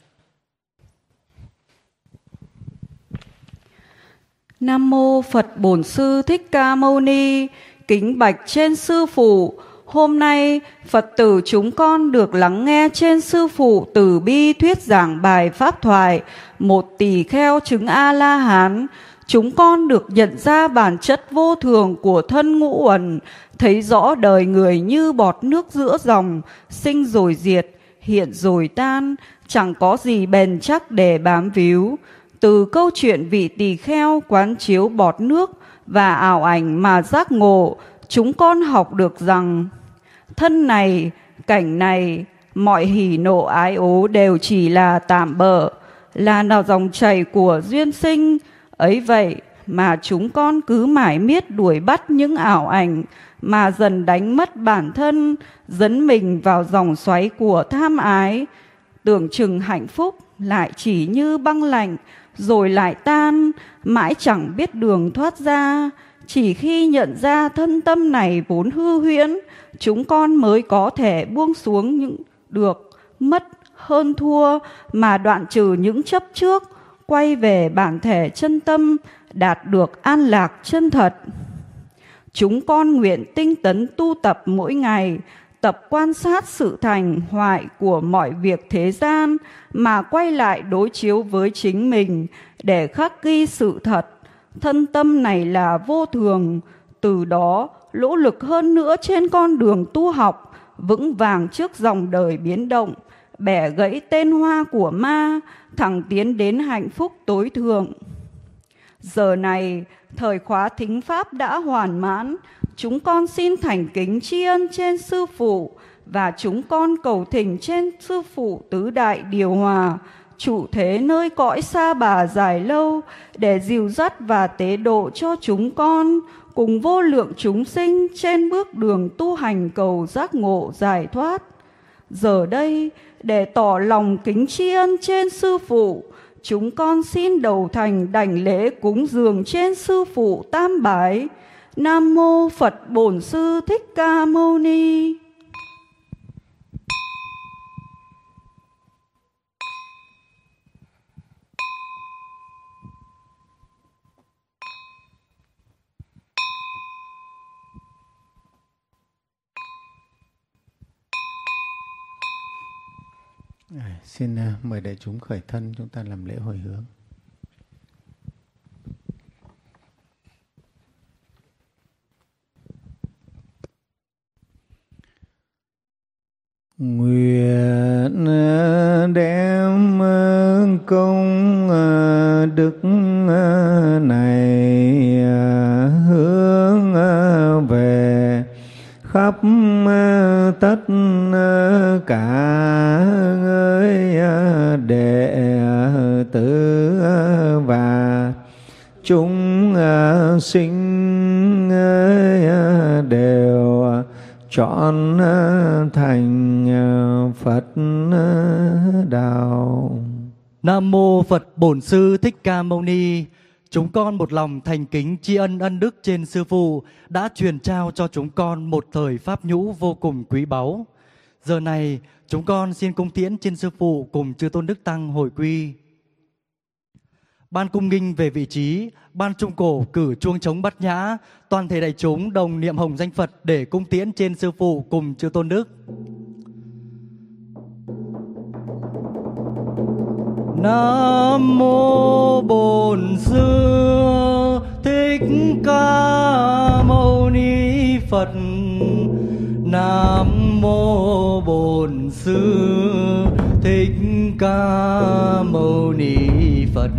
Nam mô Phật Bổn Sư Thích Ca Mâu Ni. Kính bạch trên sư phụ, hôm nay Phật tử chúng con được lắng nghe trên sư phụ từ bi thuyết giảng bài pháp thoại Một tỳ kheo chứng A-la-hán. Chúng con được nhận ra bản chất vô thường của thân ngũ uẩn, thấy rõ đời người như bọt nước giữa dòng, sinh rồi diệt, hiện rồi tan, chẳng có gì bền chắc để bám víu. Từ câu chuyện vị tỳ kheo quán chiếu bọt nước và ảo ảnh mà giác ngộ, chúng con học được rằng thân này, cảnh này, mọi hỉ nộ ái ố đều chỉ là tạm bợ, là nào dòng chảy của duyên sinh. Ấy vậy mà chúng con cứ mải miết đuổi bắt những ảo ảnh mà dần đánh mất bản thân, dấn mình vào dòng xoáy của tham ái. Tưởng chừng hạnh phúc lại chỉ như băng lạnh rồi lại tan, mãi chẳng biết đường thoát ra. Chỉ khi nhận ra thân tâm này vốn hư huyễn, chúng con mới có thể buông xuống những được, mất, hơn thua, mà đoạn trừ những chấp trước, quay về bản thể chân tâm, đạt được an lạc chân thật. Chúng con nguyện tinh tấn tu tập mỗi ngày, tập quan sát sự thành hoại của mọi việc thế gian, mà quay lại đối chiếu với chính mình để khắc ghi sự thật. Thân tâm này là vô thường, từ đó nỗ lực hơn nữa trên con đường tu học, vững vàng trước dòng đời biến động, bẻ gãy tên hoa của ma, thẳng tiến đến hạnh phúc tối thượng. Giờ này, thời khóa thính pháp đã hoàn mãn, chúng con xin thành kính tri ân trên sư phụ, và chúng con cầu thỉnh trên sư phụ tứ đại điều hòa, trụ thế nơi cõi xa bà dài lâu, để dìu dắt và tế độ cho chúng con cùng vô lượng chúng sinh trên bước đường tu hành cầu giác ngộ giải thoát. Giờ đây, để tỏ lòng kính tri ân trên sư phụ, chúng con xin đầu thành đảnh lễ cúng dường trên sư phụ tam bái, Nam mô Phật Bổn Sư Thích Ca Mâu Ni. Xin mời đại chúng khởi thân, chúng ta làm lễ hồi hướng. Nguyện đem công đức này hướng về khắp tất cả người đệ tử và chúng sinh đều trọn thành Phật đạo. Nam mô Phật Bổn Sư Thích Ca Mâu Ni. Chúng con một lòng thành kính tri ân ân đức trên Sư Phụ đã truyền trao cho chúng con một thời pháp nhũ vô cùng quý báu. Giờ này chúng con xin cung tiễn trên Sư Phụ cùng chư Tôn Đức Tăng hồi quy. Ban cung nghinh về vị trí, ban trung cổ cử chuông trống bát nhã, toàn thể đại chúng đồng niệm hồng danh Phật để cung tiễn trên Sư Phụ cùng chư Tôn Đức. Nam mô Bổn Sư Thích Ca Mâu Ni Phật. Nam mô Bổn Sư Thích Ca Mâu Ni Phật.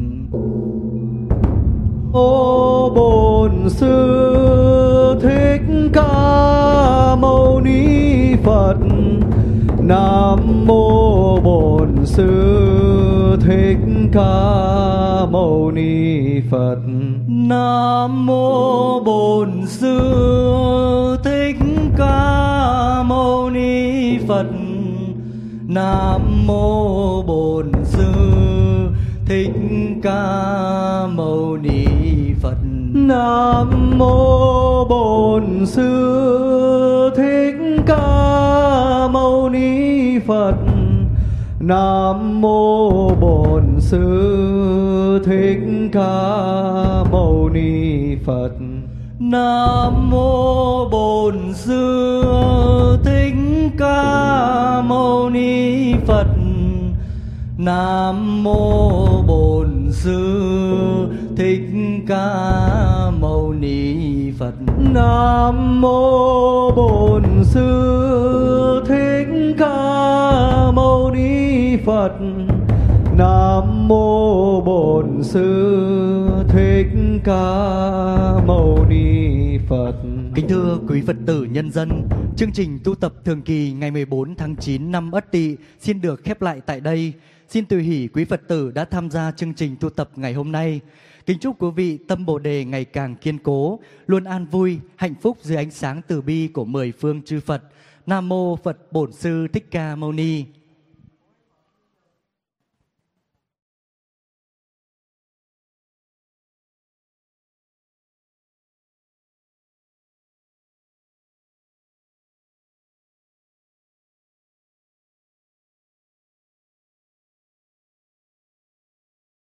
Ô Bổn Sư Thích Ca Mâu Ni Phật. Nam mô Bổn Sư Thích Ca Mâu Ni Phật. Nam mô Bổn Sư Thích Ca Mâu Ni Phật. Nam mô Bổn Sư Thích Ca Mâu Ni Phật. Nam mô Bổn Sư Thích Ca Mâu Ni Phật. Nam mô Bổn Sư Thích Ca Mâu Ni Phật. Nam mô Bổn Sư Thích Ca Mâu Ni Phật. Nam mô Bổn Sư Thích Ca Mâu Ni Phật. Nam mô Bổn Sư Thích Ca Mâu Ni Phật. Nam mô Bổn Sư Thích Ca Mâu Ni Phật. Kính thưa quý Phật tử nhân dân, chương trình tu tập thường kỳ ngày mười bốn tháng chín năm Ất Tỵ xin được khép lại tại đây. Xin tùy hỷ quý Phật tử đã tham gia chương trình tu tập ngày hôm nay. Kính chúc quý vị tâm Bồ Đề ngày càng kiên cố, luôn an vui, hạnh phúc dưới ánh sáng từ bi của mười phương chư Phật. Nam mô Phật Bổn Sư Thích Ca Mâu Ni.